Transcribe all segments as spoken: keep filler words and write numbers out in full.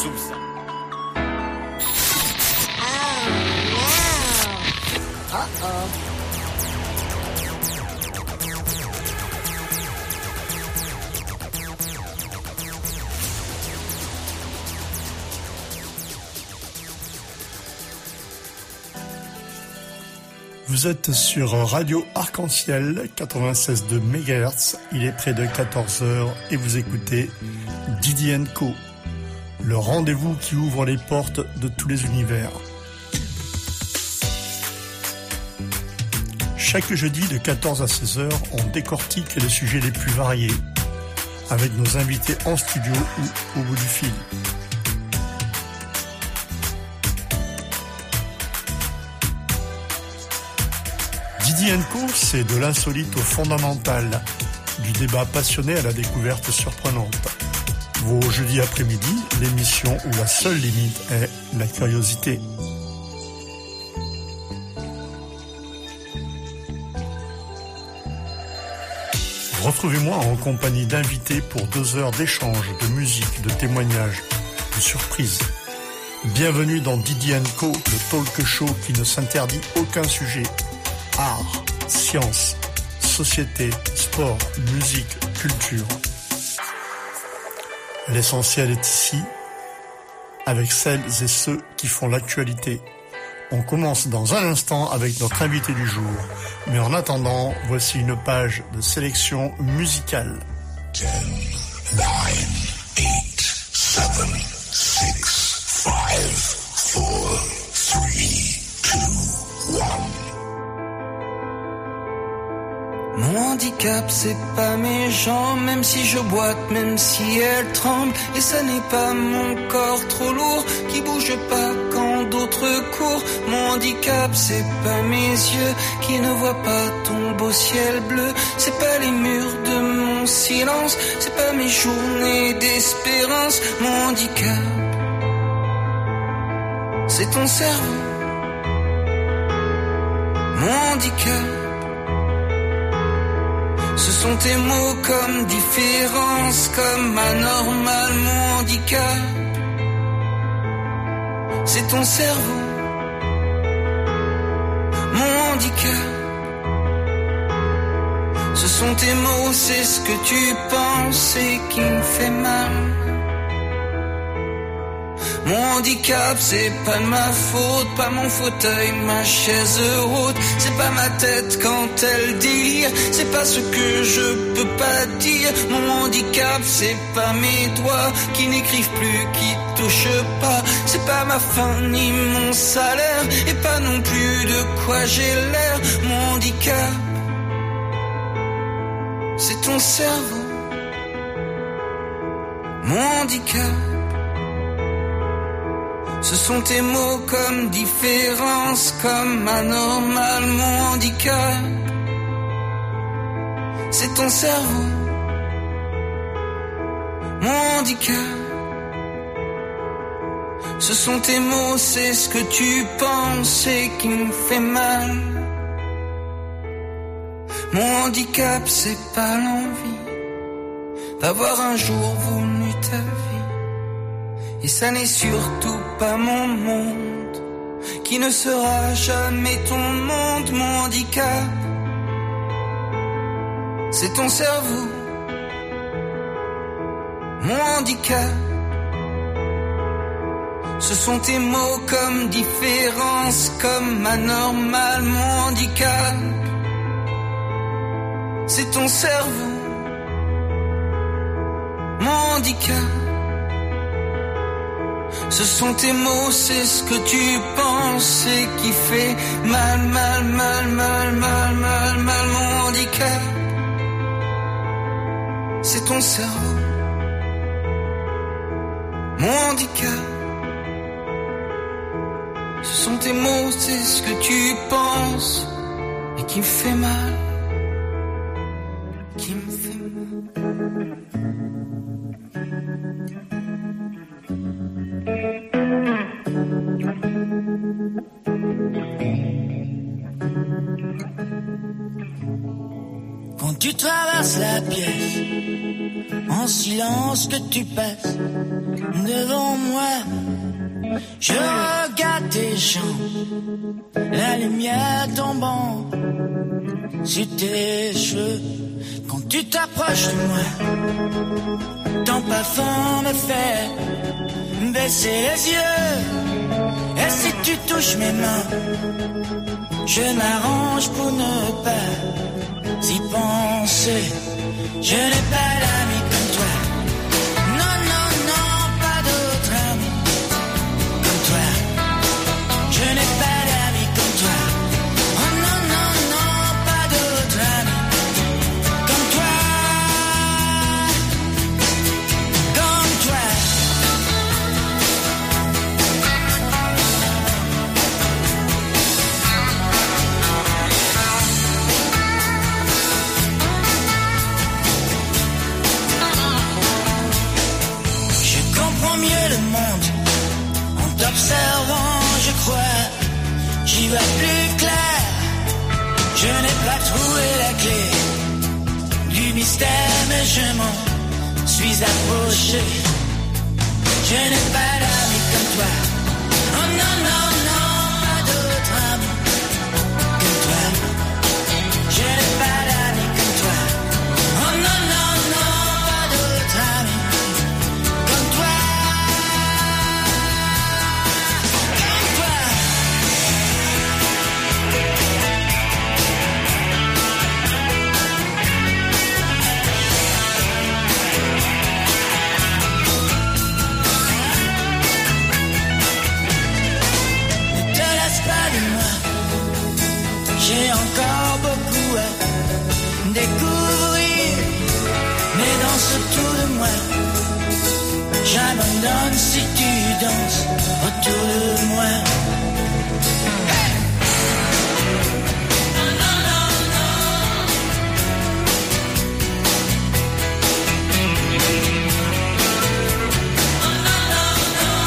ça. Oh no. Uh-oh. Vous êtes sur Radio Arc-en-Ciel, quatre-vingt-seize virgule deux mégahertz, il est près de quatorze heures et vous écoutez Didi and Co, le rendez-vous qui ouvre les portes de tous les univers. Chaque jeudi de quatorze à seize heures, on décortique les sujets les plus variés, avec nos invités en studio ou au bout du fil. Didi and Co, c'est de l'insolite au fondamental, du débat passionné à la découverte surprenante. Vos jeudis après-midi, l'émission où la seule limite est la curiosité. Retrouvez-moi en compagnie d'invités pour deux heures d'échange, de musique, de témoignages, de surprises. Bienvenue dans Didi and Co, le talk show qui ne s'interdit aucun sujet. Art, science, société, sport, musique, culture. L'essentiel est ici, avec celles et ceux qui font l'actualité. On commence dans un instant avec notre invité du jour. Mais en attendant, voici une page de sélection musicale. ten, nine, eight, seven, six, five, four, three, two, one. Mon handicap, c'est pas mes jambes, même si je boite, même si elles tremblent. Et ça n'est pas mon corps trop lourd, qui bouge pas quand d'autres courent. Mon handicap, c'est pas mes yeux, qui ne voient pas ton beau ciel bleu. C'est pas les murs de mon silence, c'est pas mes journées d'espérance. Mon handicap, c'est ton cerveau. Mon handicap, ce sont tes mots comme différence, comme anormal. Mon handicap, c'est ton cerveau. Mon handicap, ce sont tes mots, c'est ce que tu penses et qui me fait mal. Mon handicap, c'est pas de ma faute, pas mon fauteuil, ma chaise haute. C'est pas ma tête quand elle délire, c'est pas ce que je peux pas dire. Mon handicap, c'est pas mes doigts qui n'écrivent plus, qui touchent pas. C'est pas ma faim ni mon salaire, et pas non plus de quoi j'ai l'air. Mon handicap, c'est ton cerveau. Mon handicap, ce sont tes mots comme différence, comme anormal. Mon handicap, c'est ton cerveau. Mon handicap, ce sont tes mots, c'est ce que tu penses et qui me fait mal. Mon handicap, c'est pas l'envie d'avoir un jour voulu ta vie. Et ça n'est surtout pas mon monde, qui ne sera jamais ton monde. Mon handicap, c'est ton cerveau. Mon handicap, ce sont tes mots comme différence, comme anormal. Mon handicap, c'est ton cerveau. Mon handicap, ce sont tes mots, c'est ce que tu penses et qui fait mal, mal, mal, mal, mal, mal, mal. Mon handicap, c'est ton cerveau. Mon handicap, ce sont tes mots, c'est ce que tu penses et qui me fait mal, qui me fait mal. Quand tu traverses la pièce, en silence que tu passes, devant moi. Je regarde tes jambes, la lumière tombant sur tes cheveux. Quand tu t'approches de moi, ton parfum me fait baisser les yeux. Et si tu touches mes mains, je m'arrange pour ne pas y penser. Je n'ai pas d'amis comme toi. Non, non, non, pas d'autre ami comme toi. Je n'ai pas d'amis comme toi. Oh non, non, non, pas d'autre ami comme toi. Comme toi. Mieux le monde en t'observant, je crois, j'y vois plus clair. Je n'ai pas trouvé la clé du mystère, mais je m'en suis approché. Je n'ai pas d'amis comme toi. Oh non, non, non, pas d'autre ami comme toi. Je n'ai pas d'amis comme toi. Oh non, non, non, pas d'autre ami comme toi. J'ai encore beaucoup à découvrir, mais danse autour de moi. J'abandonne si tu danses autour de moi. Hey! Non, non, non, non. Oh, non, non, non.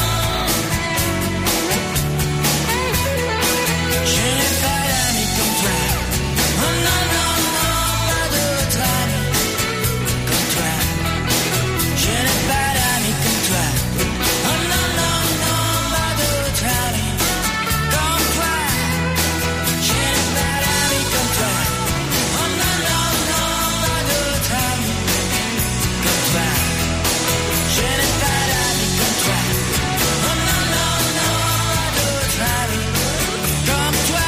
Je n'ai pas d'amis comme toi. Oh non, non, non, pas d'autre ami comme toi. Je n'ai pas d'amis comme toi. Oh non, non, non, pas d'autre ami comme toi. Je n'ai pas d'amis comme toi. Oh non, non, non, pas d'autre ami comme toi. Je n'ai pas d'amis comme toi. Oh non, non, non, pas d'autre ami comme toi.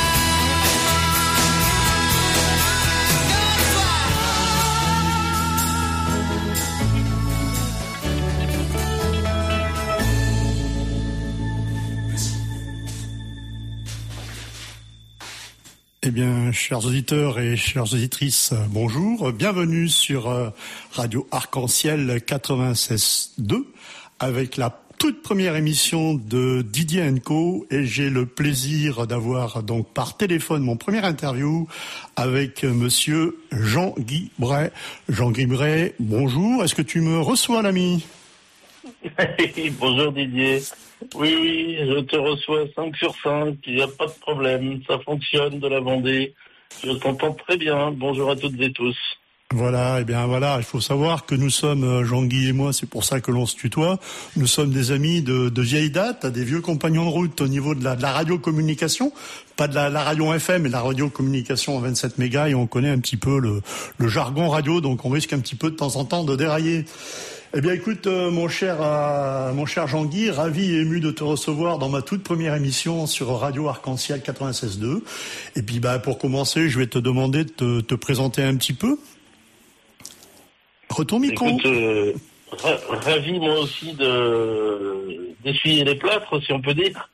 Eh bien, chers auditeurs et chères auditrices, bonjour. Bienvenue sur euh, Radio Arc-en-Ciel quatre-vingt-seize deux avec la toute première émission de Didier and Co. Et j'ai le plaisir d'avoir donc par téléphone mon premier interview avec monsieur Jean-Guy Bray. Jean-Guy Bray, bonjour. Est-ce que tu me reçois, l'ami ? Bonjour Didier. Oui, oui, je te reçois cinq sur cinq, il n'y a pas de problème, ça fonctionne de la Vendée. Je t'entends très bien, bonjour à toutes et tous. Voilà, eh bien voilà, il faut savoir que nous sommes, Jean-Guy et moi, c'est pour ça que l'on se tutoie, nous sommes des amis de, de vieille date, des vieux compagnons de route au niveau de la, de la radiocommunication, pas de la, la radio F M, mais la radiocommunication en vingt-sept mégas, et on connaît un petit peu le, le jargon radio, donc on risque un petit peu de temps en temps de dérailler. Eh bien, écoute, euh, mon cher, euh, mon cher Jean-Guy, ravi et ému de te recevoir dans ma toute première émission sur Radio Arc-en-Ciel quatre-vingt-seize deux. Et puis, bah, pour commencer, je vais te demander de te, te présenter un petit peu. Retour micro. Écoute, euh, ra- ravi moi aussi de d'essuyer les plâtres, si on peut dire,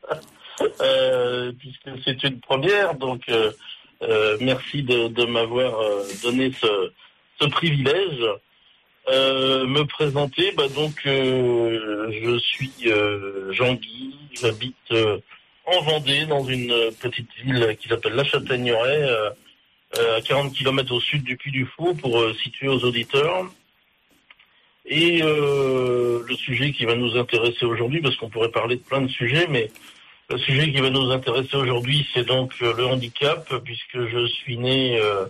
euh, puisque c'est une première. Donc, euh, euh, merci de, de m'avoir euh, donné ce, ce privilège. Euh, me présenter, bah donc euh, je suis euh, Jean-Guy, j'habite euh, en Vendée, dans une petite ville qui s'appelle La Châtaigneraie, euh, euh, à quarante kilomètres au sud du Puy-du-Fou, pour euh, situer aux auditeurs. Et euh, le sujet qui va nous intéresser aujourd'hui, parce qu'on pourrait parler de plein de sujets, mais le sujet qui va nous intéresser aujourd'hui, c'est donc euh, le handicap, puisque je suis né... Euh,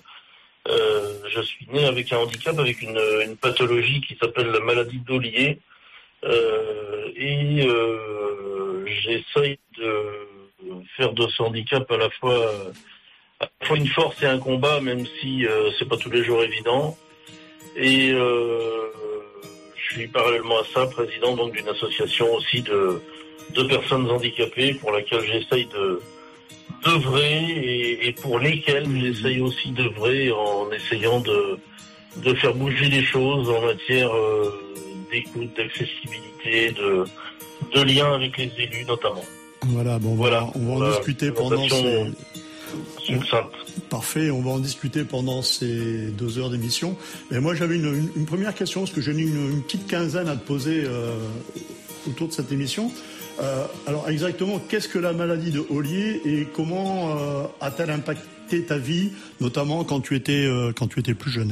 Euh, je suis né avec un handicap, avec une, une pathologie qui s'appelle la maladie d'Ollier, Euh, et euh, j'essaye de faire de ce handicap à la fois, à la fois une force et un combat, même si euh, c'est pas tous les jours évident. Et euh, je suis parallèlement à ça président donc d'une association aussi de, de personnes handicapées pour laquelle j'essaye de d'œuvrer et, et pour lesquelles j'essaye aussi d'œuvrer en essayant de de faire bouger les choses en matière euh, d'écoute, d'accessibilité, de de lien avec les élus notamment. Voilà, bon, voilà, on va, on va en discuter pendant ces... succincte. Parfait, on va en discuter pendant ces deux heures d'émission. Mais moi, j'avais une, une, une première question, parce que j'en ai une, une petite quinzaine à te poser euh, autour de cette émission. Euh, alors, exactement, qu'est-ce que la maladie de Ollier et comment euh, a-t-elle impacté ta vie, notamment quand tu étais, euh, quand tu étais plus jeune?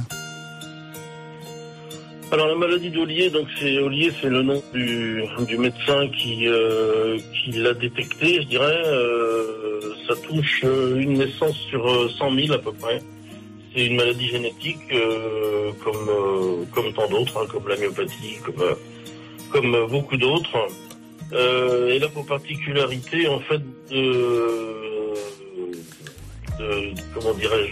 Alors la maladie d'Ollier, donc c'est Ollier, c'est le nom du, du médecin qui euh, qui l'a détecté, je dirais. Euh, ça touche une naissance sur cent mille à peu près. C'est une maladie génétique euh, comme euh, comme tant d'autres, hein, comme la myopathie, comme euh, comme beaucoup d'autres. Euh, et là pour particularité en fait de, de comment dirais-je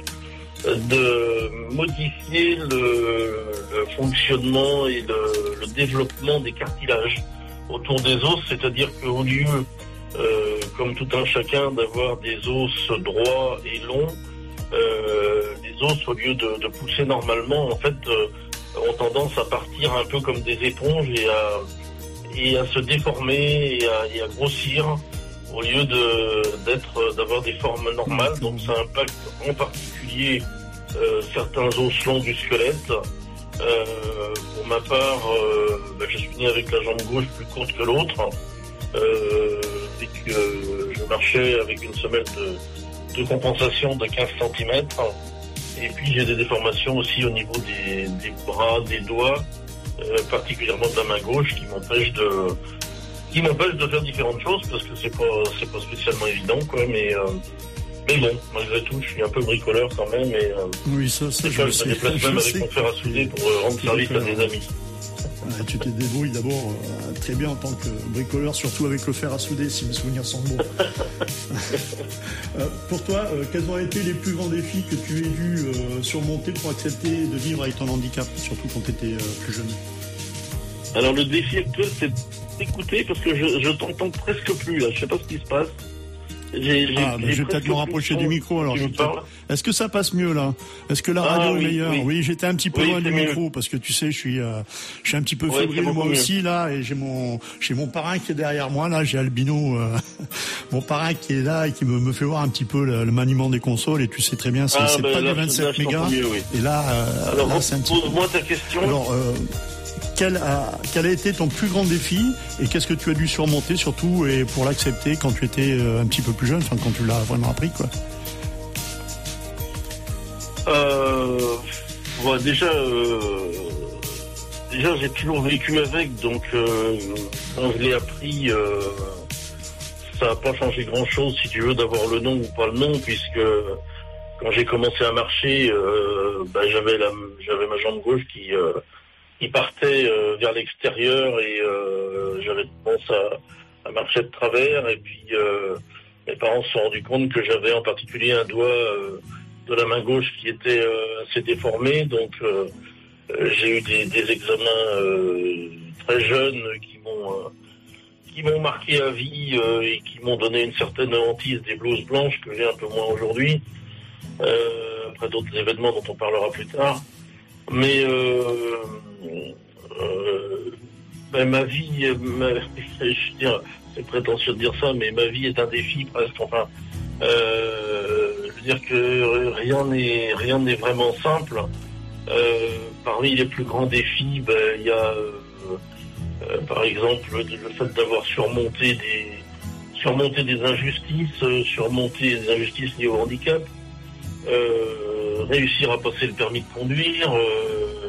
de modifier le, le fonctionnement et le, le développement des cartilages autour des os, c'est-à-dire qu'au lieu, euh, comme tout un chacun, d'avoir des os droits et longs, euh, les os, au lieu de, de pousser normalement, en fait, euh, ont tendance à partir un peu comme des éponges et à, et à se déformer et à, et à grossir au lieu de, d'être, d'avoir des formes normales. Donc ça impacte en particulier euh, certains os longs du squelette. Euh, pour ma part, euh, ben, je suis né avec la jambe gauche plus courte que l'autre. Euh, et que je marchais avec une semelle de, de compensation de quinze centimètres. Et puis j'ai des déformations aussi au niveau des, des bras, des doigts, euh, particulièrement de la main gauche, qui m'empêchent de qui m'empêche de faire différentes choses parce que c'est pas c'est pas spécialement évident quoi, mais euh, mais bon, malgré tout je suis un peu bricoleur quand même et euh, oui ça, ça je, je me déplace même avec mon fer à souder pour euh, rendre service à des amis. Ah, tu te débrouilles d'abord euh, très bien en tant que bricoleur, surtout avec le fer à souder si mes souvenirs sont bons. euh, pour toi, euh, quels ont été les plus grands défis que tu aies dû euh, surmonter pour accepter de vivre avec ton handicap, surtout quand tu étais euh, plus jeune? Alors le défi actuel c'est d'écouter parce que je, je t'entends presque plus là, je sais pas ce qui se passe. J'ai, j'ai, ah, mais je vais peut-être me rapprocher du micro alors. Je Est-ce que ça passe mieux là? Est-ce que la radio ah, oui, est meilleure? Oui, oui j'étais un petit peu oui, loin du mieux. micro parce que tu sais, je suis, euh, je suis un petit peu ouais, fébrile moi mieux. aussi là et j'ai mon, j'ai mon parrain qui est derrière moi là, j'ai Albino, euh, mon parrain qui est là et qui me, me fait voir un petit peu le, le maniement des consoles et tu sais très bien, c'est, ah, c'est ben, pas là, du vingt-sept mégas. Oui. Et là, euh, alors là, c'est un petit pose-moi ta question. Alors, euh, Quel a, quel a été ton plus grand défi et qu'est-ce que tu as dû surmonter surtout et pour l'accepter quand tu étais un petit peu plus jeune, enfin quand tu l'as vraiment appris quoi? Euh, bon, déjà, euh, déjà j'ai toujours vécu avec, donc euh, quand je l'ai appris, euh, ça n'a pas changé grand-chose si tu veux d'avoir le nom ou pas le nom puisque quand j'ai commencé à marcher, euh, bah, j'avais la, j'avais ma jambe gauche qui euh, qui partait euh, vers l'extérieur et euh, j'avais tendance à, à marcher de travers et puis euh, mes parents se sont rendus compte que j'avais en particulier un doigt euh, de la main gauche qui était euh, assez déformé, donc euh, j'ai eu des, des examens euh, très jeunes qui m'ont euh, qui m'ont marqué à vie euh, et qui m'ont donné une certaine hantise des blouses blanches que j'ai un peu moins aujourd'hui euh, après d'autres événements dont on parlera plus tard. Mais euh, euh, ben ma vie, ma, je veux dire, c'est prétentieux de dire ça, mais ma vie est un défi presque. Enfin, euh, je veux dire que rien n'est rien n'est vraiment simple. Euh, parmi les plus grands défis, ben il y a, euh, euh, par exemple, le fait d'avoir surmonté des surmonté des injustices, euh, surmonter des injustices liées au handicap. Euh, réussir à passer le permis de conduire, euh,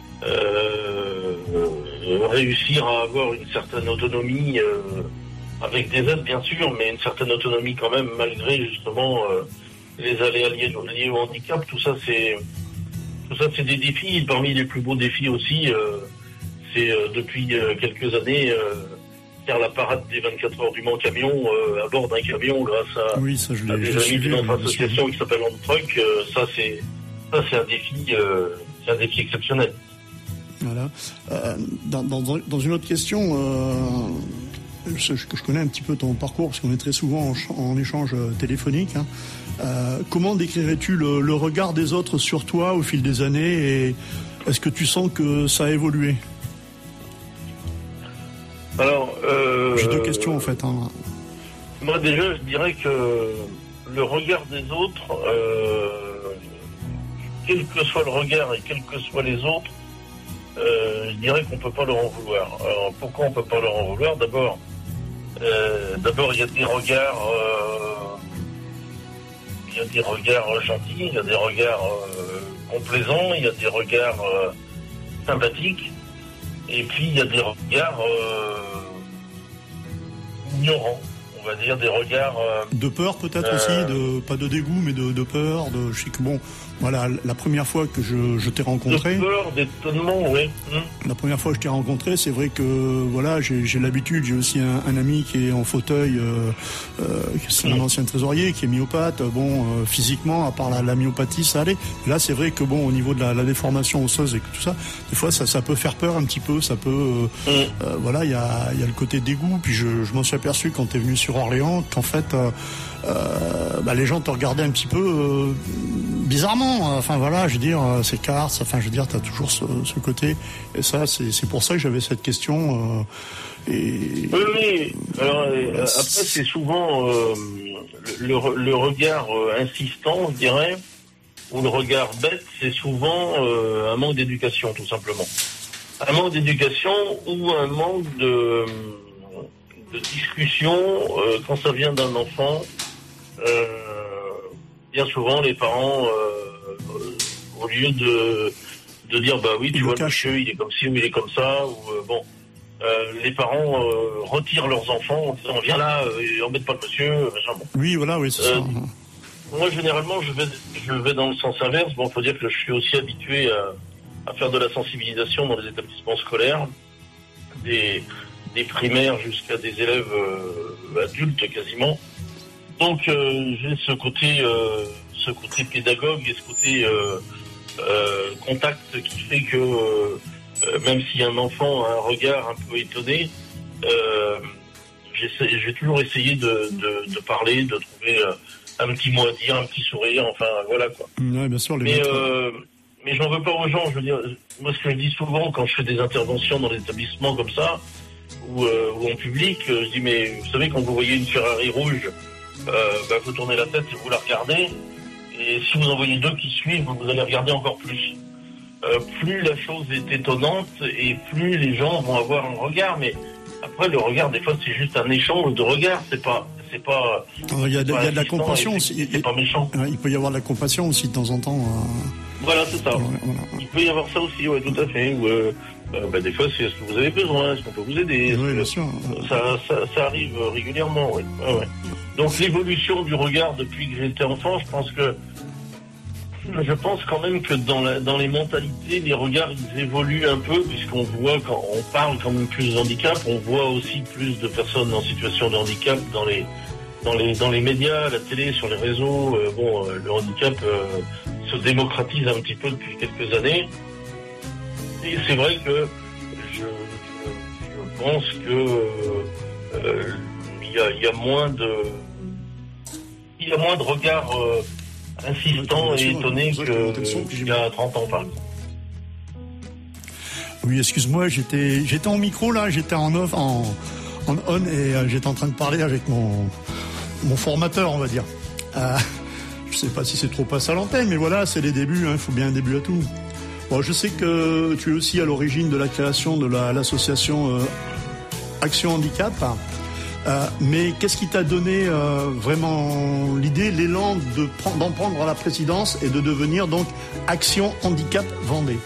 euh, réussir à avoir une certaine autonomie, euh, avec des aides bien sûr, mais une certaine autonomie quand même malgré justement euh, les aléas liés, liés au handicap. Tout ça c'est tout ça c'est des défis. Parmi les plus beaux défis aussi, euh, c'est euh, depuis euh, quelques années euh, faire la parade des vingt-quatre heures du Mans camion euh, à bord d'un camion grâce à, oui, ça, je à des amis de notre association qui s'appelle On Truck. Euh, ça c'est ça c'est un défi, euh, c'est un défi exceptionnel. Voilà. Euh, dans, dans, dans une autre question, euh, je, je connais un petit peu ton parcours parce qu'on est très souvent en, en échange téléphonique. Hein. Euh, comment décrirais-tu le, le regard des autres sur toi au fil des années et est-ce que tu sens que ça a évolué? Alors, euh, j'ai deux questions en fait. Hein. Moi déjà, je dirais que le regard des autres, euh, quel que soit le regard et quels que soient les autres, euh, je dirais qu'on peut pas leur en vouloir. Alors pourquoi on peut pas leur en vouloir? D'abord, euh, d'abord il y a des regards, euh, il y a des regards gentils, il y a des regards euh, complaisants, il y a des regards euh, sympathiques, et puis il y a des regards euh, ignorants. On va dire des regards... Euh, de peur peut-être euh, aussi, de, pas de dégoût, mais de, de peur. De, je sais que bon, voilà, la première fois que je, je t'ai rencontré... De peur, d'étonnement, oui. Mmh. La première fois que je t'ai rencontré, c'est vrai que voilà, j'ai, j'ai l'habitude, j'ai aussi un, un ami qui est en fauteuil, euh, euh, c'est un ancien trésorier, qui est myopathe. Bon, euh, physiquement, à part la, la myopathie, ça allait. Et là, c'est vrai que bon, au niveau de la, la déformation osseuse et tout ça, des fois, ça, ça peut faire peur un petit peu. Ça peut... Euh, mmh. euh, voilà, il y a, y a le côté dégoût. Puis je, je m'en suis aperçu quand t'es venu sur Orléans, qu'en fait, euh, euh, bah, les gens te regardaient un petit peu euh, bizarrement. Enfin voilà, je veux dire, euh, c'est cartes. Enfin, je veux dire, t'as toujours ce, ce côté. Et ça, c'est, c'est pour ça que j'avais cette question. Euh, et oui, oui. Alors euh, après, c'est souvent euh, le, le regard euh, insistant, je dirais, ou le regard bête. C'est souvent euh, un manque d'éducation, tout simplement. Un manque d'éducation ou un manque de de discussion euh, quand ça vient d'un enfant. Euh, bien souvent, les parents, euh, euh, au lieu de de dire bah oui, tu vois, le monsieur, il est comme ci ou il est comme ça, ou euh, bon, euh, les parents euh, retirent leurs enfants en disant viens là, euh, embête pas le monsieur, machin, bon. Oui, voilà, oui, c'est euh, ça. Moi, généralement, je vais je vais dans le sens inverse. Bon, faut dire que je suis aussi habitué à, à faire de la sensibilisation dans les établissements scolaires, des des primaires jusqu'à des élèves euh, adultes quasiment. Donc euh, j'ai ce côté euh, ce côté pédagogue et ce côté euh, euh, contact qui fait que euh, même si un enfant a un regard un peu étonné, euh, j'essaie, j'ai toujours essayé de, de, de parler, de trouver euh, un petit mot à dire, un petit sourire, enfin voilà quoi. Ouais, bien sûr, les mais euh, mais j'en veux pas aux gens. Je veux dire, moi ce que je dis souvent quand je fais des interventions dans les établissements comme ça, Ou, euh, ou en public, euh, je dis mais vous savez quand vous voyez une Ferrari rouge, euh, bah, vous tournez la tête et vous la regardez, et si vous en voyez deux qui suivent, vous allez regarder encore plus. Euh, plus la chose est étonnante et plus les gens vont avoir un regard, mais après le regard des fois c'est juste un échange de regards, c'est pas c'est pas. Il y a de, il y a de la compassion aussi. C'est pas méchant. Il peut y avoir de la compassion aussi de temps en temps. Euh... Voilà, c'est ça. Voilà, voilà. Il peut y avoir ça aussi, ouais, tout à fait. Ou euh, euh, bah, des fois, c'est est-ce que vous avez besoin, est-ce qu'on peut vous aider. Oui, bien sûr. Ça, ça, ça arrive régulièrement, oui. Ouais, ouais. Donc l'évolution du regard depuis que j'étais enfant, je pense que je pense quand même que dans, la, dans les mentalités, les regards ils évoluent un peu, puisqu'on voit quand on parle quand même plus de handicap, on voit aussi plus de personnes en situation de handicap dans les dans les dans les médias, la télé, sur les réseaux. Euh, bon, euh, le handicap euh, se démocratise un petit peu depuis quelques années. Et c'est vrai que je, je, je pense que euh, il y a il y a moins de il y a moins de regards euh, insistants et étonnés qu'il y a trente ans par exemple. Oui, excuse-moi, j'étais j'étais en micro là, j'étais en off, en, en on et euh, j'étais en train de parler avec mon mon formateur, on va dire. Euh, je sais pas si c'est trop passé à l'antenne, mais voilà, c'est les débuts, il hein, faut bien un début à tout. Bon, je sais que tu es aussi à l'origine de la création de la, l'association euh, Action Handicap. Euh, mais qu'est-ce qui t'a donné euh, vraiment l'idée, l'élan de d'en prendre la présidence et de devenir donc Action Handicap Vendée?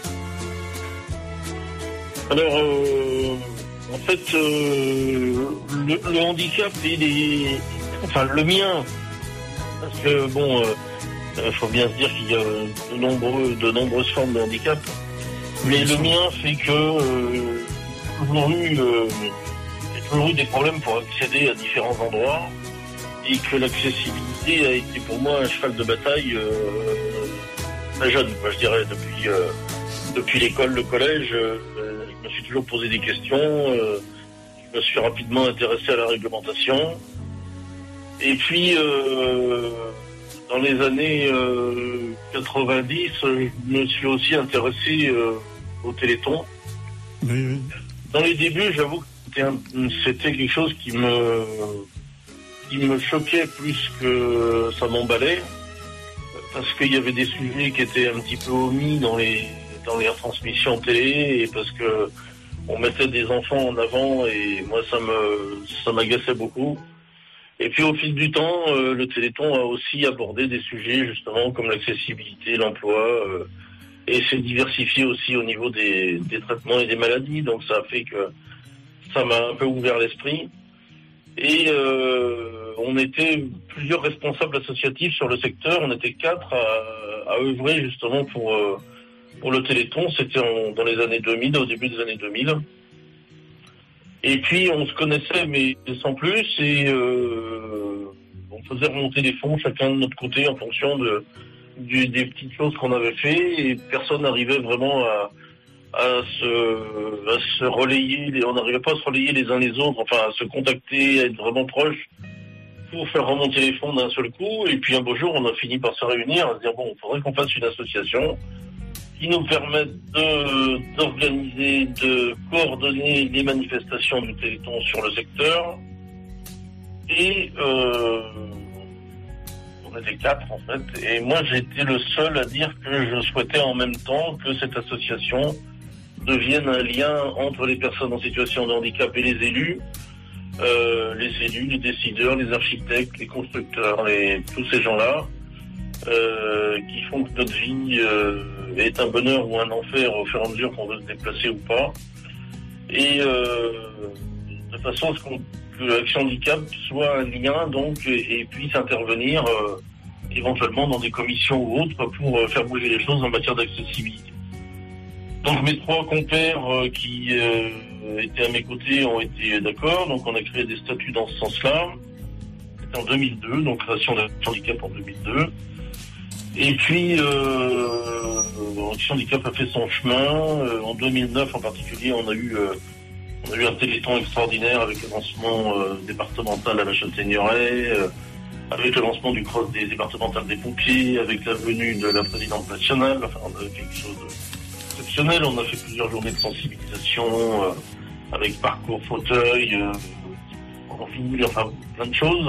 Alors, euh, en fait, euh, le, le handicap, il est, enfin le mien, parce que bon, il euh, faut bien se dire qu'il y a de nombreux, de nombreuses formes de handicap, mais le mien fait que euh, toujours eu, euh, j'ai toujours eu des problèmes pour accéder à différents endroits et que l'accessibilité a été pour moi un cheval de bataille euh, très jeune, quoi, je dirais, depuis, euh, depuis l'école, le collège. Euh, je me suis toujours posé des questions, euh, je me suis rapidement intéressé à la réglementation. Et puis, euh, dans les années euh, quatre-vingt-dix, je me suis aussi intéressé euh, au Téléthon. Oui, oui. Dans les débuts, j'avoue que c'était, un, c'était quelque chose qui me, qui me choquait plus que ça m'emballait, parce qu'il y avait des sujets qui étaient un petit peu omis dans les, dans les retransmissions télé, et parce que on mettait des enfants en avant, et moi ça me, ça m'agaçait beaucoup. Et puis au fil du temps, euh, le Téléthon a aussi abordé des sujets justement comme l'accessibilité, l'emploi, euh, et s'est diversifié aussi au niveau des, des traitements et des maladies. Donc ça a fait que ça m'a un peu ouvert l'esprit. Et euh, on était plusieurs responsables associatifs sur le secteur. On était quatre à, à œuvrer justement pour euh, pour le Téléthon. C'était en, dans les années deux mille, au début des années deux mille. Et puis on se connaissait mais sans plus, et euh, on faisait remonter les fonds chacun de notre côté en fonction de, du, des petites choses qu'on avait fait, et personne n'arrivait vraiment à, à, se, à se relayer, on n'arrivait pas à se relayer les uns les autres, enfin à se contacter, à être vraiment proches pour faire remonter les fonds d'un seul coup. Et puis un beau jour on a fini par se réunir, à se dire bon, il faudrait qu'on fasse une association qui nous permettent de, d'organiser, de coordonner les manifestations du Téléthon sur le secteur. Et euh, on était quatre en fait. Et moi j'étais le seul à dire que je souhaitais en même temps que cette association devienne un lien entre les personnes en situation de handicap et les élus. Euh, les élus, les décideurs, les architectes, les constructeurs, les, tous ces gens-là. Euh, qui font que notre vie euh, est un bonheur ou un enfer au fur et à mesure qu'on veut se déplacer ou pas. Et euh, de façon à ce qu'on, que l'Action Handicap soit un lien donc et, et puisse intervenir euh, éventuellement dans des commissions ou autres pour euh, faire bouger les choses en matière d'accessibilité. Donc mes trois compères euh, qui euh, étaient à mes côtés ont été d'accord, donc on a créé des statuts dans ce sens-là. C'était en deux mille deux, donc création de l'Action Handicap en deux mille deux. Et puis, euh, l'Action Handicap a fait son chemin. Euh, en deux mille neuf, en particulier, on a eu, euh, on a eu un téléthon extraordinaire avec le lancement euh, départemental à la Châtaigneraie, euh, avec le lancement du cross des départementales des pompiers, avec la venue de la présidente nationale. Enfin, on a fait quelque chose d'exceptionnel. On a fait plusieurs journées de sensibilisation euh, avec parcours fauteuil, euh, on a fini, enfin, plein de choses.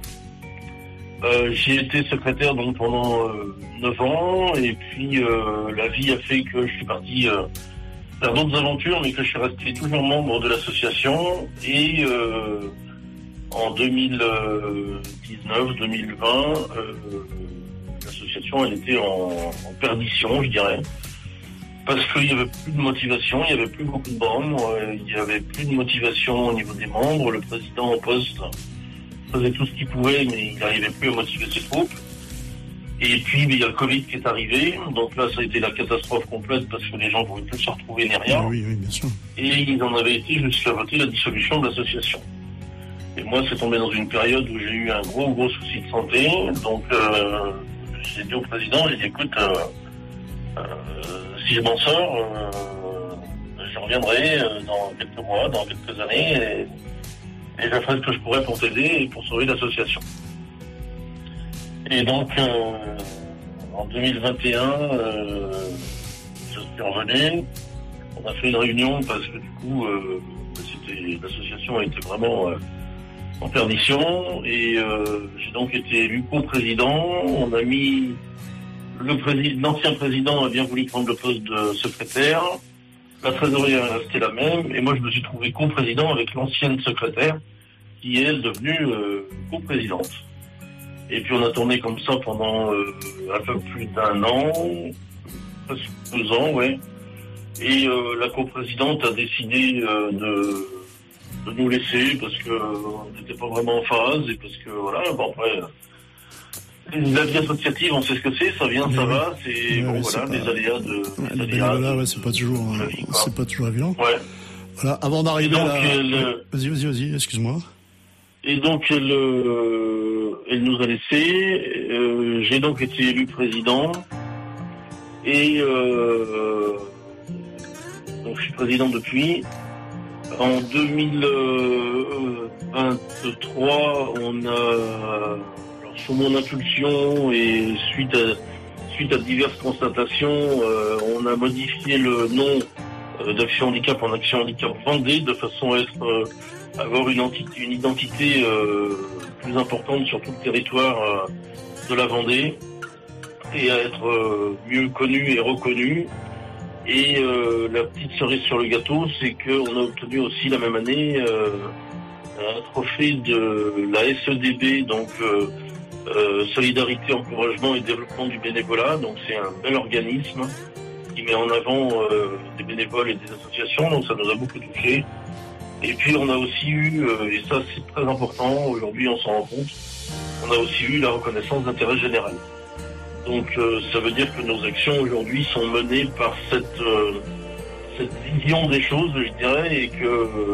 Euh, j'ai été secrétaire donc pendant euh, neuf ans, et puis euh, la vie a fait que je suis parti euh, faire d'autres aventures, mais que je suis resté toujours membre de l'association. Et euh, en deux mille dix-neuf deux mille vingt, euh, l'association elle était en, en perdition, je dirais, parce qu'il n'y avait plus de motivation, il n'y avait plus beaucoup de membres, euh, il n'y avait plus de motivation au niveau des membres. Le président en poste faisait tout ce qu'il pouvait, mais il n'arrivait plus à motiver ses troupes. Et puis, il y a le Covid qui est arrivé. Donc là, ça a été la catastrophe complète parce que les gens ne pouvaient plus se retrouver ni rien. Ah oui, oui, bien sûr. Et ils en avaient été jusqu'à voter la dissolution de l'association. Et moi, c'est tombé dans une période où j'ai eu un gros, gros souci de santé. Donc, euh, j'ai dit au président, j'ai dit, écoute, euh, euh, si je m'en sors, euh, je reviendrai dans quelques mois, dans quelques années, et et je ferai ce que je pourrais pour t'aider et pour sauver l'association. Et donc, euh, en deux mille vingt et un, euh, je suis revenu. On a fait une réunion parce que du coup, euh, c'était, l'association était vraiment euh, en perdition. Et euh, j'ai donc été élu co-président. On a mis le président, l'ancien président a bien voulu prendre le poste de secrétaire. La trésorerie est restée la même, et moi je me suis trouvé co-président avec l'ancienne secrétaire, qui est devenue euh, co-présidente. Et puis on a tourné comme ça pendant euh, un peu plus d'un an, presque deux ans, ouais. Et euh, la co-présidente a décidé euh, de, de nous laisser parce que on n'était pas vraiment en phase, et parce que voilà, bon après. La vie associative, on sait ce que c'est, ça vient, mais ça oui. va, c'est mais bon oui, voilà, c'est des pas... aléas de. Ouais, les aléas, ouais, c'est pas toujours, euh, c'est pas toujours évident. Ouais. Voilà, avant d'arriver donc, à la... elle, Vas-y, vas-y, vas-y, excuse-moi. Et donc, elle, elle nous a laissé. Euh, j'ai donc été élu président. Et euh, donc, je suis président depuis. En deux mille vingt-trois, on a, alors, sous mon impulsion et suite à, suite à diverses constatations, euh, on a modifié le nom euh, d'Action Handicap en Action Handicap Vendée de façon à être, euh, avoir une, entité, une identité euh, plus importante sur tout le territoire euh, de la Vendée et à être euh, mieux connu et reconnu. Et euh, la petite cerise sur le gâteau, c'est qu'on a obtenu aussi la même année euh, un trophée de la S E D B, donc euh, euh, Solidarité, Encouragement et Développement du Bénévolat. Donc c'est un bel organisme qui met en avant euh, des bénévoles et des associations, donc ça nous a beaucoup touchés. Et puis on a aussi eu, euh, et ça c'est très important, aujourd'hui on s'en rend compte, on a aussi eu la reconnaissance d'intérêt général. Donc euh, ça veut dire que nos actions aujourd'hui sont menées par cette, euh, cette vision des choses, je dirais, et que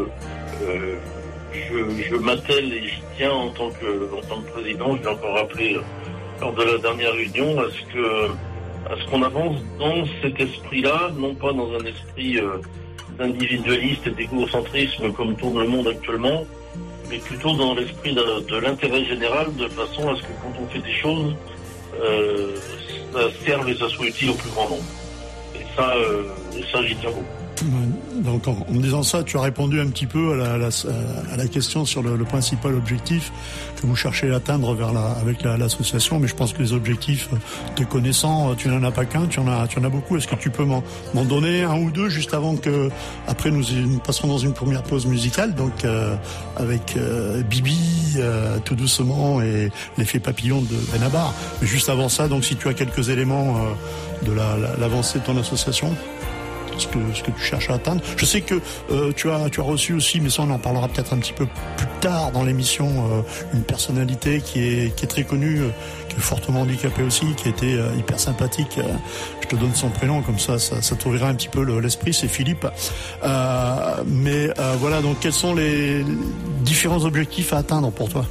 euh, je, je m'attelle et j'y tiens en tant que, en tant que président, je l'ai encore rappelé lors de la dernière réunion, à ce que à ce qu'on avance dans cet esprit-là, non pas dans un esprit euh, d'individualiste et d'égocentrisme comme tourne le monde actuellement, mais plutôt dans l'esprit de, de l'intérêt général, de façon à ce que quand on fait des choses, Euh, ça serve et ça soit utile au plus grand nombre. Et ça, euh, et ça j'y tiens beaucoup. Donc en, en me disant ça, tu as répondu un petit peu à la, à la, à la question sur le, le principal objectif que vous cherchez à atteindre vers la, avec la, l'association, mais je pense que les objectifs, te connaissant, tu n'en as pas qu'un, tu en as, tu en as beaucoup. Est-ce que tu peux m'en, m'en donner un ou deux juste avant que, après nous, nous passerons dans une première pause musicale, donc euh, avec euh, Bibi, euh, tout doucement, et l'effet papillon de Benabar. Mais juste avant ça, donc si tu as quelques éléments euh, de la, la, l'avancée de ton association. Ce que, ce que tu cherches à atteindre. Je sais que euh, tu as tu as reçu aussi, mais ça on en parlera peut-être un petit peu plus tard dans l'émission, euh, une personnalité qui est qui est très connue, euh, qui est fortement handicapée aussi, qui a été euh, hyper sympathique. Euh, je te donne son prénom, comme ça ça, ça t'ouvrira un petit peu le, l'esprit. C'est Philippe. Euh, mais euh, voilà, donc quels sont les différents objectifs à atteindre pour toi?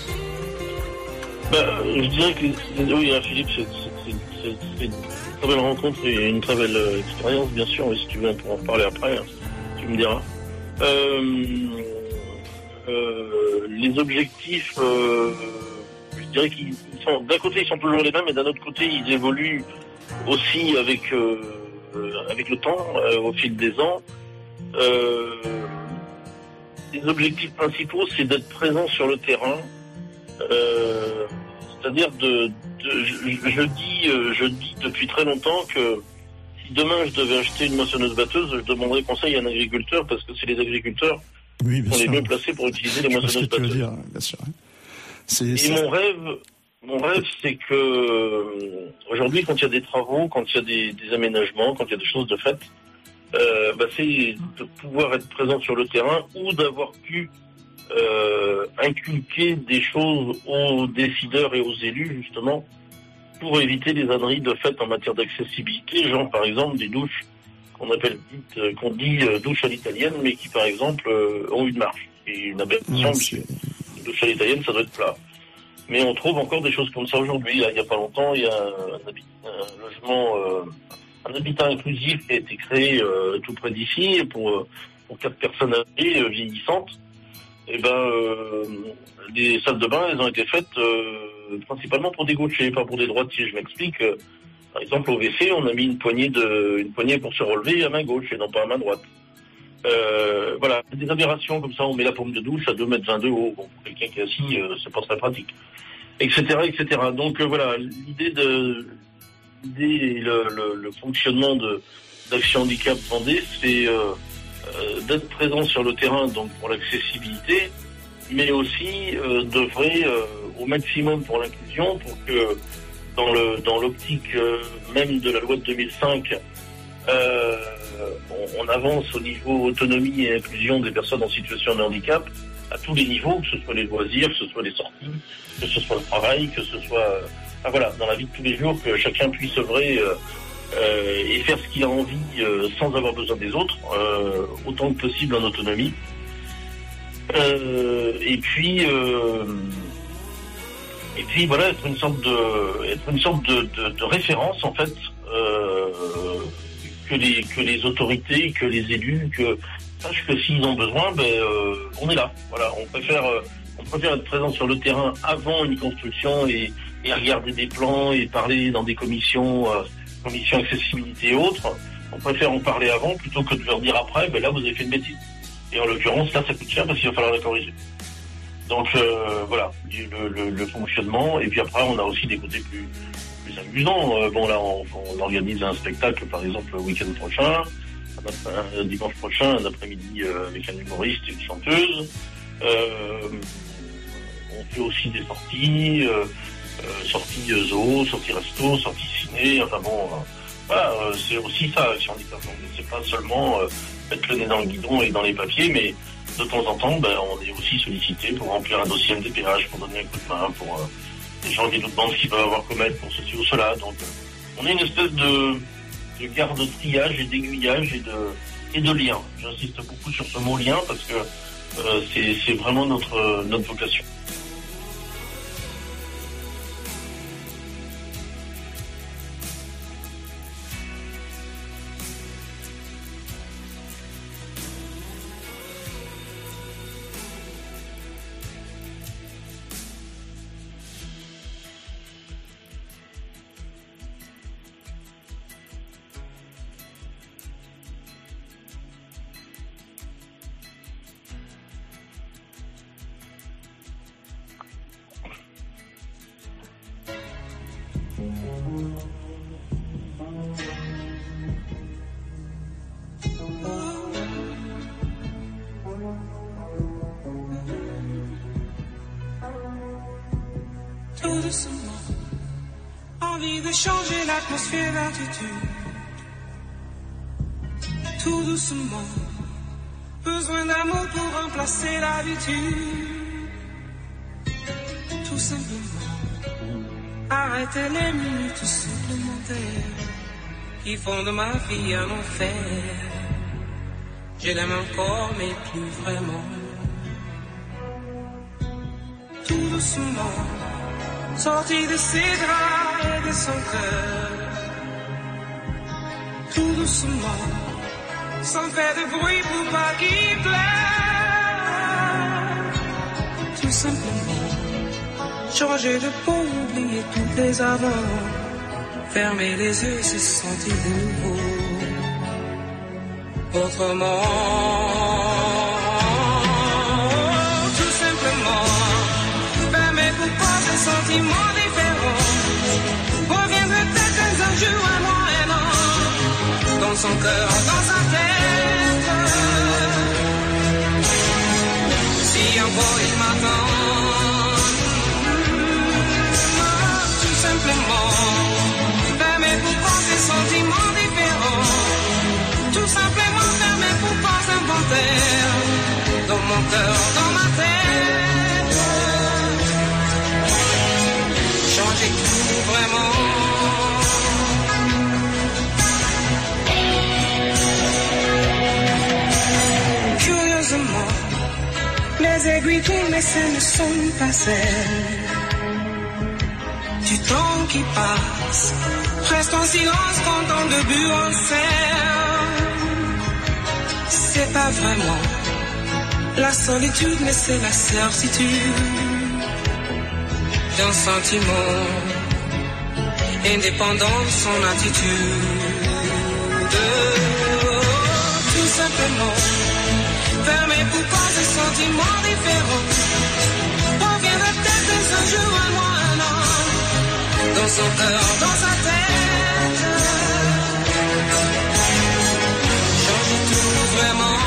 Ben, je dirais que oui, hein, Philippe, c'est, c'est, c'est, c'est une très belle rencontre et une très belle euh, expérience, bien sûr. Et si tu veux, on pourra en reparler après, hein, tu me diras. Euh, euh, les objectifs, euh, je dirais qu'ils sont, d'un côté, ils sont toujours les mêmes, et d'un autre côté, ils évoluent aussi avec euh, avec le temps, euh, au fil des ans. Euh, les objectifs principaux, c'est d'être présent sur le terrain. Euh, c'est-à-dire de, de je, je dis euh, je dis depuis très longtemps que si demain je devais acheter une moissonneuse batteuse, je demanderais conseil à un agriculteur, parce que c'est les agriculteurs oui, qui sont les mieux placés pour utiliser les moissonneuses batteuses. Dire, bien sûr. C'est, Et c'est... mon rêve, mon rêve, c'est que euh, aujourd'hui, quand il y a des travaux, quand il y a des, des aménagements, quand il y a des choses de fait, euh, bah, c'est de pouvoir être présent sur le terrain ou d'avoir pu Euh, inculquer des choses aux décideurs et aux élus, justement, pour éviter les âneries de fait en matière d'accessibilité, genre par exemple des douches qu'on appelle dites, qu'on dit euh, douches à l'italienne, mais qui par exemple euh, ont une marche. Et une aberration, ouais, une douche à l'italienne, ça doit être plat. Mais on trouve encore des choses comme ça aujourd'hui. Là, il n'y a pas longtemps, il y a un, un logement, euh, un habitat inclusif qui a été créé euh, tout près d'ici pour, pour quatre personnes âgées euh, vieillissantes. Eh ben, euh, les salles de bain, elles ont été faites euh, principalement pour des gauchers, pas pour des droitiers. Je m'explique. Euh, par exemple, au W C, on a mis une poignée de, une poignée pour se relever à main gauche et non pas à main droite. Euh, voilà, des aberrations comme ça. On met la pompe de douche à deux mètres vingt de haut. Bon, pour quelqu'un qui est assis, euh, c'est pas très pratique, et cetera, et cetera. Donc euh, voilà, l'idée de, l'idée, le, le, le fonctionnement de d'Action Handicap Vendée, c'est euh, Euh, d'être présent sur le terrain, donc pour l'accessibilité, mais aussi euh, d'œuvrer euh, au maximum pour l'inclusion, pour que dans le dans l'optique euh, même de la loi de deux mille cinq, euh, on, on avance au niveau autonomie et inclusion des personnes en situation de handicap à tous les niveaux, que ce soit les loisirs, que ce soit les sorties, que ce soit le travail, que ce soit euh, ah, voilà, dans la vie de tous les jours, que chacun puisse œuvrer euh, euh, et faire ce qu'il a envie euh, sans avoir besoin des autres, euh, autant que possible en autonomie. Euh, et puis, euh, et puis voilà, être une sorte de, être une sorte de, de, de référence en fait, euh, que les que les autorités, que les élus, que sachent que s'ils ont besoin, ben euh, on est là. Voilà, on préfère, euh, on préfère être présent sur le terrain avant une construction et, et regarder des plans et parler dans des commissions, euh, commissions accessibilité et autres. On préfère en parler avant plutôt que de leur dire après, ben là vous avez fait une bêtise. Et en l'occurrence, là, ça coûte cher parce qu'il va falloir la corriger. Donc euh, voilà, le, le, le fonctionnement. Et puis après, on a aussi des côtés plus, plus amusants. Euh, bon là, on, on organise un spectacle, par exemple, le week-end prochain, un, un dimanche prochain, un après-midi euh, avec un humoriste et une chanteuse. Euh, on fait aussi des sorties, euh, euh, sorties zoo, sorties resto, sorties ciné. Enfin bon, euh, voilà, euh, c'est aussi ça, si on dit ça. C'est pas seulement euh, mettre le nez dans le guidon et dans les papiers, mais de temps en temps, ben, on est aussi sollicité pour remplir un dossier M D P H, pour donner un coup de main, pour euh, les gens qui nous demandent ce qu'ils peuvent avoir comme aide pour ceci ou cela. Donc, euh, on est une espèce de, de garde de triage et d'aiguillage et de, et de lien. J'insiste beaucoup sur ce mot lien parce que euh, c'est, c'est vraiment notre, notre vocation. Tout doucement, envie de changer l'atmosphère d'attitude. Tout doucement, besoin d'amour pour remplacer l'habitude. Tout simplement, arrêter les minutes supplémentaires qui font de ma vie un enfer. Je l'aime encore mais plus vraiment. Tout doucement, sorti de ses draps et de son cœur. Tout doucement, sans faire de bruit pour pas qu'il pleure. Tout simplement, changer de peau, oublier toutes les avant. Fermer les yeux, se sentir nouveau. Autrement, tout simplement, fermer pour pas des sentiments différents. Reviendrait peut-être un jour, un mois, un an, dans son cœur, dans sa tête. Si encore il m'attend, tout simplement, fermer pour pas des sentiments différents. Tout simplement fermer pour pas un inventaire dans mon cœur, dans ma tête. Changer tout vraiment. Curieusement, les aiguilles qui m'essaient ne sont pas celles du temps qui passe. Reste en silence quand on début en scène. C'est pas vraiment la solitude, mais c'est la certitude d'un sentiment indépendant de son attitude. Tout simplement, fermer pour pas des sentiments différents. Reviendra peut-être un jour, un mois, un an, dans son cœur, dans sa tête. Changer tout vraiment.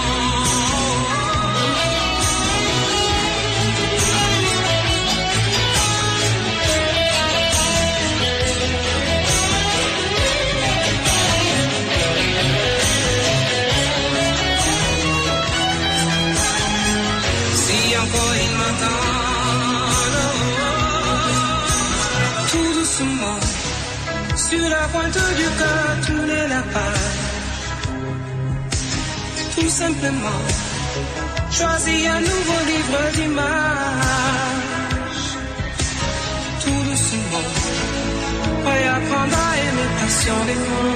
Si encore il m'attend, tout doucement, Sur la pointe du cœur, tourner la page. Tout simplement, choisis un nouveau livre d'images. Tout doucement, réapprendre à aimer passionnément.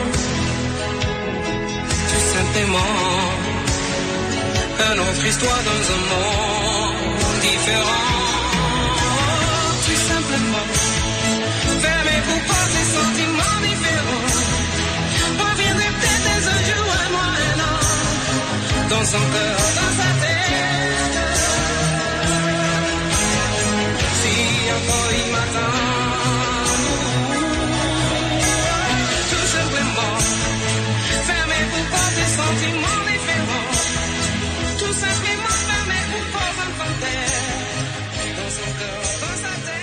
Tout simplement, une autre histoire dans un monde différent. Tout simplement, fermez pour pas des sentiments différents. Reviendrai peut-être un jour, un mois, un an. Dans son cœur, dans sa tête. Si encore il m'attend. Tout simplement, fermez pour pas des sentiments différents. Tout simplement, fermez pour pas un fantôme. Dans son cœur, dans sa tête.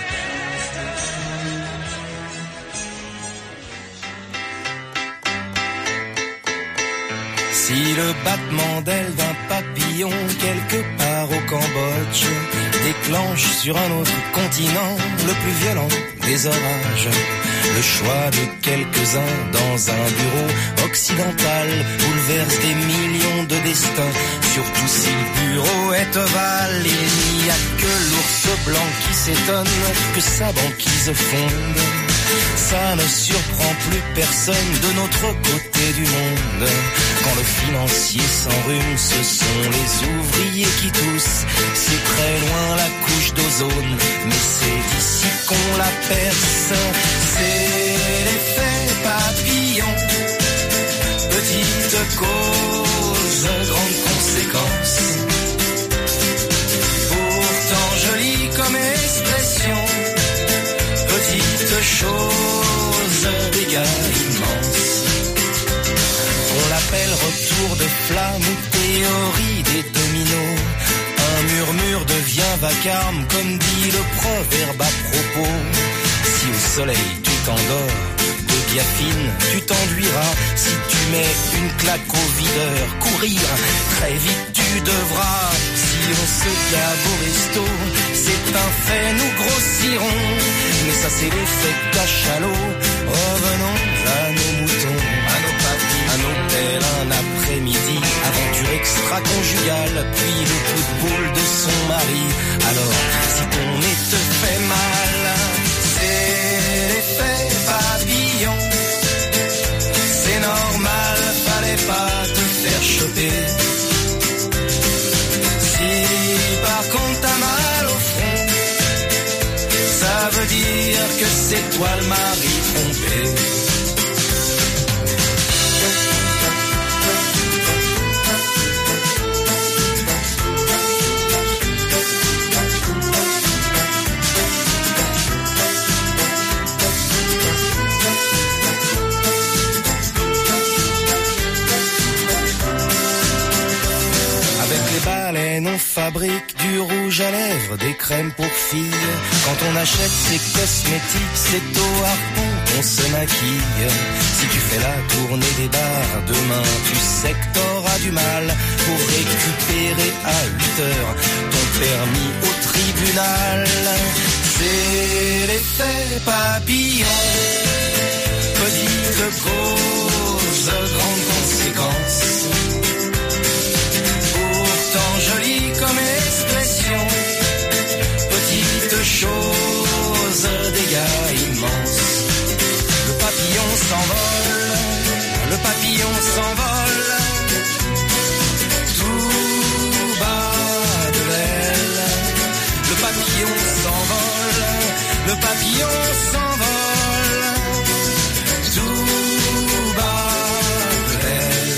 Si le battement d'aile d'un papillon quelque part au Cambodge déclenche sur un autre continent le plus violent des orages, le choix de quelques-uns dans un bureau occidental bouleverse des millions de destins, surtout si le bureau est ovale. Il n'y a que l'ours blanc qui s'étonne que sa banquise fonde. Ça ne surprend plus personne de notre côté du monde. Quand le financier s'enrhume, ce sont les ouvriers qui toussent. C'est très loin la couche d'ozone, mais c'est d'ici qu'on la perce. C'est l'effet papillon. Petite cause, grande conséquence. Pourtant jolie comme expression. Petite chose, dégâts immenses. On l'appelle retour de flamme ou théorie des dominos. Un murmure devient vacarme, comme dit le proverbe à propos. Si au soleil tu t'endors, de biafine tu t'enduiras. Si tu mets une claque au videur, courir, très vite tu devras. Si on se gave au resto, c'est un fait, nous grossirons. Mais ça c'est l'effet cachalot. Revenons à nos moutons, à nos papilles, à nos pères, un après-midi. Aventure extra-conjugale, puis le coup de boule de son mari. Alors, si ton nez te fait mal, c'est l'effet papillon. C'est normal, fallait pas te faire choper. Si par contre t'as mal au front, ça veut dire que c'est toi le mari trompé. On fabrique du rouge à lèvres, des crèmes pour filles. Quand on achète ses cosmétiques, c'est au harpon qu'on se maquille. Si tu fais la tournée des bars, demain tu sais que t'auras du mal pour récupérer à huit heures ton permis au tribunal. C'est l'effet papillon. Petite cause, grande conséquence. Jolie comme expression, petite chose, dégâts immenses. Le papillon s'envole, le papillon s'envole, tout bas de l'aile. Le papillon s'envole, le papillon s'envole, tout bas de l'aile.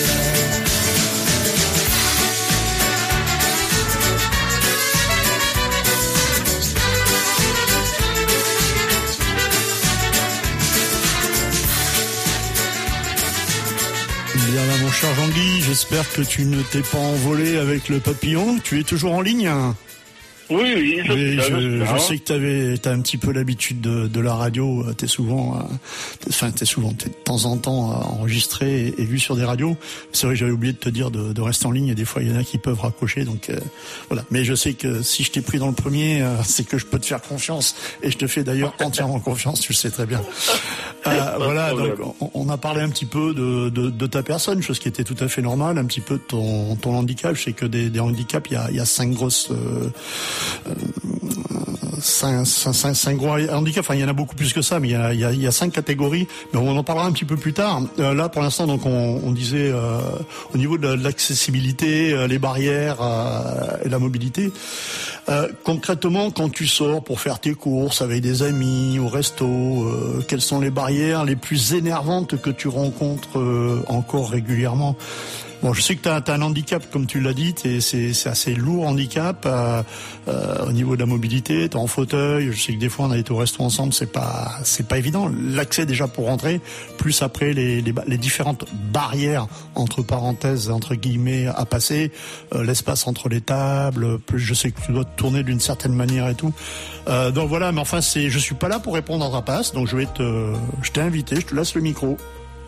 Bien là, mon cher Jean-Guy, j'espère que tu ne t'es pas envolé avec le papillon. Tu es toujours en ligne ? Oui, oui, je, oui, sais, je, je, je sais que t'avais, t'as un petit peu l'habitude de, de la radio. T'es souvent, enfin, t'es souvent, t'es de temps en temps enregistré et, et vu sur des radios. C'est vrai que j'avais oublié de te dire de, de rester en ligne. Et des fois, il y en a qui peuvent raccrocher. Donc euh, voilà. Mais je sais que si je t'ai pris dans le premier, euh, c'est que je peux te faire confiance. Et je te fais d'ailleurs entièrement confiance. Tu le sais très bien. Euh, voilà. Donc, on, on a parlé un petit peu de, de, de ta personne, chose qui était tout à fait normale. Un petit peu de ton, ton handicap. Je sais que des, des handicaps, il y a, il y a cinq grosses. Euh, Euh, cinq, cinq, cinq, cinq gros handicaps, enfin il y en a beaucoup plus que ça, mais il y a, il y a, il y a cinq catégories, mais on en parlera un petit peu plus tard. Euh, là pour l'instant donc on, on disait euh, au niveau de l'accessibilité, euh, les barrières euh, et la mobilité. Euh, concrètement, quand tu sors pour faire tes courses avec des amis au resto, euh, quelles sont les barrières les plus énervantes que tu rencontres euh, encore régulièrement? Bon, je sais que tu as un handicap, comme tu l'as dit, t'es, c'est, c'est assez lourd handicap euh, euh, au niveau de la mobilité. T'es en fauteuil. Je sais que des fois on a été au resto ensemble, c'est pas, c'est pas évident. L'accès déjà pour rentrer, plus après les, les, les différentes barrières entre parenthèses, entre guillemets, à passer, euh, l'espace entre les tables. Plus je sais que tu dois te tourner d'une certaine manière et tout. Euh, donc voilà, mais enfin c'est, je suis pas là pour répondre à ta place, donc je vais te, je t'ai invité, je te laisse le micro.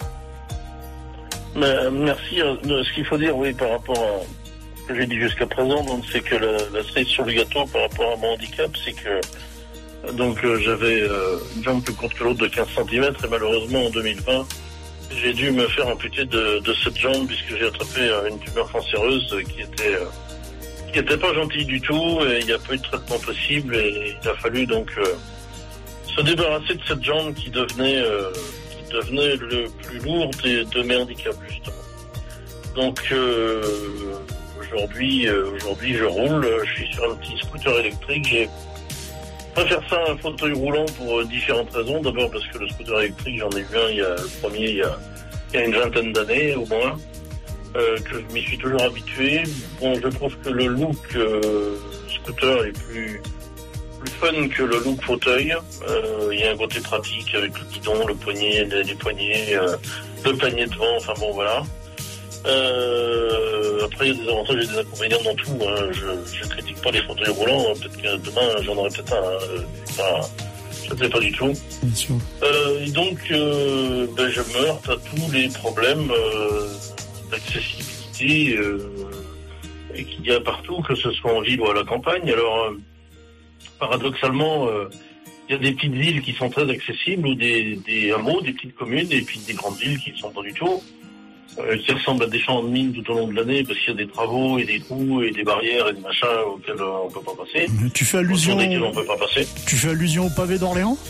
Mais, merci. Ce qu'il faut dire, oui, par rapport à ce que j'ai dit jusqu'à présent, donc c'est que la, la cerise sur le gâteau par rapport à mon handicap, c'est que donc euh, j'avais euh, une jambe plus courte que l'autre de quinze centimètres et malheureusement en deux mille vingt, j'ai dû me faire amputer de, de cette jambe puisque j'ai attrapé euh, une tumeur cancéreuse qui était euh, qui était pas gentille du tout et il n'y a pas eu de traitement possible et il a fallu donc euh, se débarrasser de cette jambe qui devenait euh, devenait le plus lourd de, de mes handicaps justement. Donc euh, aujourd'hui, euh, aujourd'hui je roule, je suis sur un petit scooter électrique. J'ai préféré ça à un fauteuil roulant pour euh, différentes raisons. D'abord parce que le scooter électrique, j'en ai vu un, il y a le premier il y a, il y a une vingtaine d'années au moins, euh, que je m'y suis toujours habitué. Bon, je trouve que le look euh, scooter est plus plus fun que le look fauteuil. Euh, il y a un côté pratique avec le guidon, le poignet, les, les poignets, euh, le panier devant, enfin bon voilà. Euh, après il y a des avantages et des inconvénients dans tout. Hein. Je ne critique pas les fauteuils roulants, peut-être que demain j'en aurai peut-être un. Hein. Pas, je ne sais pas du tout. Bien sûr. Euh, et donc euh, ben, je me heurte à tous les problèmes euh, d'accessibilité euh, et qu'il y a partout, que ce soit en ville ou à la campagne. Alors euh, paradoxalement, euh, il y a des petites villes qui sont très accessibles, ou des, des hameaux, des petites communes, et puis des grandes villes qui ne sont pas du tout, euh, qui ressemblent à des champs de mine tout au long de l'année, parce qu'il y a des travaux et des trous et des barrières et des machins auxquels euh, on ne peut pas passer. Tu fais allusion, desquels on peut pas passer. Tu fais allusion au pavé d'Orléans?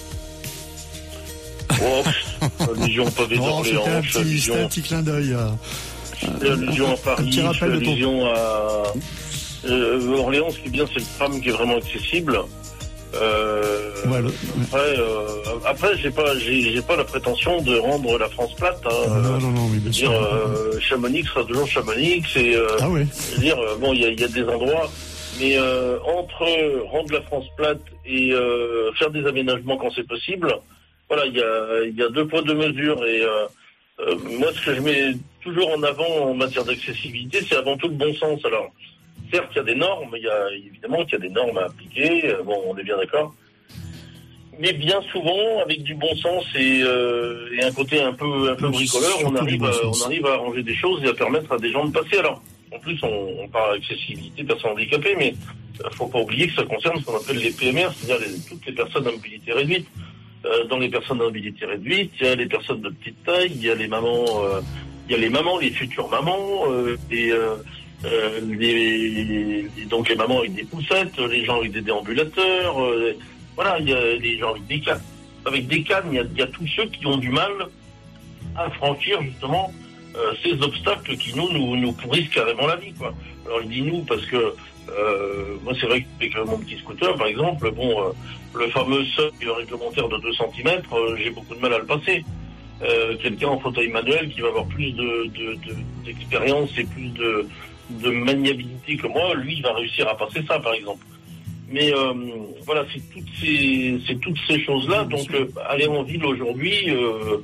Oh, allusion au pavé non, d'Orléans. C'était un petit, allusion... c'était un petit clin d'œil. Euh, allusion à Paris, je fais allusion ton... à... Euh, Orléans, ce qui est bien, c'est le tram qui est vraiment accessible. Euh, ouais, le... Après, euh, après, j'ai pas, j'ai, j'ai pas la prétention de rendre la France plate. Hein. Non, non, non, mais bien sûr. Dire, euh, Chamonix sera toujours Chamonix. Et, euh, ah oui. Dire, euh, bon, il y a, y a des endroits, mais euh, entre rendre la France plate et euh, faire des aménagements quand c'est possible, voilà, il y a, y a deux poids deux mesures. Et euh, euh, moi, ce que je mets toujours en avant en matière d'accessibilité, c'est avant tout le bon sens. Alors. Certes, il y a des normes, il y a évidemment qu'il y a des normes à appliquer, bon, on est bien d'accord. Mais bien souvent, avec du bon sens et, euh, et un côté un peu un peu bricoleur, on arrive, à, on arrive à arranger des choses et à permettre à des gens de passer. Alors, en plus, on, on parle d'accessibilité personnes handicapées, mais il ne faut pas oublier que ça concerne ce qu'on appelle les P M R, c'est-à-dire les, toutes les personnes à mobilité réduite. Euh, dans les personnes à mobilité réduite, il y a les personnes de petite taille, il y a les mamans, euh, il y a les mamans, les futures mamans, euh, et euh, Euh, les, donc les mamans avec des poussettes, les gens avec des déambulateurs, euh, voilà, il y a les gens avec des cannes. Avec des cannes, il y a, il y a tous ceux qui ont du mal à franchir justement euh, ces obstacles qui nous, nous nous pourrissent carrément la vie, quoi. Alors je dis nous parce que euh, moi c'est vrai qu'avec mon petit scooter par exemple, bon, euh, le fameux seuil réglementaire de deux centimètres, euh, j'ai beaucoup de mal à le passer. Euh, quelqu'un en fauteuil manuel qui va avoir plus de, de, de d'expérience et plus de de maniabilité que moi, lui, il va réussir à passer ça, par exemple. Mais euh, voilà, c'est toutes ces, c'est toutes ces choses-là. Donc, euh, aller en ville aujourd'hui, euh,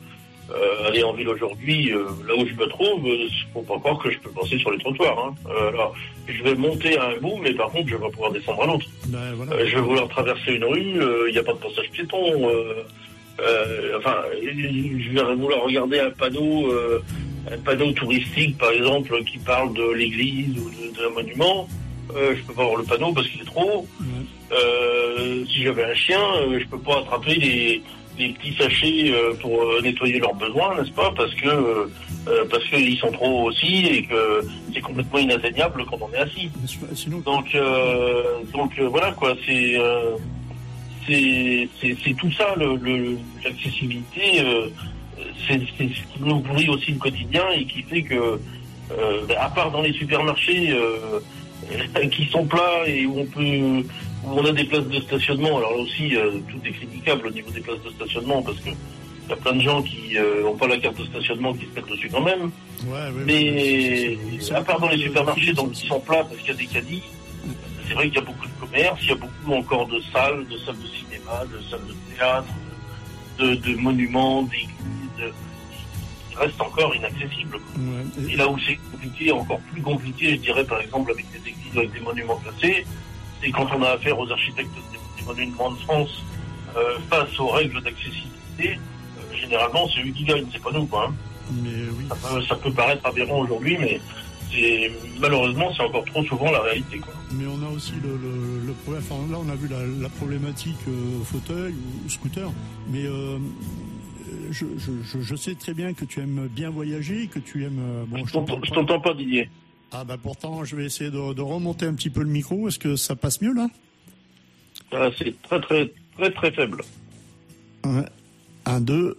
Euh, aller en ville aujourd'hui, euh, là où je me trouve, euh, faut pas croire que je peux passer sur les trottoirs. Hein. Euh, alors, je vais monter à un bout, mais par contre, je vais pas pouvoir descendre à l'autre. Ben, voilà. euh, je vais vouloir traverser une rue, il euh, n'y a pas de passage piéton. Euh, euh, enfin, je vais vouloir regarder un panneau, euh, un panneau touristique, par exemple, qui parle de l'église ou de, d'un monument. Euh, je peux pas voir le panneau parce qu'il est trop haut. Mmh. Euh, si j'avais un chien, euh, je peux pas attraper les des petits sachets euh, pour euh, nettoyer leurs besoins, n'est-ce pas, parce que euh, parce qu'ils sont trop hauts aussi et que c'est complètement inatteignable quand on est assis. Donc euh, donc euh, voilà quoi, c'est, euh, c'est c'est c'est tout ça le, le l'accessibilité, euh, c'est, c'est ce qui nous pourrit aussi le quotidien et qui fait que euh, à part dans les supermarchés euh, qui sont plats et où on peut où on a des places de stationnement. Alors là aussi, euh, tout est critiquable au niveau des places de stationnement parce que il y a plein de gens qui n'ont euh, pas la carte de stationnement qui se mettent dessus quand même. Ouais, ouais, mais ouais, c'est, c'est à part dans les supermarchés, donc qui sont plats parce qu'il y a des caddies, c'est vrai qu'il y a beaucoup de commerces, il y a beaucoup encore de salles, de salles de cinéma, de salles de théâtre, de, de monuments, d'églises, qui restent encore inaccessibles. Ouais, et... et là où c'est compliqué, encore plus compliqué, je dirais par exemple avec des églises avec des monuments classés, et quand on a affaire aux architectes des monuments de France euh, face aux règles d'accessibilité, euh, généralement c'est eux qui gagnent, c'est pas nous quoi. Hein. Mais oui. ça, peut, ça peut paraître aberrant aujourd'hui, mais c'est, malheureusement c'est encore trop souvent la réalité quoi. Mais on a aussi le, le, le problème, enfin là on a vu la, la problématique euh, fauteuil ou scooter, mais euh, je, je, je sais très bien que tu aimes bien voyager, que tu aimes... Euh, bon, je, je, t'entends, je t'entends pas Didier. Ah bah pourtant, je vais essayer de, de remonter un petit peu le micro. Est-ce que ça passe mieux là ? Ah, c'est très très très très faible. Ouais. Un, deux.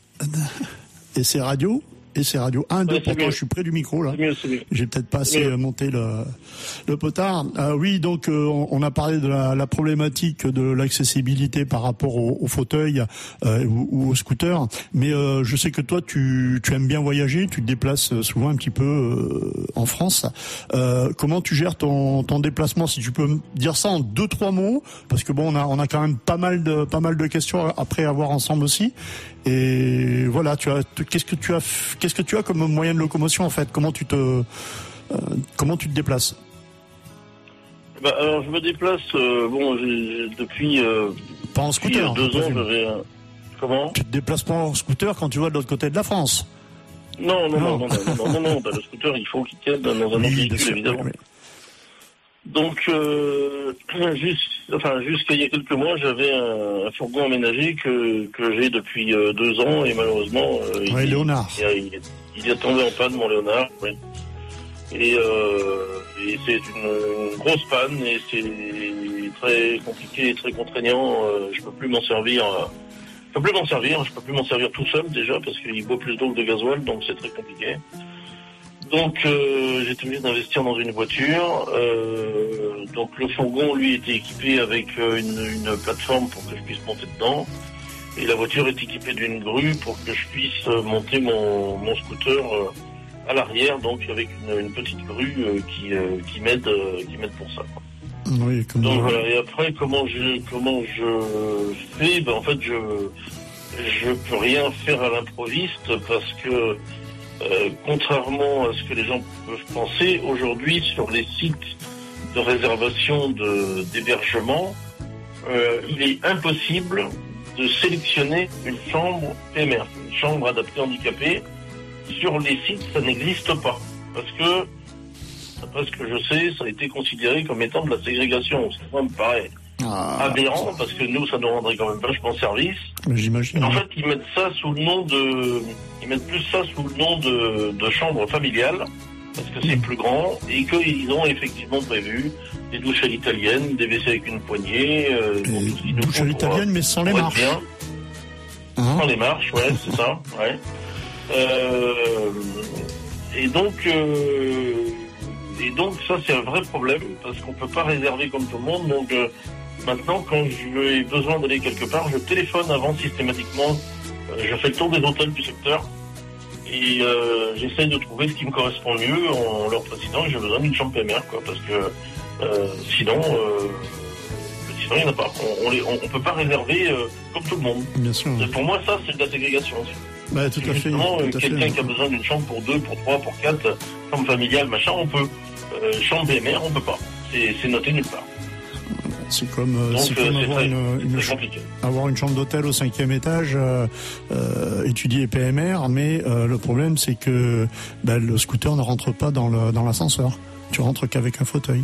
Et c'est radio ? Et c'est radio. Un, deux, ouais, pourtant mieux. Je suis près du micro là. C'est mieux, c'est mieux. J'ai peut-être pas assez monté le, le potard. Euh, oui, donc euh, on, on a parlé de la, la problématique de l'accessibilité par rapport au, au fauteuil euh, ou, ou au scooter. Mais euh, je sais que toi, tu, tu aimes bien voyager, tu te déplaces souvent un petit peu euh, en France. Euh, comment tu gères ton, ton déplacement ? Si tu peux me dire ça en deux, trois mots, parce que bon, on a, on a quand même pas mal de, pas mal de questions après à voir ensemble aussi. Et voilà, tu as, qu'est-ce que tu as, qu'est-ce que tu as comme moyen de locomotion en fait ? Comment tu te, euh, comment tu te déplaces ? Bah, alors je me déplace, euh, bon, j'ai, depuis, euh, pas en scooter, depuis deux ans, j'avais un... Comment ? Tu te déplaces pas en scooter quand tu vas de l'autre côté de la France ? Non, non, non, non, non, non, non, non, non bah, le scooter, il faut qu'il tienne dans un oui, véhicule, sûr, évidemment. Oui. Donc, euh, juste, enfin, jusqu'à il y a quelques mois, j'avais un, un fourgon aménagé que, que j'ai depuis euh, deux ans et malheureusement, euh, ouais, il, Léonard. Il, il, il est tombé en panne, mon Léonard. Oui. Et, euh, et c'est une, une grosse panne et c'est très compliqué et très contraignant. Euh, je peux plus m'en servir. Euh, je peux plus m'en servir. Je peux plus m'en servir tout seul déjà parce qu'il boit plus d'eau que de gasoil, donc c'est très compliqué. Donc euh, j'ai été obligé d'investir dans une voiture. Euh, donc le fourgon, lui, était équipé avec euh, une, une plateforme pour que je puisse monter dedans. Et la voiture est équipée d'une grue pour que je puisse monter mon, mon scooter euh, à l'arrière, donc avec une, une petite grue euh, qui, euh, qui m'aide, euh, qui m'aide pour ça. Oui, comme donc voilà. Et après, comment je comment je fais ? Ben en fait, je je peux rien faire à l'improviste parce que Euh, contrairement à ce que les gens peuvent penser, aujourd'hui, sur les sites de réservation de, d'hébergement, euh, il est impossible de sélectionner une chambre P M R, une chambre adaptée handicapée. Sur les sites, ça n'existe pas. Parce que, d'après ce que je sais, ça a été considéré comme étant de la ségrégation. Ça me paraît ah, aberrant, ça. Parce que nous, ça nous rendrait quand même vachement service. J'imagine. En fait, ils mettent ça sous le nom de... Ils mettent plus ça sous le nom de, de chambre familiale, parce que c'est plus grand, et qu'ils ont effectivement prévu des douches à l'italienne, des W C avec une poignée... Euh, des douches à l'italienne, mais sans les marches. Bien. Hein? Sans les marches, ouais, c'est ça, ouais. Euh, et donc... Euh, et donc, ça, c'est un vrai problème, parce qu'on peut pas réserver comme tout le monde, donc... Euh, Maintenant, quand j'ai besoin d'aller quelque part, je téléphone avant systématiquement. Euh, je fais le tour des hôtels du secteur et euh, j'essaye de trouver ce qui me correspond le mieux en leur précisant que j'ai besoin d'une chambre P M R, quoi, parce que euh, sinon, euh, sinon il n'y en a pas. On, on, les, on, on peut pas réserver euh, comme tout le monde. Bien sûr. Et pour moi, ça, c'est de la ségrégation aussi. Bah, tout à fait. Justement, tout à quelqu'un fait. qui a besoin d'une chambre pour deux, pour trois, pour quatre, chambre familiale, machin, on peut. Euh, chambre P M R, on peut pas. C'est, c'est noté nulle part. C'est comme, euh, Donc, c'est comme c'est avoir, très, une, c'est une très ch- compliqué. avoir une chambre d'hôtel au cinquième étage, euh, euh, étudier P M R, mais euh, le problème c'est que bah, le scooter ne rentre pas dans, le, dans l'ascenseur. Tu rentres qu'avec un fauteuil.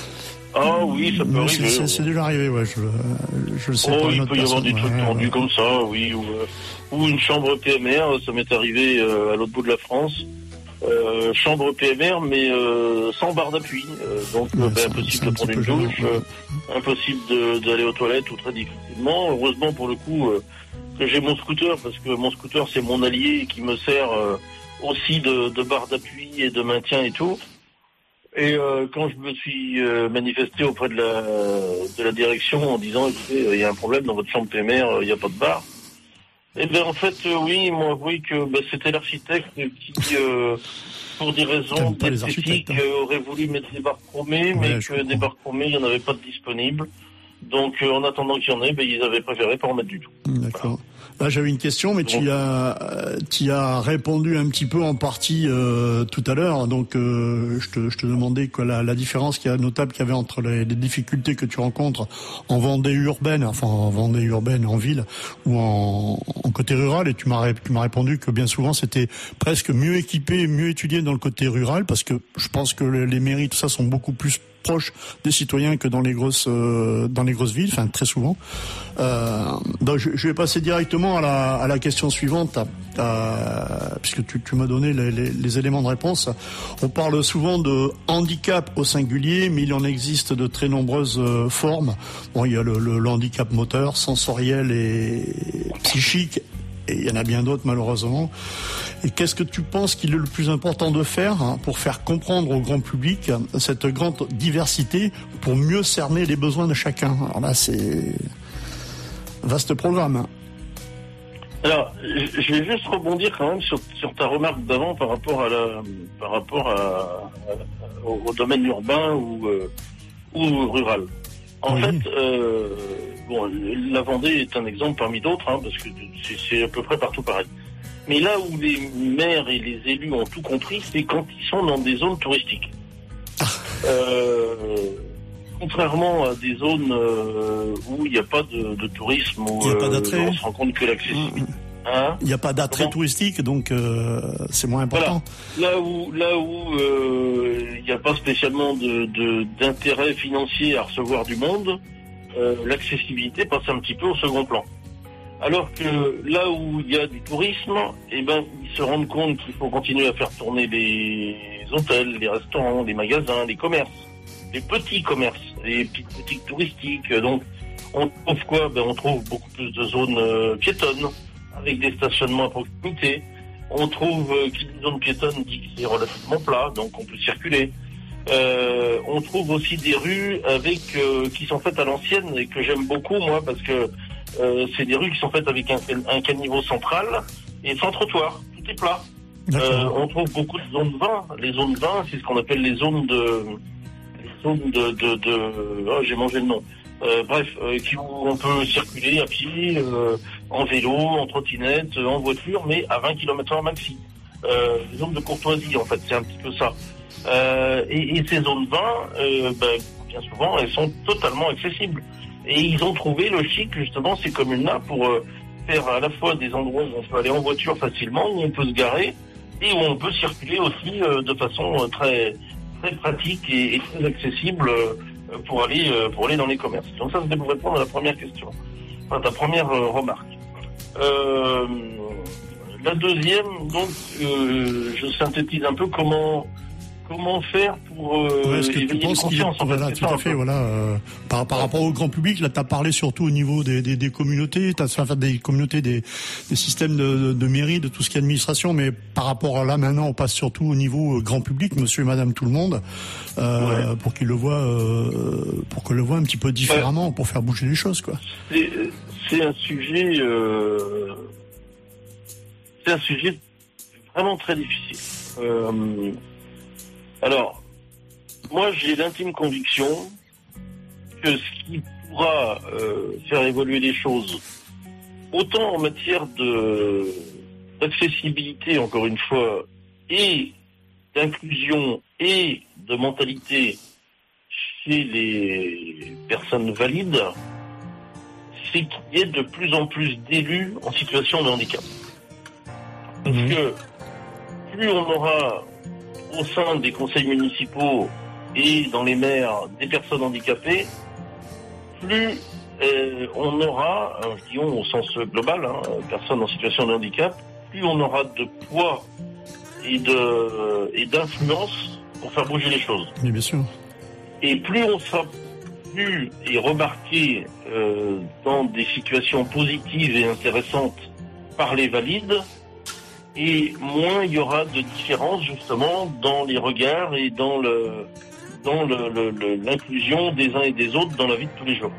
Ah oui, ça peut Mais arriver. c'est, c'est, c'est déjà arrivé, ouais. Je, je le sais Oh, pas. il peut y avoir des trucs tendus comme ça, oui. Ou, euh, ou une chambre P M R, ça m'est arrivé euh, à l'autre bout de la France. Euh, chambre P M R, mais euh, sans barre d'appui. Euh, donc, Ouais, euh, ben, c'est- impossible c'est de un prendre petit une peu gênant, douche, ouais. euh, impossible de, d'aller aux toilettes ou très difficilement. Heureusement, pour le coup, euh, que j'ai mon scooter, parce que mon scooter, c'est mon allié qui me sert euh, aussi de, de barre d'appui et de maintien et tout. Et euh, quand je me suis euh, manifesté auprès de la, de la direction en disant, écoutez, il y a un problème dans votre chambre P M R, il n'y a pas de barre. Eh bien, en fait, euh, oui, ils m'ont avoué que bah, c'était l'architecte qui, euh, pour des raisons T'aimes pas les d'esthétique, architectes, hein. euh, aurait voulu mettre des barres chromées, Ouais, mais je que comprends. des barres chromées, il n'y en avait pas de disponibles. Donc, euh, en attendant qu'il y en ait, ben, ils avaient préféré pas en mettre du tout. D'accord. Là, j'avais une question, mais tu y as, euh, tu y as répondu un petit peu en partie euh, tout à l'heure. Donc, euh, je, te, je te demandais quoi la, la différence qu'il y a notable qu'il y avait entre les, les difficultés que tu rencontres en Vendée urbaine, enfin en Vendée urbaine, en ville ou en, en côté rural. Et tu m'as, tu m'as répondu que bien souvent c'était presque mieux équipé, mieux étudié dans le côté rural, parce que je pense que les, les mairies, tout ça, sont beaucoup plus proche des citoyens que dans les grosses euh, dans les grosses villes, enfin très souvent. Euh, donc je, je vais passer directement à la à la question suivante, euh, puisque tu, tu m'as donné les, les, les éléments de réponse. On parle souvent de handicap au singulier, mais il en existe de très nombreuses euh, formes. Bon, il y a le, le, le handicap moteur, sensoriel et psychique. Et il y en a bien d'autres, malheureusement. Et qu'est-ce que tu penses qu'il est le plus important de faire hein, pour faire comprendre au grand public cette grande diversité, pour mieux cerner les besoins de chacun? Alors là, c'est vaste programme. Alors, je je vais juste rebondir quand même sur, sur ta remarque d'avant par rapport à la, par rapport à, à- au, au domaine urbain ou, euh, ou rural. En Oui. fait, euh, bon, la Vendée est un exemple parmi d'autres, hein, parce que c'est, c'est à peu près partout pareil. Mais là où les maires et les élus ont tout compris, c'est quand ils sont dans des zones touristiques. Euh, contrairement à des zones euh, où il n'y a pas de, de tourisme, où Il y a pas euh, d'attrait. on se rend compte que l'accessibilité... Hein Il n'y a pas d'attrait Comment touristique, donc euh, c'est moins important. Là où là où euh, il n'y a pas spécialement de, de d'intérêt financier à recevoir du monde, euh, l'accessibilité passe un petit peu au second plan. Alors que là où il y a du tourisme, eh ben ils se rendent compte qu'il faut continuer à faire tourner les hôtels, les restaurants, les magasins, les commerces, les petits commerces, les petites boutiques touristiques. Donc on trouve quoi? Ben on trouve beaucoup plus de zones euh, piétonnes, avec des stationnements à proximité. On trouve euh, qui dit zone piétonne dit que c'est relativement plat, donc on peut circuler. Euh, on trouve aussi des rues avec euh, qui sont faites à l'ancienne et que j'aime beaucoup moi parce que euh, c'est des rues qui sont faites avec un, un caniveau central et sans trottoir. Tout est plat. Euh, on trouve beaucoup de zones vingt. Les zones vingt, c'est ce qu'on appelle les zones de les zones de, de, de... Oh, j'ai mangé le nom. Euh, bref, euh, qui, où on peut circuler à pied, euh, en vélo, en trottinette, euh, en voiture, mais à vingt kilomètres heure maxi. Euh, les zones de courtoisie, en fait, c'est un petit peu ça. Euh, et, et ces zones vingt, euh, ben, bien souvent, elles sont totalement accessibles. Et ils ont trouvé le chic, justement, ces communes-là, pour euh, faire à la fois des endroits où on peut aller en voiture facilement, où on peut se garer, et où on peut circuler aussi euh, de façon euh, très très pratique et, et très accessible euh, pour aller euh, pour aller dans les commerces. Donc ça, c'était pour répondre à la première question, enfin ta première euh, remarque. Euh, la deuxième, donc, euh, je synthétise un peu comment comment faire pour euh, Ouais, est-ce que tu éveiller penses les qu'il y a, consciences, en voilà, fait, c'est tout ça, à un fait, peu. voilà, euh, par, par rapport au grand public, là, tu as parlé surtout au niveau des, des, des communautés, tu as fait des communautés, des, des systèmes de, de, de mairie, de tout ce qui est administration, mais par rapport à là, maintenant, on passe surtout au niveau grand public, monsieur et madame tout le monde, euh, Ouais. pour qu'ils le voient, euh, pour que le voient un petit peu différemment, pour faire bouger les choses, quoi. C'est, c'est un sujet, euh, c'est un sujet vraiment très difficile. Euh, alors, moi, j'ai l'intime conviction que ce qui pourra euh, faire évoluer les choses, autant en matière de d'accessibilité, encore une fois, et d'inclusion et de mentalité chez les personnes valides, c'est qu'il y ait de plus en plus d'élus en situation de handicap. Parce mmh. que plus on aura au sein des conseils municipaux et dans les maires des personnes handicapées, plus euh, on aura, hein, disons au sens global, hein, personnes en situation de handicap, plus on aura de poids et de et d'influence pour faire bouger les choses. Oui, bien sûr. Et plus on sera vu et remarqué euh, dans des situations positives et intéressantes par les valides, et moins il y aura de différence justement dans les regards et dans le dans le, le, le, l'inclusion des uns et des autres dans la vie de tous les jours.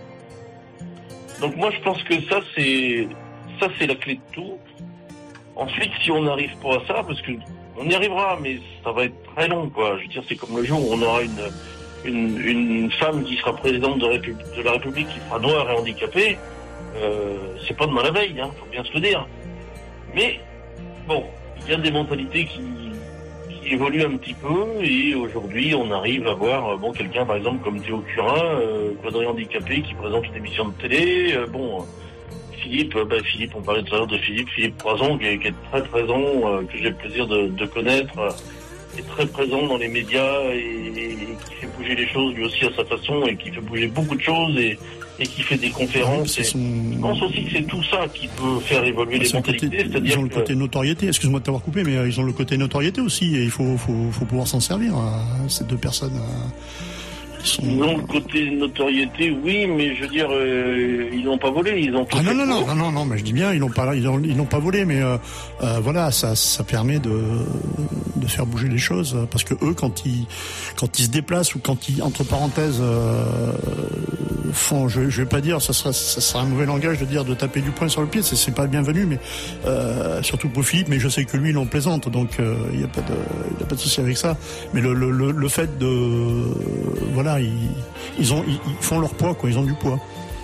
Donc moi je pense que ça c'est ça c'est la clé de tout. Ensuite, si on n'arrive pas à ça, parce que on y arrivera, mais ça va être très long, quoi. Je veux dire, c'est comme le jour où on aura une une, une femme qui sera présidente de, République, de la République, qui sera noire et handicapée. Euh, c'est pas demain la veille, hein, faut bien se le dire. Mais bon, il y a des mentalités qui, qui évoluent un petit peu, et aujourd'hui, on arrive à voir bon quelqu'un, par exemple, comme Théo Curin, euh, quadrillé handicapé, qui présente une émission de télé. Euh, bon. Philippe, bah Philippe, on parlait tout à l'heure de Philippe, Philippe Poison, qui est, qui est très présent, euh, que j'ai le plaisir de, de connaître, euh, est très présent dans les médias et, et, et qui fait bouger les choses lui aussi à sa façon, et qui fait bouger beaucoup de choses et, et qui fait des conférences. Oui, et son... Je pense aussi que c'est tout ça qui peut faire évoluer les mentalités. Côté, c'est-à-dire ils ont le que... côté notoriété, excuse-moi de t'avoir coupé, mais ils ont le côté notoriété aussi, et il faut, faut, faut pouvoir s'en servir, hein, ces deux personnes. Hein. Sont... Non, le côté notoriété, oui, mais je veux dire, euh, ils n'ont pas volé, ils ont tout ah fait non, non, pour. non, non, non, mais je dis bien, ils n'ont pas, ils n'ont, ils n'ont pas volé, mais euh, euh, voilà, ça, ça permet de, de faire bouger les choses, parce que eux, quand ils, quand ils se déplacent ou quand ils, entre parenthèses, euh, font, je, je vais pas dire, ça sera, ça sera un mauvais langage de dire de taper du poing sur le pied, c'est, c'est pas bienvenu, mais euh, surtout pour Philippe, mais je sais que lui, il en plaisante, donc il euh, y a pas de, il y a pas de souci avec ça. Mais le, le, le, le fait de, voilà. Ils, ils ont, ils, ils font leur poids, quoi. Ils ont du poids.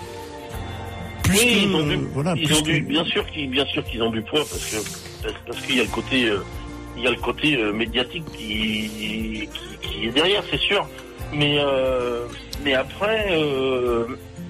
Plus oui, que, ils ont du, voilà, ils plus ont du, que... bien sûr qu'ils, bien sûr qu'ils ont du poids, parce que, parce qu'il y a le côté, euh, il y a le côté euh, médiatique qui, qui, qui est derrière, c'est sûr. Mais, euh, mais après, euh,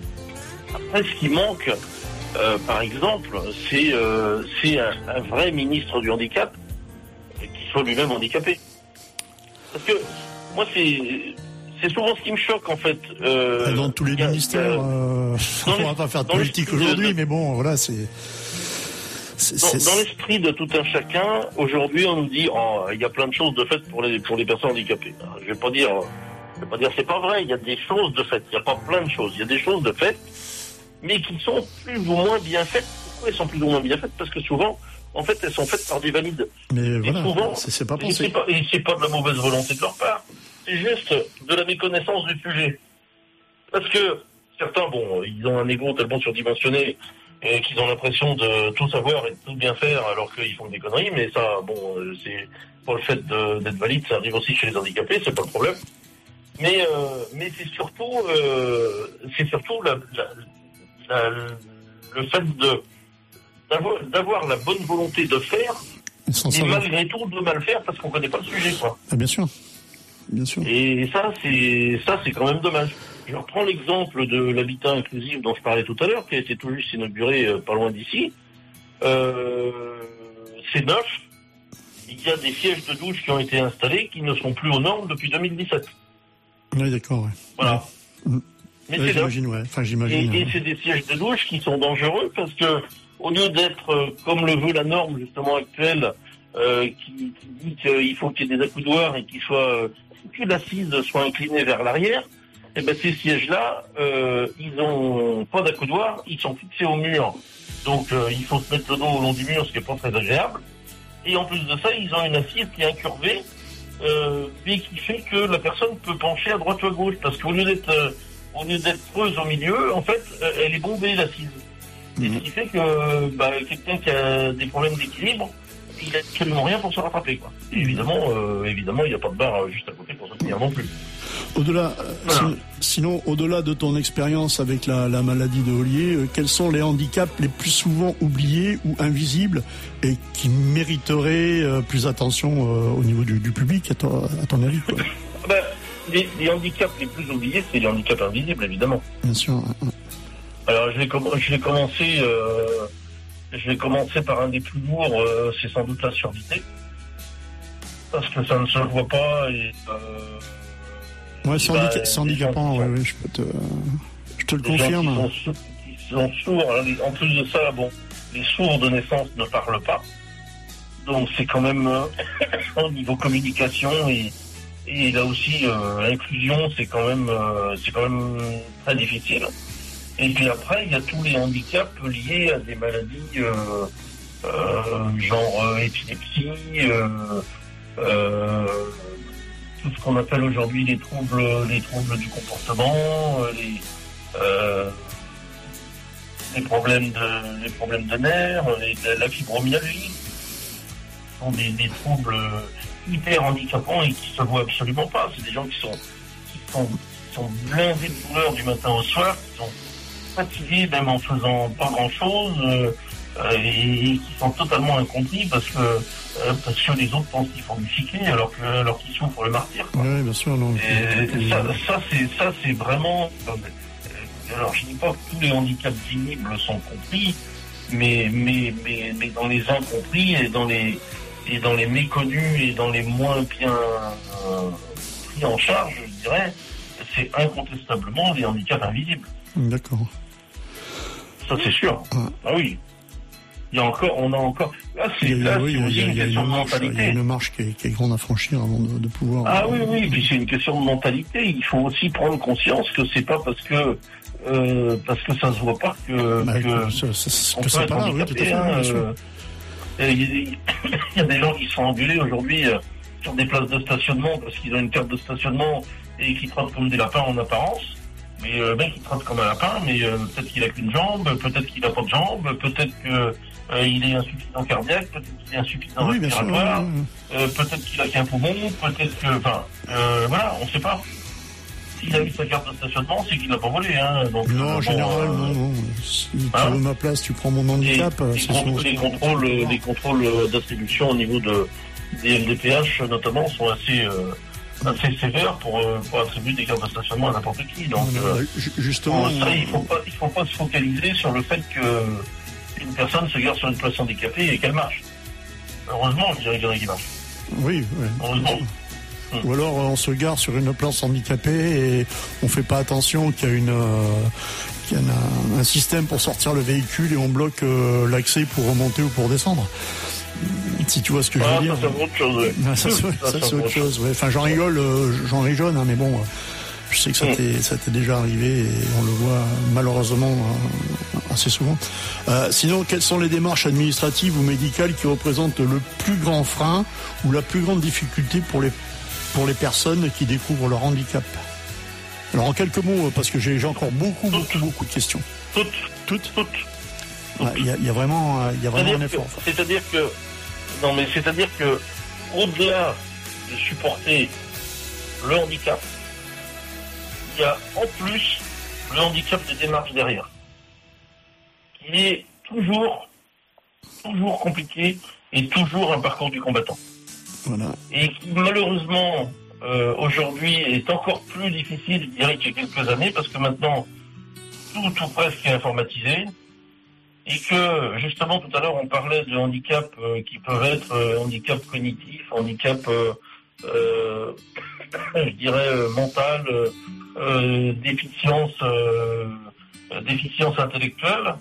après, ce qui manque, euh, par exemple, c'est, euh, c'est un, un vrai ministre du handicap qui soit lui-même handicapé. Parce que moi, c'est C'est souvent ce qui me choque, en fait. Euh, dans tous les a, ministères, euh, on ne va pas faire de politique aujourd'hui, de, mais bon, voilà, c'est... c'est, dans, c'est... dans l'esprit de tout un chacun, aujourd'hui, on nous dit, oh, il y a plein de choses de fait pour les, pour les personnes handicapées. Je vais pas dire, je vais pas dire c'est pas vrai, il y a des choses de fait, il n'y a pas plein de choses, il y a des choses de fait, mais qui sont plus ou moins bien faites. Pourquoi elles sont plus ou moins bien faites? Parce que souvent, en fait, elles sont faites par des valides. Mais et voilà, souvent, c'est, c'est pas pensé. Et c'est pas, et c'est pas de la mauvaise volonté de leur part. C'est juste de la méconnaissance du sujet. Parce que certains, bon, ils ont un ego tellement surdimensionné et qu'ils ont l'impression de tout savoir et de tout bien faire alors qu'ils font des conneries, mais ça, bon, c'est pas le fait de, d'être valide, ça arrive aussi chez les handicapés, c'est pas le problème. Mais, euh, mais c'est surtout, euh, c'est surtout la, la, la, le fait de, d'avoir, d'avoir la bonne volonté de faire, mais malgré tout de mal faire parce qu'on connaît pas le sujet, quoi. Ah, bien sûr. Bien sûr. Et ça, c'est ça, c'est quand même dommage. Je reprends l'exemple de l'habitat inclusif dont je parlais tout à l'heure, qui a été tout juste inauguré euh, pas loin d'ici. Euh, c'est neuf. Il y a des sièges de douche qui ont été installés qui ne sont plus aux normes depuis deux mille dix-sept. Oui, d'accord. Ouais. Voilà. Ouais. Mais ouais, c'est j'imagine, ouais. Enfin, j'imagine. Et, ouais. et c'est des sièges de douche qui sont dangereux parce que au lieu d'être euh, comme le veut la norme justement actuelle, euh, qui, qui dit qu'il faut qu'il y ait des accoudoirs et qu'il soit euh, que l'assise soit inclinée vers l'arrière, et ben ces sièges-là, euh, ils ont pas d'accoudoir, ils sont fixés au mur. Donc euh, il faut se mettre le dos au long du mur, ce qui est pas très agréable. Et en plus de ça, ils ont une assise qui est incurvée, euh, et qui fait que la personne peut pencher à droite ou à gauche, parce qu'au lieu d'être euh, au lieu d'être creuse au milieu, en fait, euh, elle est bombée l'assise. Mmh. Et ce qui fait que bah, quelqu'un qui a des problèmes d'équilibre, il n'a absolument rien pour se rattraper, quoi. Et évidemment, euh, évidemment, il n'y a pas de barre juste à côté pour se tenir non plus. Au-delà, Voilà. sin- sinon, au-delà de ton expérience avec la, la maladie de Ollier, euh, quels sont les handicaps les plus souvent oubliés ou invisibles et qui mériteraient euh, plus attention euh, au niveau du, du public, à ton, à ton avis, quoi. Ben, les, les handicaps les plus oubliés, c'est les handicaps invisibles, évidemment. Bien sûr. Alors, je vais, com- je vais commencer, euh, je vais commencer par un des plus lourds, euh, c'est sans doute la surdité, parce que ça ne se voit pas et. Euh, Ouais, c'est, bah, handica- c'est des handicapant, gens ouais, qui ouais, je peux te, je te le des gens confirme. qui sont, sou- qui sont sourds. Alors, les- en plus de ça, bon, les sourds de naissance ne parlent pas, donc c'est quand même euh, au niveau communication et, et là aussi euh, l'inclusion, c'est quand même, euh, c'est quand même très difficile. Et puis après, il y a tous les handicaps liés à des maladies euh, euh, genre euh, épilepsie, euh, euh, tout ce qu'on appelle aujourd'hui les troubles, les troubles du comportement, euh, les, euh, les problèmes de, les problèmes de nerfs, les- la, la fibromyalgie, ce sont des, des troubles hyper handicapants et qui se voient absolument pas. C'est des gens qui sont, qui sont, qui sont blindés de douleur du matin au soir, qui sont fatigués même en faisant pas grand chose euh, euh, et, et qui sont totalement incompris parce que euh, parce que les autres pensent qu'ils font du cyclé alors que alors qu'ils souffrent le martyr. quoi. Ouais, bien sûr, non. Et ça, ça c'est ça c'est vraiment. euh, Alors je dis pas que tous les handicaps visibles sont compris, mais mais mais mais dans les incompris et dans les et dans les méconnus et dans les moins bien euh, pris en charge, je dirais, c'est incontestablement les handicaps invisibles. D'accord. Ça c'est sûr. Ouais. Ah oui. Il y a encore, on a encore. Là c'est Il y a, là, oui, c'est il y a- aussi il y a- une il y a question une de marche, il y a mentalité. une marche qui est, qui est grande à franchir avant de, de pouvoir. Ah euh, oui, oui, puis c'est une question de mentalité. Il faut aussi prendre conscience que c'est pas parce que euh, parce que ça se voit pas que, bah, que, que ça- ça- on que peut c'est être pas là, oui, tout à handicapé. fait, hein, bien sûr. euh, et Il y, a- il y a des gens qui sont engueulés aujourd'hui euh, sur des places de stationnement parce qu'ils ont une carte de stationnement et qui trottent comme des lapins en apparence. Mais euh, le mec il trotte comme un lapin, mais euh, peut-être qu'il a qu'une jambe, peut-être qu'il a pas de jambe, peut-être que euh, il est insuffisant cardiaque, peut-être qu'il est insuffisant Oui, bien sûr. respiratoire. ouais, ouais. Euh, peut-être qu'il a qu'un poumon, peut-être que... Enfin, euh, voilà, on sait pas. S'il a eu sa carte de stationnement, c'est qu'il l'a pas volé. Hein. Donc, Non, euh, en bon, général, euh, non, non. Si tu hein veux ma place, tu prends mon Et, handicap. les, c'est con- souvent- les contrôles, euh, les contrôles euh, d'attribution au niveau de, des M D P H, notamment, sont assez, euh, assez sévères pour, euh, pour attribuer des cartes de stationnement à n'importe qui. Donc, Voilà, euh, ju- justement, bon, ça, il faut pas, il faut pas se focaliser sur le fait que une personne se gare sur une place handicapée et qu'elle marche. Heureusement, je dirais qu'il y en a qui marchent. oui, ouais. Heureusement. Ou alors euh, on se gare sur une place handicapée et on fait pas attention qu'il y a une euh, qu'il y a un, un système pour sortir le véhicule et on bloque euh, l'accès pour remonter ou pour descendre. Si tu vois ce que je Ah, veux dire. ça, c'est autre chose. ouais. Ah, ça, c'est- Ça, ça, c'est c'est autre chose. Ouais. Enfin, j'en rigole, euh, j'en rigole, hein, mais bon, euh, je sais que ça Mm. t'est, ça t'est déjà arrivé et on le voit malheureusement euh, assez souvent. Euh, sinon, quelles sont les démarches administratives ou médicales qui représentent le plus grand frein ou la plus grande difficulté pour les pour les personnes qui découvrent leur handicap? Alors en quelques mots, parce que j'ai, j'ai encore beaucoup, beaucoup, beaucoup de questions. Toutes, Toutes. toutes. Ah, Il y, a, il y a vraiment, euh, il y a vraiment un C'est-à-dire effort. que, c'est-à-dire que, non mais c'est-à-dire que, au-delà de supporter le handicap, il y a en plus le handicap de démarche derrière, qui est toujours, toujours compliqué et toujours un parcours du combattant. Voilà. Et qui malheureusement euh, aujourd'hui est encore plus difficile, je dirais, qu'il y a quelques années, parce que maintenant tout, tout presque est informatisé, et que justement tout à l'heure on parlait de handicaps euh, qui peuvent être euh, handicap cognitif, handicap euh, euh, je dirais euh, mental, euh, euh, déficience, euh, déficience intellectuelle.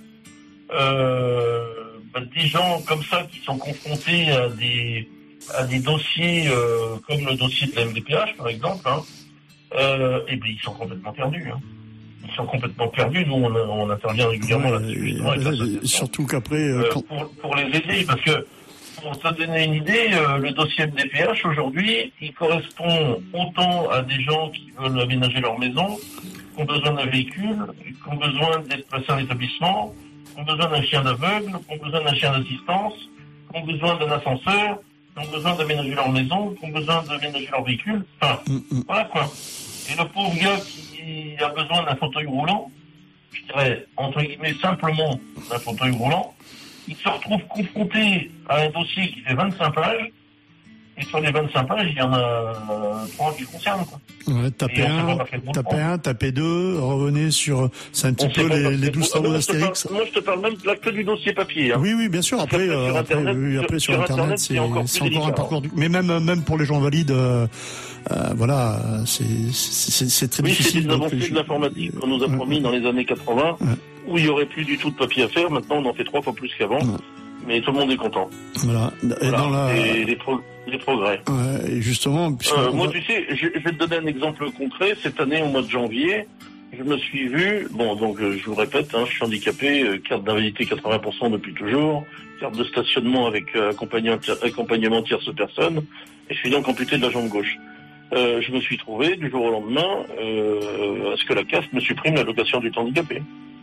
Euh, bah, des gens comme ça qui sont confrontés à des à des dossiers euh, comme le dossier de la M D P H par exemple, hein, euh, et bien ils sont complètement perdus. Hein. Ils sont complètement perdus. Nous, on, on intervient régulièrement Ouais, là-dessus. et- justement, avec et- l'association. surtout qu'après, euh, Euh, quand- pour, pour les aider, parce que pour te donner une idée, euh, le dossier M D P H aujourd'hui, il correspond autant à des gens qui veulent aménager leur maison, qui ont besoin d'un véhicule, qui ont besoin d'être placés en établissement, qui ont besoin d'un chien d'aveugle, qui ont besoin d'un chien d'assistance, qui ont besoin d'un ascenseur, qui ont besoin d'aménager leur maison, qui ont besoin d'aménager leur véhicule. Enfin, Mm, mm. voilà quoi. Et le pauvre gars qui a besoin d'un fauteuil roulant, je dirais, entre guillemets, simplement d'un fauteuil roulant, il se retrouve confronté à un dossier qui fait vingt-cinq pages, et sur les vingt-cinq pages, il y en a trois qui concernent, quoi. Ouais, tapez un, tapez un, tapez deux, revenez sur, c'est un petit peu les, les douze travaux d'Astérix. Moi, je te parle même là que du dossier papier, hein. Oui, oui, bien sûr. Après, euh, sur après, Internet, oui, après, sur, sur Internet, Internet, c'est, c'est encore, c'est encore un parcours du, mais même, même pour les gens valides, euh, euh, voilà, c'est, c'est, c'est très oui, difficile. Oui, c'est des avancées de l'informatique qu'on nous a promis euh, dans les années quatre-vingts, ouais. où il y aurait plus du tout de papier à faire. Maintenant, on en fait trois fois plus qu'avant. Ouais. Mais tout le monde est content. Voilà. Et voilà. dans la... Et les, pro... les progrès. Ouais, et justement... Euh, moi, va... tu sais, je, je vais te donner un exemple concret. Cette année, au mois de janvier, je me suis vu... Bon, donc, je vous répète, hein, je suis handicapé, euh, carte d'invalidité quatre-vingts pour cent depuis toujours, carte de stationnement avec euh, accompagnement, accompagnement tierce personne, et je suis donc amputé de la jambe gauche. Euh, je me suis trouvé, du jour au lendemain, euh, à ce que la C A F me supprime l'allocation du handicapé.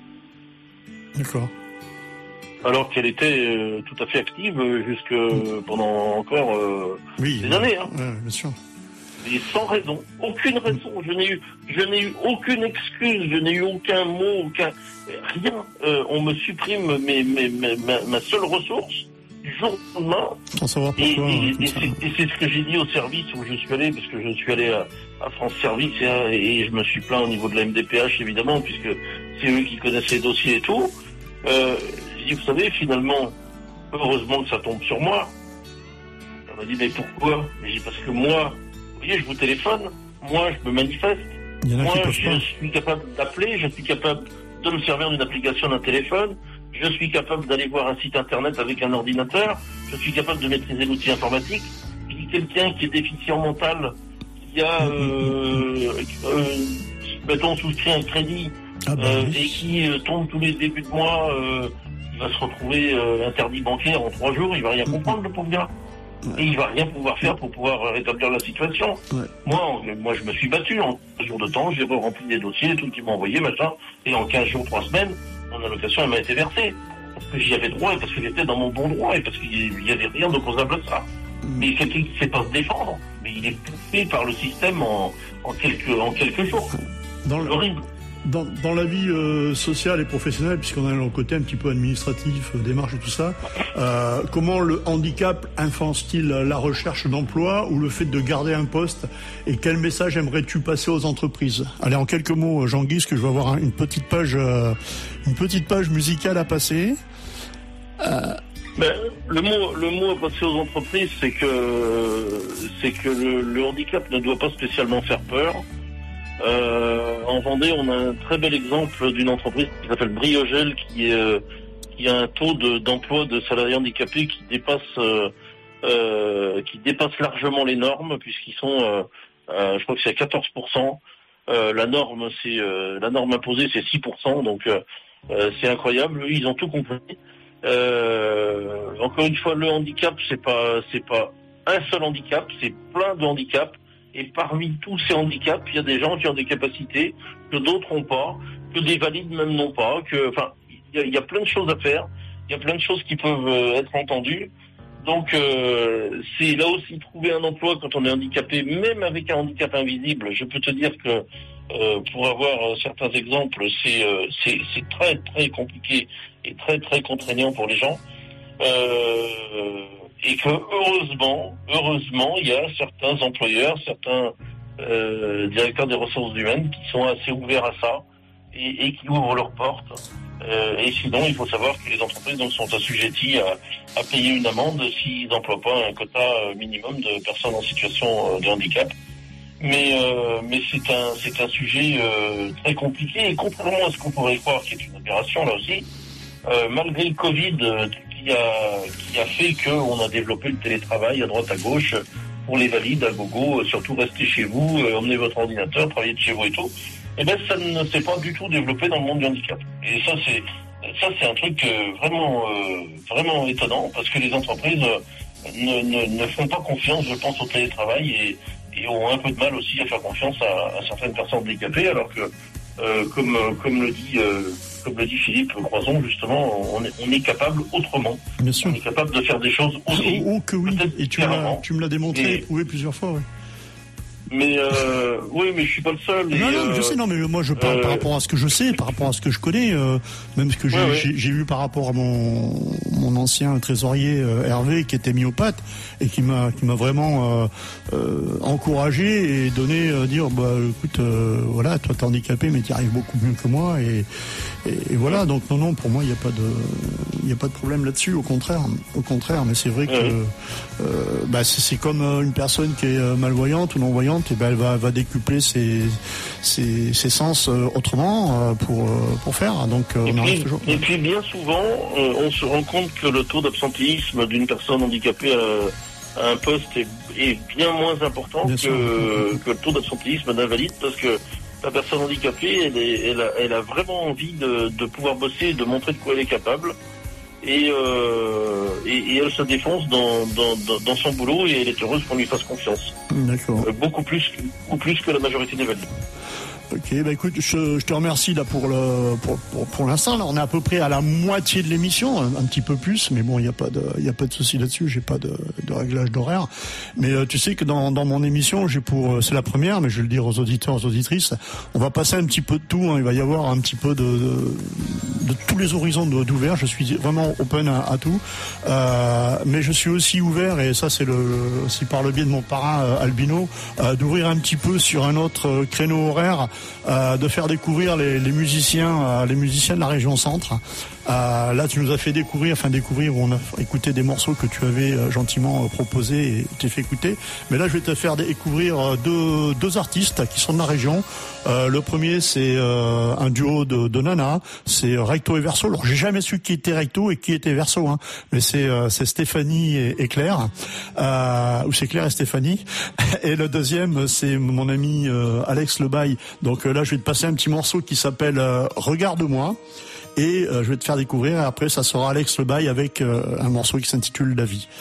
D'accord. Alors qu'elle était euh, tout à fait active euh, jusque euh, pendant encore euh, oui, des années. Hein. Ouais, bien sûr. Et sans raison, aucune raison. Je n'ai eu, je n'ai eu aucune excuse, je n'ai eu aucun mot, aucun rien. Euh, on me supprime mes, mes, mes, ma, ma seule ressource du jour au lendemain. Sans savoir pourquoi. Et, et, et, c'est, et c'est ce que j'ai dit au service où je suis allé, parce que je suis allé à, à France Service et, et je me suis plaint au niveau de la M D P H évidemment, puisque c'est eux qui connaissent les dossiers et tout. Euh, vous savez, finalement, heureusement que ça tombe sur moi. On m'a dit, mais pourquoi? J'ai dit, parce que moi, vous voyez, je vous téléphone, moi, je me manifeste, moi, je suis capable d'appeler, je suis capable de me servir d'une application d'un téléphone, je suis capable d'aller voir un site internet avec un ordinateur, je suis capable de maîtriser l'outil informatique. Je dis, quelqu'un qui est déficient mental, qui a, euh, euh, mettons, souscrit un crédit, ah bah euh, oui. et qui euh, tombe tous les débuts de mois, euh, il va se retrouver euh, interdit bancaire en trois jours, il va rien comprendre, le pauvre gars. Ouais. Et il va rien pouvoir faire pour pouvoir rétablir la situation. Ouais. Moi, moi, je me suis battu en quinze jours de temps, j'ai rempli des dossiers, tout qui m'a envoyé, machin, et en quinze jours, trois semaines, mon allocation, elle m'a été versée. Parce que j'y avais droit, et parce que j'étais dans mon bon droit, et parce qu'il y avait rien d'opposable à ça. Mm. Mais quelqu'un qui ne sait pas se défendre, mais il est poussé par le système en, en quelques, en quelques jours. Dans le... horrible. Dans, dans la vie euh, sociale et professionnelle, puisqu'on a le côté un petit peu administratif, euh, démarche et tout ça, euh, comment le handicap influence-t-il la recherche d'emploi ou le fait de garder un poste? Et quel message aimerais-tu passer aux entreprises? Allez, en quelques mots, Jean-Guy, parce que je vais avoir une petite page, euh, une petite page musicale à passer. Euh... Ben, le mot, le mot à passer aux entreprises, c'est que, c'est que le, le handicap ne doit pas spécialement faire peur. Euh, en Vendée, on a un très bel exemple d'une entreprise qui s'appelle Briogel, qui, est, euh, qui a un taux de, d'emploi de salariés handicapés qui dépasse, euh, euh, qui dépasse largement les normes, puisqu'ils sont, euh, euh, je crois que c'est à quatorze pour cent. Euh, la norme, c'est euh, la norme imposée, c'est six pour cent. Donc, euh, euh, c'est incroyable. Eux, ils ont tout compris. Euh, encore une fois, le handicap, c'est pas, c'est pas un seul handicap, c'est plein de handicaps. Et parmi tous ces handicaps, il y a des gens qui ont des capacités que d'autres n'ont pas, que des valides même n'ont pas, que, enfin, il y, il y a plein de choses à faire, il y a plein de choses qui peuvent euh, être entendues. Donc, euh, c'est là aussi trouver un emploi quand on est handicapé, même avec un handicap invisible. Je peux te dire que, euh, pour avoir certains exemples, c'est, euh, c'est, c'est très très compliqué et très très contraignant pour les gens. Euh, Et que heureusement, heureusement, il y a certains employeurs, certains euh, directeurs des ressources humaines qui sont assez ouverts à ça et, et qui ouvrent leurs portes. Euh, et sinon, il faut savoir que les entreprises donc, sont assujetties à, à payer une amende s'ils n'emploient pas un quota minimum de personnes en situation de handicap. Mais, euh, mais c'est un, c'est un sujet euh, très compliqué et contrairement à ce qu'on pourrait croire, qui est une opération là aussi, euh, malgré le Covid. Euh, Qui a, qui a fait qu'on a développé le télétravail à droite à gauche pour les valides à gogo, surtout restez chez vous, euh, emmenez votre ordinateur, travaillez de chez vous et tout. Et ben ça ne s'est pas du tout développé dans le monde du handicap. Et ça c'est ça c'est un truc euh, vraiment euh, vraiment étonnant parce que les entreprises euh, ne, ne, ne font pas confiance, je pense, au télétravail et, et ont un peu de mal aussi à faire confiance à, à certaines personnes handicapées, alors que euh, comme comme le dit euh, Comme le dit Philippe Croison, justement, on est, on est capable autrement. Bien sûr. On est capable de faire des choses aussi. Oh, oh que oui, et tu, l'as, tu me l'as démontré et, et prouvé plusieurs fois. Oui. Mais euh, oui, mais je suis pas le seul. Non, et, non, euh, je sais, non, mais moi je parle euh, par rapport à ce que je sais, par rapport à ce que je connais, euh, même ce que j'ai, ouais, ouais. j'ai, j'ai vu par rapport à mon mon ancien trésorier euh, Hervé qui était myopathe et qui m'a qui m'a vraiment euh, euh, encouragé et donné euh, dire bah écoute euh, voilà, toi t'es handicapé mais tu arrives beaucoup mieux que moi et, et et voilà, donc non non, pour moi il y a pas de il y a pas de problème là-dessus, au contraire, au contraire, mais c'est vrai que ouais. euh, bah c'est, c'est comme une personne qui est malvoyante ou non voyante, et ben elle va va décupler ses ses, ses sens euh, autrement euh, pour euh, pour faire, donc euh, Et on arrive puis, toujours. et puis bien souvent, euh, on se rend compte que le taux d'absentéisme d'une personne handicapée à, à un poste est, est bien moins important Bien que, sûr. que le taux d'absentéisme d'un valide, parce que la personne handicapée, elle, est, elle, a, elle a vraiment envie de, de pouvoir bosser et de montrer de quoi elle est capable. Et, euh, et, et elle se défonce dans, dans, dans, dans son boulot et elle est heureuse qu'on lui fasse confiance. D'accord. Euh, beaucoup plus, beaucoup plus que la majorité des valides. Ok, bah écoute, je, je te remercie là pour le pour, pour pour l'instant. Là, on est à peu près à la moitié de l'émission, un, un petit peu plus, mais bon, il y a pas de il y a pas de souci là-dessus. J'ai pas de, de réglage d'horaire. Mais euh, tu sais que dans dans mon émission, j'ai pour euh, c'est la première, mais je vais le dire aux auditeurs, aux auditrices, on va passer un petit peu de tout. Hein, il va y avoir un petit peu de de, de tous les horizons d'ouvert. Je suis vraiment open à, à tout, euh, mais je suis aussi ouvert, et ça c'est le aussi par le biais de mon parrain euh, Albino, euh, d'ouvrir un petit peu sur un autre euh, créneau horaire. Euh, de faire découvrir les, les musiciens, euh, les musiciens de la région centre. Euh, là, tu nous as fait découvrir, enfin découvrir, où on a écouté des morceaux que tu avais euh, gentiment euh, proposés et t'es fait écouter. Mais là, je vais te faire découvrir euh, deux, deux artistes qui sont de la région. Euh, le premier, c'est euh, un duo de, de Nana, c'est Recto et Verso. Alors, j'ai jamais su qui était Recto et qui était Verso, hein, mais c'est euh, c'est Stéphanie et, et Claire, euh, ou c'est Claire et Stéphanie. Et le deuxième, c'est mon ami euh, Alex Lebaille. Donc euh, là, je vais te passer un petit morceau qui s'appelle euh, Regarde-moi. Et euh, je vais te faire découvrir, et après ça sera Alex Lebaille avec euh, un morceau qui s'intitule La vie.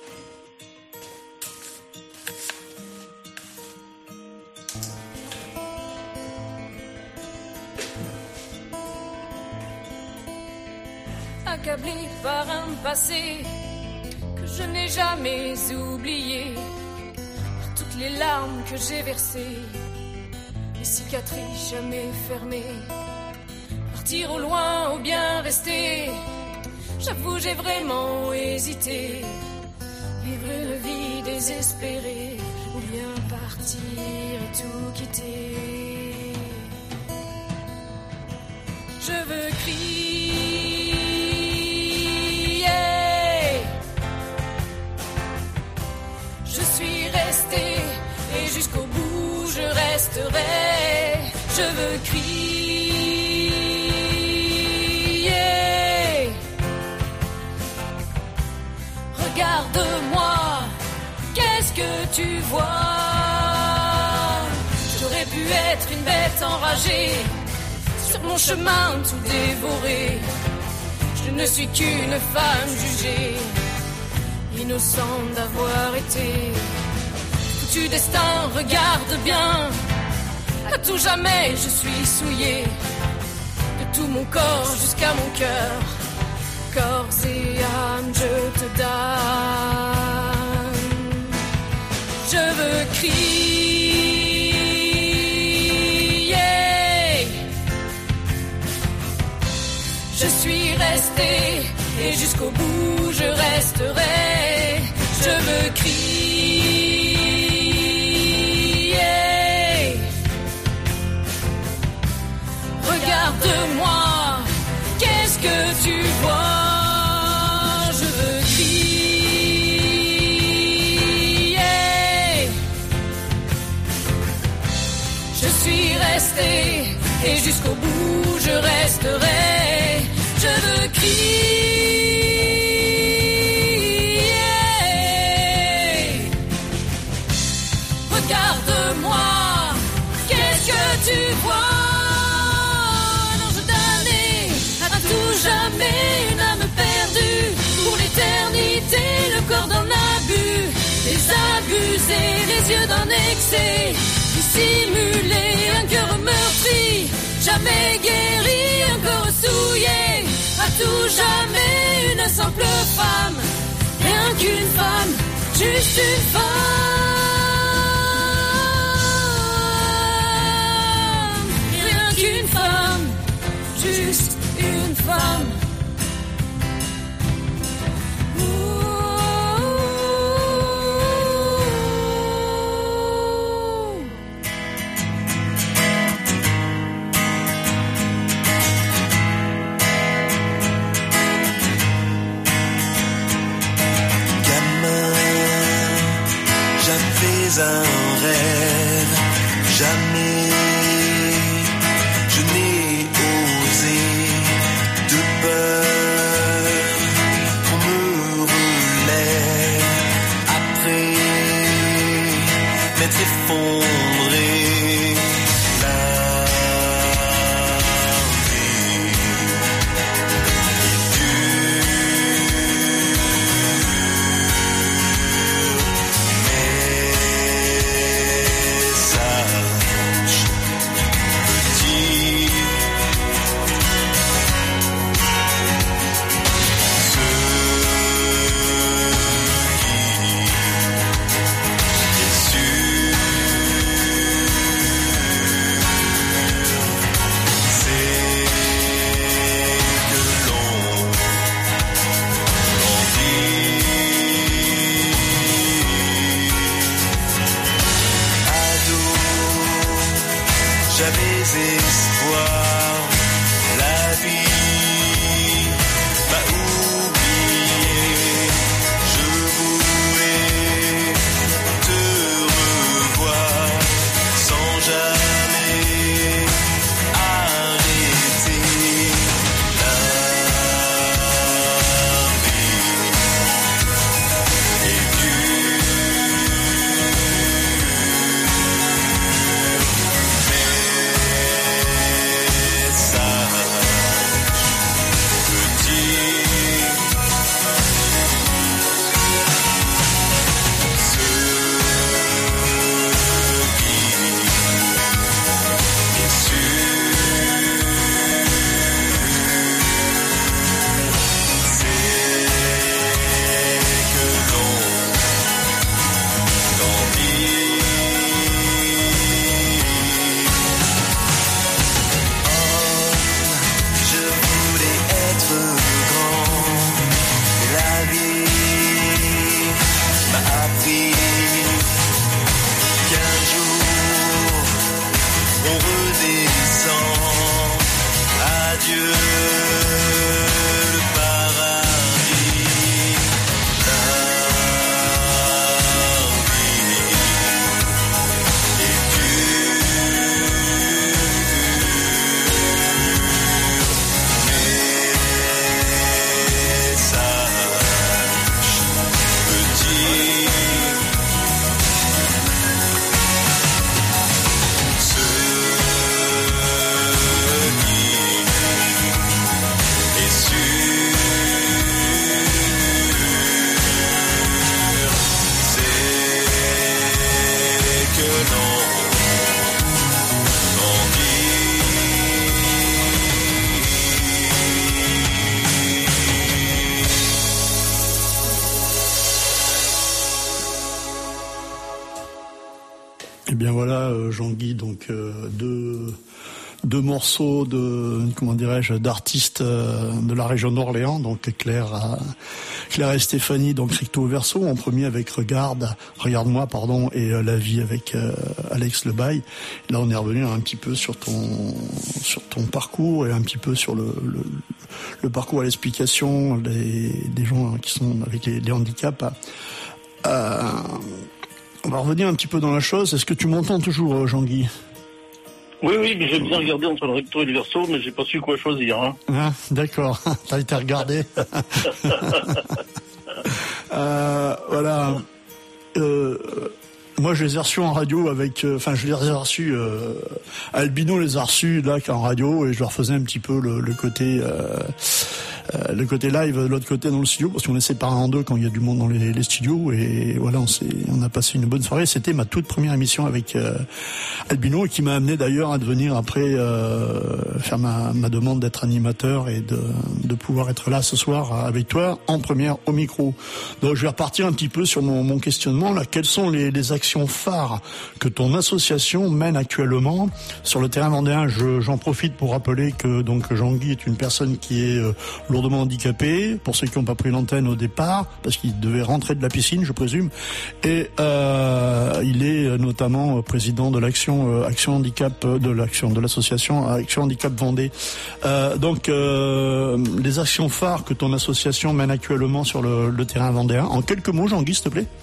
Accablé par un passé que je n'ai jamais oublié, par toutes les larmes que j'ai versées, les cicatrices jamais fermées. Partir au loin ou bien rester, j'avoue j'ai vraiment hésité. Vivre une vie désespérée ou bien partir et tout quitter. Je veux crier, je suis restée et jusqu'au bout je resterai. Je veux crier, regarde-moi, qu'est-ce que tu vois? J'aurais pu être une bête enragée, sur mon chemin tout dévoré. Je ne suis qu'une femme jugée, innocente d'avoir été. Foutu destin, regarde bien, à tout jamais je suis souillée, de tout mon corps jusqu'à mon cœur. Corps et âme, je te donne. Je veux crier, je suis restée et jusqu'au bout je resterai. Je veux crier, regarde-moi, qu'est-ce que tu vois? Et jusqu'au bout je resterai. Je veux crier, regarde-moi, qu'est-ce que tu vois? Dans je damnée, à tout jamais une âme perdue, pour l'éternité le corps d'un abus, les abusés, les yeux d'un excès, dissimulé, un cœur meurtri, jamais guéri, un corps souillé, à tout jamais une simple femme, rien qu'une femme, juste une femme. juste une femme. Un rêve, jamais je n'ai osé de peur qu'on me relève après m'être effondré. La vie est dure, j'avais espoir, la vie m'a oublié, je voulais te revoir sans jamais arrêter. La vie est Eh bien voilà, euh, Jean-Guy, donc euh, deux, deux morceaux de, comment dirais-je, d'artistes euh, de la région d'Orléans, donc Claire, à, Claire et Stéphanie, donc recto verso, en premier avec Regarde, Regarde-moi, pardon, et euh, La vie avec euh, Alex Lebaille. Là, on est revenu un petit peu sur ton, sur ton parcours et un petit peu sur le, le, le parcours à l'explication des, des gens qui sont avec les, les handicaps. Euh, on va revenir un petit peu dans la chose. Est-ce que tu m'entends toujours, Jean-Guy ? Oui, oui, mais j'ai bien regardé entre le recto et le verso, mais j'ai pas su quoi choisir. Hein. Ah, d'accord, t'as été regardé. euh, voilà. Euh, moi, je les ai reçus en radio avec... Enfin, euh, je les ai reçus... Euh, Albino les a reçus là, en radio, et je leur faisais un petit peu le, le côté... Euh, euh, le côté live de l'autre côté dans le studio, parce qu'on est séparés en deux quand il y a du monde dans les, les studios, et voilà, on s'est, on a passé une bonne soirée. C'était ma toute première émission avec euh, Albino, et qui m'a amené d'ailleurs à devenir après euh, faire ma, ma demande d'être animateur et de, de pouvoir être là ce soir avec toi en première au micro. Donc je vais repartir un petit peu sur mon, mon questionnement là. Quelles sont les, les actions phares que ton association mène actuellement sur le terrain vendéen? Je, j'en profite pour rappeler que donc Jean-Guy est une personne qui est euh, lourdement handicapée, pour ceux qui n'ont pas pris l'antenne au départ, parce qu'il devait rentrer de la piscine, je présume, et euh, il est notamment président de l'action euh, Action Handicap, de l'action de l'association Action Handicap Vendée. Euh, donc euh, les actions phares que ton association mène actuellement sur le, le terrain vendéen, en quelques mots, Jean-Guy, s'il te plaît.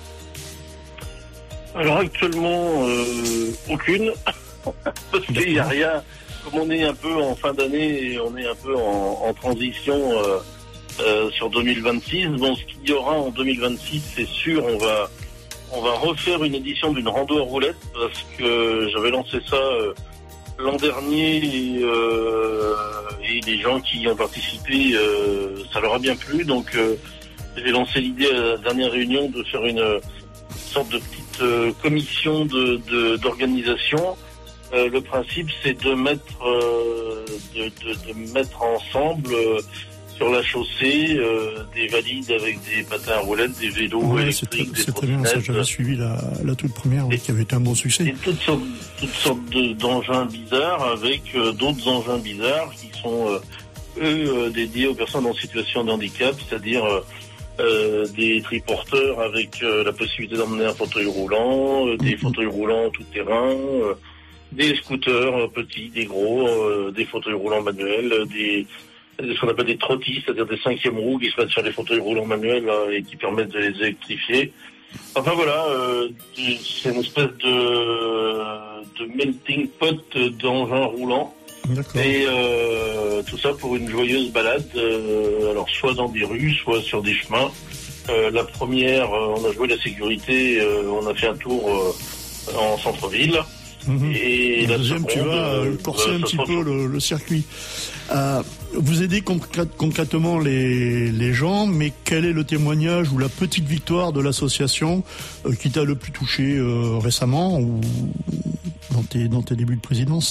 Alors actuellement, euh, aucune, parce qu'il n'y a rien. Comme on est un peu en fin d'année et on est un peu en, en transition euh, euh, sur deux mille vingt-six, bon, ce qu'il y aura en deux mille vingt-six, c'est sûr, on va on va refaire une édition d'une rando à roulettes, parce que j'avais lancé ça euh, l'an dernier et, euh, et les gens qui y ont participé, euh, ça leur a bien plu, donc euh, j'ai lancé l'idée à la dernière réunion de faire une, une sorte de petite euh, commission de, de, d'organisation. Euh, le principe, c'est de mettre, euh, de, de, de mettre ensemble euh, sur la chaussée euh, des valides avec des patins à roulettes, des vélos ouais, électriques, c'est, des c'est très bien, ça, j'avais suivi la, la toute première, oui, qui avait été un bon succès. Et toutes sortes, toutes sortes de, d'engins bizarres avec euh, d'autres engins bizarres qui sont euh, eux euh, dédiés aux personnes en situation de handicap, c'est-à-dire euh, euh, des triporteurs avec euh, la possibilité d'emmener un fauteuil roulant, euh, des mm-hmm. fauteuils roulants tout terrain. Euh, des scooters euh, petits, des gros, euh, des fauteuils roulants manuels, euh, des ce qu'on appelle des trottis, c'est-à-dire des cinquièmes roues qui se mettent sur les fauteuils roulants manuels là, et qui permettent de les électrifier. Enfin voilà, euh, c'est une espèce de, de melting pot d'engins roulants. D'accord. Et euh, tout ça pour une joyeuse balade, euh, alors soit dans des rues, soit sur des chemins. Euh, la première, euh, on a joué la sécurité, euh, on a fait un tour euh, en centre-ville. Mmh. Et la la deuxième, seconde, tu vas euh, corser euh, un petit peu peu le, le circuit. Euh, vous aidez concrè- concrètement les, les gens, mais quel est le témoignage ou la petite victoire de l'association euh, qui t'a le plus touché euh, récemment ou dans tes, dans tes débuts de présidence?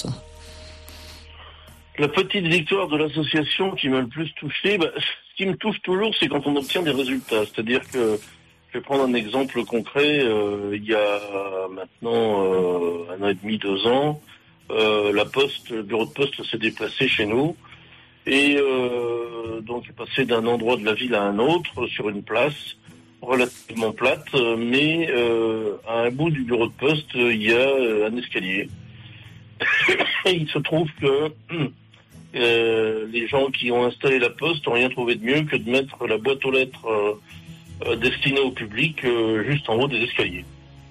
La petite victoire de l'association qui m'a le plus touché, bah, ce qui me touche toujours, c'est quand on obtient des résultats. C'est-à-dire que, je vais prendre un exemple concret, euh, il y a maintenant euh, un an et demi, deux ans, euh, la poste, le bureau de poste s'est déplacé chez nous et euh, donc est passé d'un endroit de la ville à un autre sur une place relativement plate, mais euh, à un bout du bureau de poste, il y a un escalier. Et il se trouve que euh, les gens qui ont installé la poste n'ont rien trouvé de mieux que de mettre la boîte aux lettres euh, euh, destinée au public euh, juste en haut des escaliers.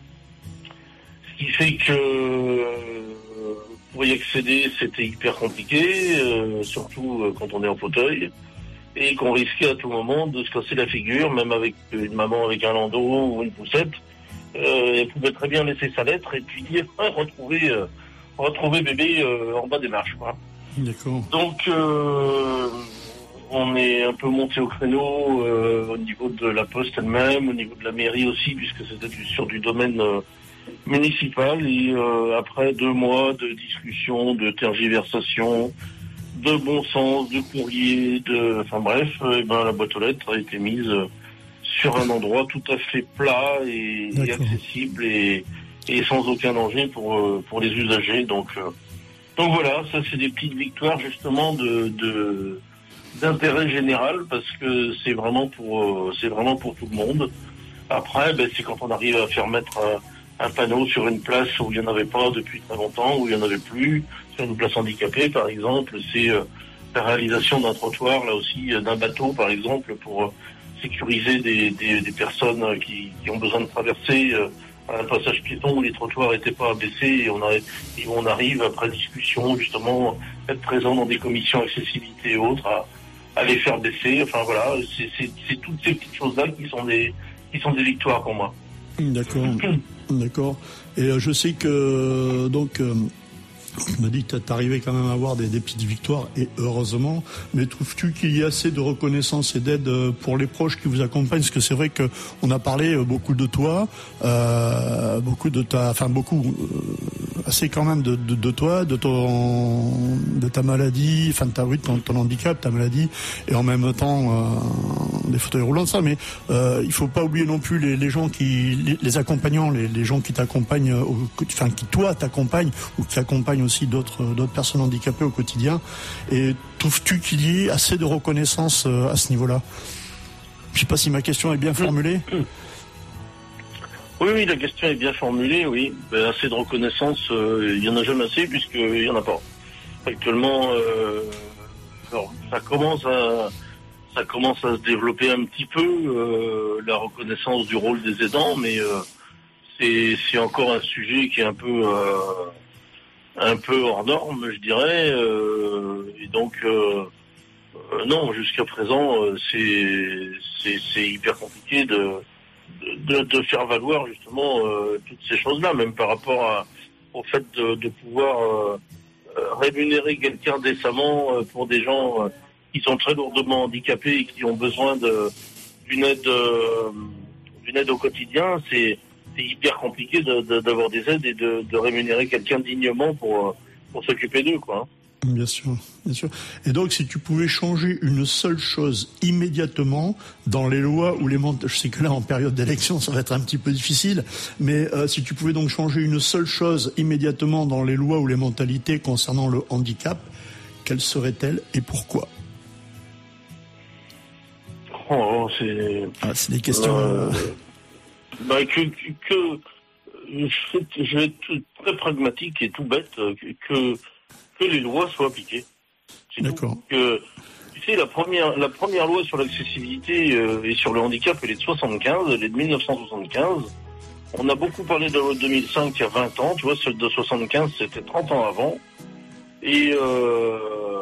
Ce qui fait que euh, pour y accéder, c'était hyper compliqué, euh, surtout euh, quand on est en fauteuil, et qu'on risquait à tout moment de se casser la figure, même avec une maman avec un landau ou une poussette. Euh, elle pouvait très bien laisser sa lettre et puis retrouver, euh, retrouver bébé euh, en bas des marches, quoi. D'accord. Donc, euh, on est un peu monté au créneau euh, au niveau de la poste elle-même, au niveau de la mairie aussi, puisque c'était du, sur du domaine euh, municipal. Et euh, après deux mois de discussion, de tergiversation, de bon sens, de courrier, de, enfin bref, euh, ben, la boîte aux lettres a été mise euh, sur un endroit tout à fait plat et, et accessible et, et sans aucun danger pour, euh, pour les usagers. Donc, euh, donc voilà, ça c'est des petites victoires justement de, de d'intérêt général parce que c'est vraiment pour euh, c'est vraiment pour tout le monde. Après, ben, c'est quand on arrive à faire mettre un, un panneau sur une place où il n'y en avait pas depuis très longtemps, où il n'y en avait plus, sur une place handicapée par exemple, c'est euh, la réalisation d'un trottoir, là aussi, euh, d'un bateau par exemple, pour euh, sécuriser des, des, des personnes euh, qui, qui ont besoin de traverser euh, un passage piéton où les trottoirs n'étaient pas abaissés et on, a, et on arrive après discussion justement être présent dans des commissions accessibilité et autres à, à les faire baisser. Enfin voilà, c'est, c'est, c'est toutes ces petites choses-là qui sont des qui sont des victoires pour moi. D'accord, d'accord. Et euh, je sais que donc euh, On m'a dit que tu arrivais quand même à avoir des, des petites victoires, et heureusement. Mais trouves-tu qu'il y a assez de reconnaissance et d'aide pour les proches qui vous accompagnent? Parce que c'est vrai qu'on a parlé beaucoup de toi, euh, beaucoup de ta, enfin beaucoup, euh, assez quand même de, de, de toi, de ton, de ta maladie, enfin de ta, oui, ton, ton handicap, ta maladie, et en même temps euh, des fauteuils roulants, ça. Mais euh, il faut pas oublier non plus les, les gens qui, les, les accompagnants, les, les gens qui t'accompagnent, au, enfin qui toi t'accompagnent ou qui accompagnent aussi d'autres d'autres personnes handicapées au quotidien. Et trouves-tu qu'il y ait assez de reconnaissance à ce niveau-là? Je sais pas si ma question est bien formulée. Oui, oui, la question est bien formulée, oui. Ben, assez de reconnaissance, euh, il y en a jamais assez puisqu'il y en a pas. Actuellement, euh, alors, ça commence à ça commence à se développer un petit peu, euh, la reconnaissance du rôle des aidants, mais euh, c'est c'est encore un sujet qui est un peu euh, un peu hors norme, je dirais, euh, et donc euh, euh, non, jusqu'à présent, euh, c'est, c'est c'est hyper compliqué de de, de faire valoir justement euh, toutes ces choses-là, même par rapport à, au fait de, de pouvoir euh, rémunérer quelqu'un décemment euh, pour des gens euh, qui sont très lourdement handicapés et qui ont besoin de d'une aide euh, d'une aide au quotidien, c'est c'est hyper compliqué de, de, d'avoir des aides et de, de rémunérer quelqu'un dignement pour, pour s'occuper d'eux, quoi. Bien sûr, bien sûr. Et donc, si tu pouvais changer une seule chose immédiatement dans les lois ou les mentalités, je sais que là, en période d'élection, ça va être un petit peu difficile, mais euh, si tu pouvais donc changer une seule chose immédiatement dans les lois ou les mentalités concernant le handicap, quelle serait-elle et pourquoi? Oh, c'est... Ah, c'est des questions... Euh... Bah, que, que, que je, je vais être très pragmatique et tout bête, que, que les lois soient appliquées. C'est D'accord. Tout. Que, tu sais, la première, la première loi sur l'accessibilité euh, et sur le handicap, elle est de soixante-quinze, elle est de dix-neuf cent soixante-quinze. On a beaucoup parlé de la loi de deux mille cinq il y a vingt ans, tu vois, celle de soixante-quinze, c'était trente ans avant. Et, euh,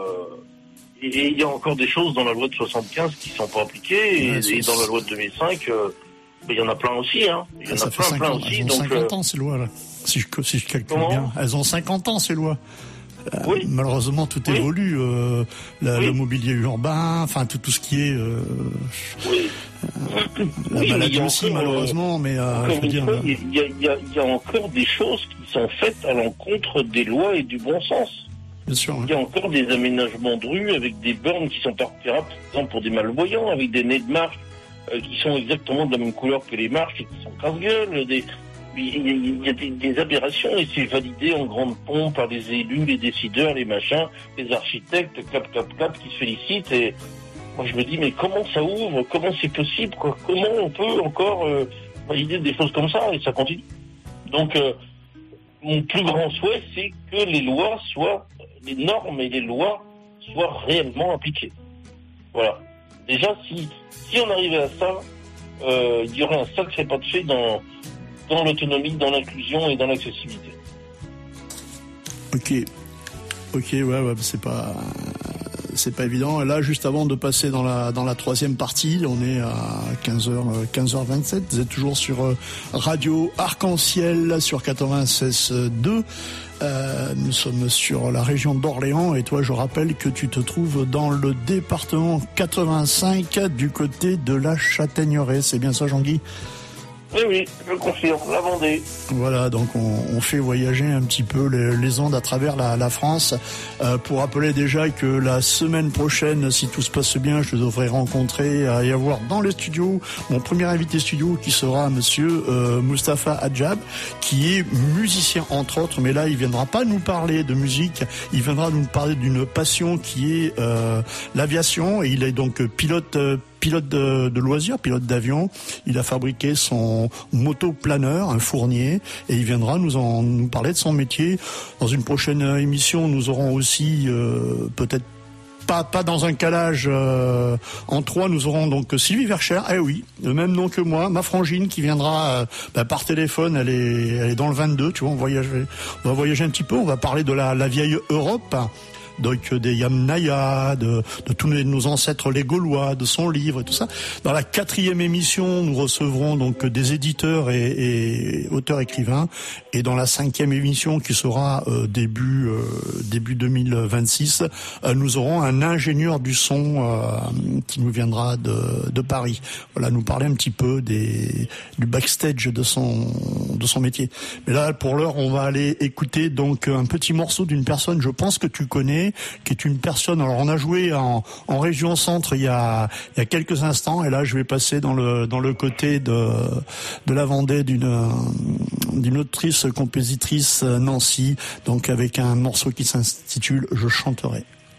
et il y a encore des choses dans la loi de soixante-quinze qui sont pas appliquées, et, ouais, et dans la loi de deux mille cinq, euh, il y en a plein aussi, hein. Il y en ça a fait plein, plein ans. aussi. Elles ont donc, cinquante euh... ans, ces lois-là. Si je, si je calcule Comment bien. Elles ont cinquante ans, ces lois. Euh, oui. Malheureusement, tout oui. évolue. Euh, la, oui. Le mobilier urbain, enfin, tout, tout ce qui est... Euh, oui. euh, la oui, maladie mais aussi, encore, malheureusement, mais... Euh, je veux dire, fois, il, y a, il, y a, il y a encore des choses qui sont faites à l'encontre des lois et du bon sens. Bien sûr. Il y a encore des aménagements de rue avec des bornes qui sont partairables, par exemple, pour des malvoyants, avec des nez de marche euh, qui sont exactement de la même couleur que les marches et qui sont casse-gueule. Des... Il y a des, des aberrations et c'est validé en grande pompe par les élus, les décideurs, les machins, les architectes, clap, clap, clap, qui se félicitent. Et moi, je me dis, mais comment ça ouvre? Comment c'est possible, quoi? Comment on peut encore euh, valider des choses comme ça? Et ça continue. Donc, euh, mon plus grand souhait, c'est que les lois soient, les normes et les lois soient réellement appliquées. Voilà. Déjà, si, si on arrivait à ça, euh, il y aurait un sacré pas de fait dans, dans l'autonomie, dans l'inclusion et dans l'accessibilité. Ok. Ok, ouais, ouais, c'est pas... C'est pas évident. Et là, juste avant de passer dans la dans la troisième partie, on est à quinze heures quinze heures vingt-sept. Vous êtes toujours sur Radio Arc-en-Ciel sur quatre-vingt-seize deux. Euh, nous sommes sur la région d'Orléans et toi, je rappelle que tu te trouves dans le département quatre-vingt-cinq du côté de la Châtaigneraie. C'est bien ça, Jean-Guy ? Oui, oui, je confirme, la Vendée. Voilà, donc on, on fait voyager un petit peu les, les ondes à travers la, la France. Euh, pour rappeler déjà que la semaine prochaine, si tout se passe bien, je devrais rencontrer à y avoir dans le studio mon premier invité studio qui sera Monsieur euh, Mustapha Adjab, qui est musicien entre autres, mais là il viendra pas nous parler de musique, il viendra nous parler d'une passion qui est euh, l'aviation, et il est donc pilote. Euh, pilote de, de loisirs, pilote d'avion. Il a fabriqué son motoplaneur, un Fournier, et il viendra nous en nous parler de son métier. Dans une prochaine émission, nous aurons aussi euh, peut-être pas pas dans un calage euh, en trois, nous aurons donc Sylvie Vercher, eh oui, le même nom que moi, ma frangine qui viendra euh, bah, par téléphone, elle est elle est dans le vingt-deux, tu vois, on voyage, on va voyager un petit peu, on va parler de la, la vieille Europe. donc des Yamnaya, de, de tous nos ancêtres les Gaulois, de son livre et tout ça. Dans la quatrième émission, nous recevrons donc des éditeurs et, et auteurs-écrivains. Et dans la cinquième émission, qui sera euh, début euh, début deux mille vingt-six, euh, nous aurons un ingénieur du son euh, qui nous viendra de, de Paris. Voilà, nous parler un petit peu des du backstage de son de son métier. Mais là, pour l'heure, on va aller écouter donc un petit morceau d'une personne, je pense que tu connais, qui est une personne. Alors, on a joué en, en région centre il y a il y a quelques instants, et là, je vais passer dans le dans le côté de de la Vendée d'une d'une autrice compositrice Nancy, donc avec un morceau qui s'intitule Je chanterai.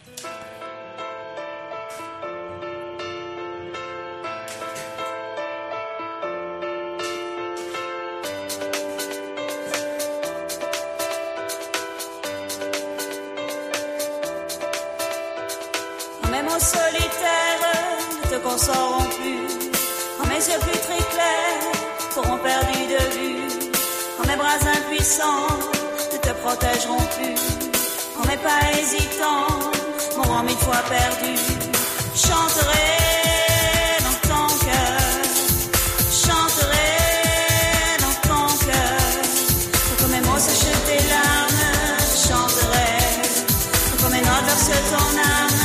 Même au solitaire, ne te consoleront plus. Quand mes yeux plus très clairs t'auront perdu de vue. Quand mes bras impuissants ne te protégeront plus. Quand mes pas hésitants m'auront mille fois perdu. Chanterai dans ton cœur. Chanterai dans ton cœur. Pour que mes mots sèchent tes larmes. Chanterai. Pour que mes notes versent ton âme.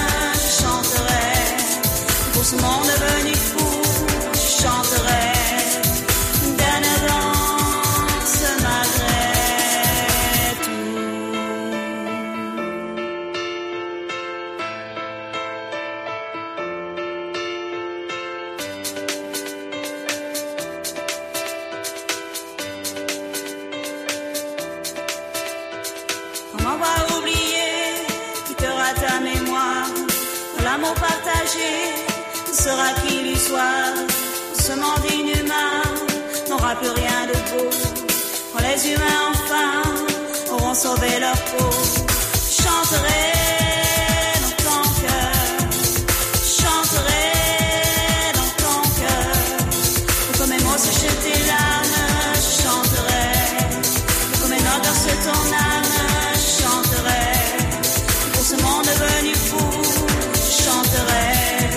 Pour ce monde devenu fou, je chanterai une dernière danse malgré tout. Comment va oublier qui te rate ta mémoire, de l'amour partagé sera qu'illusoire. Ce monde inhumain n'aura plus rien de beau. Quand les humains enfin auront sauvé leur peau, je chanterai dans ton cœur. Je chanterai dans ton cœur. Pour que mes mots sèchent tes larmes, je chanterai. Pour que mes notes versent ton âme, je chanterai. Pour ce monde devenu fou, je chanterai.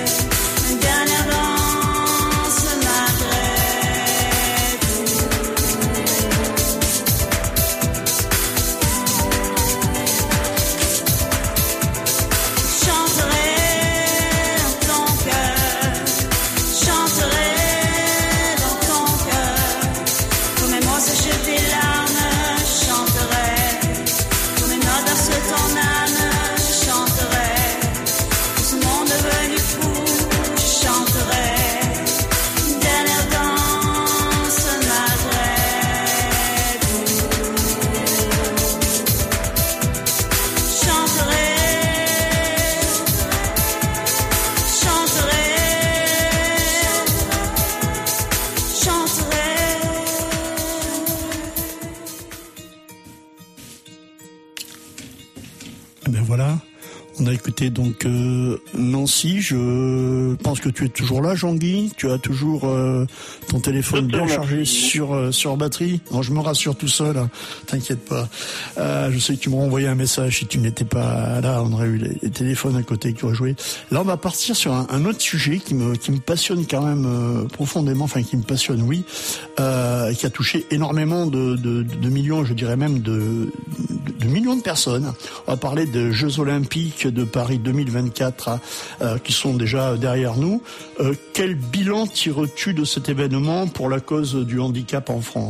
On a écouté donc euh, Nancy. Je pense que tu es toujours là, Jean-Guy. Tu as toujours euh, ton téléphone bien chargé sur euh, sur batterie. Non, je me rassure tout seul. Hein. T'inquiète pas. Euh, je sais que tu m'aurais envoyé un message si tu n'étais pas là. On aurait eu les, les téléphones à côté qui auraient joué. Là, on va partir sur un, un autre sujet qui me qui me passionne quand même euh, profondément. Enfin, qui me passionne, oui, euh, qui a touché énormément de, de, de millions, je dirais même de, de, de millions de personnes. On va parler des Jeux Olympiques de Paris deux mille vingt-quatre euh, qui sont déjà derrière nous. Euh, quel bilan tires-tu de cet événement pour la cause du handicap en France ?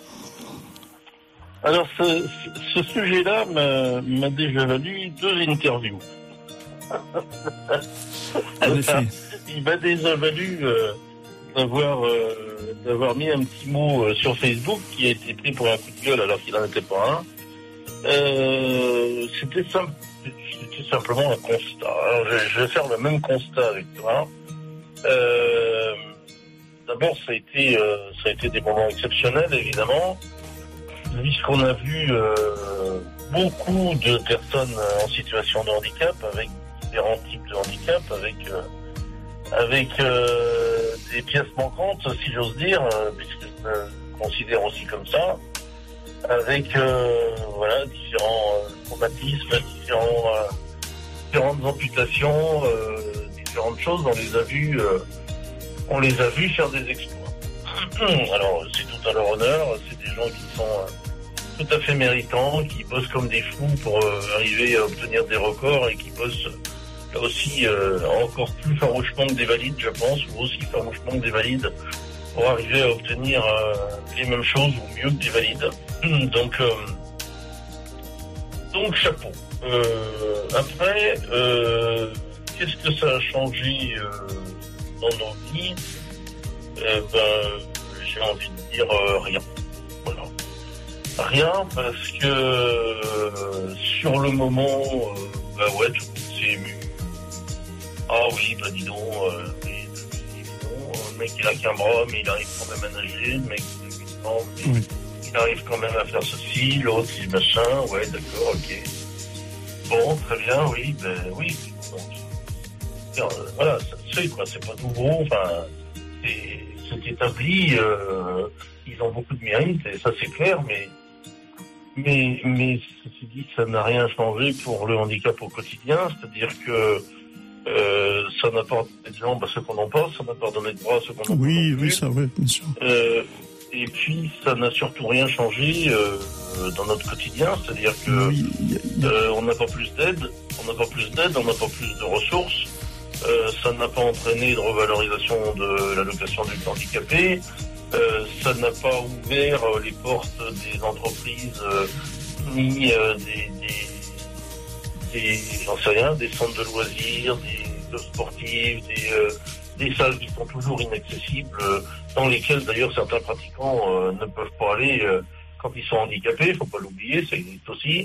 Alors, ce, ce sujet-là m'a, m'a déjà valu deux interviews. En effet. Il m'a déjà valu euh, d'avoir, euh, d'avoir mis un petit mot euh, sur Facebook qui a été pris pour un coup de gueule alors qu'il n'en était pas un. Euh, c'était simple. C'était simplement un constat. Alors, je, je vais faire le même constat avec toi. Euh, d'abord, ça a été, euh, ça a été des moments exceptionnels, évidemment. Puisqu'on a vu euh, beaucoup de personnes en situation de handicap, avec différents types de handicap, avec euh, avec euh, des pièces manquantes, si j'ose dire, euh, puisque je me considère aussi comme ça. Avec euh, voilà différents euh, traumatismes, différents différentes amputations, euh, différentes choses, on les a vus, euh, on les a vus faire des exploits. Alors, c'est tout à leur honneur, c'est des gens qui sont euh, tout à fait méritants, qui bossent comme des fous pour euh, arriver à obtenir des records et qui bossent là aussi euh, encore plus farouchement que des valides, je pense, ou aussi farouchement que des valides pour arriver à obtenir euh, les mêmes choses ou mieux que des valides. Donc, euh, donc chapeau. Euh, après, euh, qu'est-ce que ça a changé euh, dans nos vies? euh, Ben, j'ai envie de dire euh, rien. Voilà. Rien parce que euh, sur le moment, euh, bah ouais, tout le monde s'est ému. Ah oui, bah dis donc, euh, mais, bon, le mec il a qu'un bras, mais il arrive quand même à nager, le mec il a huit ans, mais oui. Il arrive quand même à faire ceci, l'autre c'est machin, ouais d'accord, ok. Bon, très bien, oui, ben oui, donc, euh, voilà, ça se fait quoi, c'est pas nouveau, enfin, c'est, c'est établi, euh, ils ont beaucoup de mérite, et ça c'est clair, mais mais, mais ceci dit, ça n'a rien changé pour le handicap au quotidien, c'est-à-dire que Euh, ça n'a pas donné de jambes à ceux qu'on en passe, ça n'a pas donné de bras à ceux qu'on en passe. Oui, oui, ça, oui, bien sûr. Euh, et puis, ça n'a surtout rien changé euh, dans notre quotidien, c'est-à-dire que oui, y a, y a... Euh, on n'a pas plus d'aide, on n'a pas plus d'aide, on n'a pas plus de ressources. Euh, ça n'a pas entraîné de revalorisation de l'allocation du handicapé. Euh, ça n'a pas ouvert euh, les portes des entreprises euh, ni euh, des, des Des, j'en sais rien, des centres de loisirs, des clubs sportifs, des, euh, des salles qui sont toujours inaccessibles, euh, dans lesquelles d'ailleurs certains pratiquants euh, ne peuvent pas aller euh, quand ils sont handicapés, faut pas l'oublier, ça existe aussi.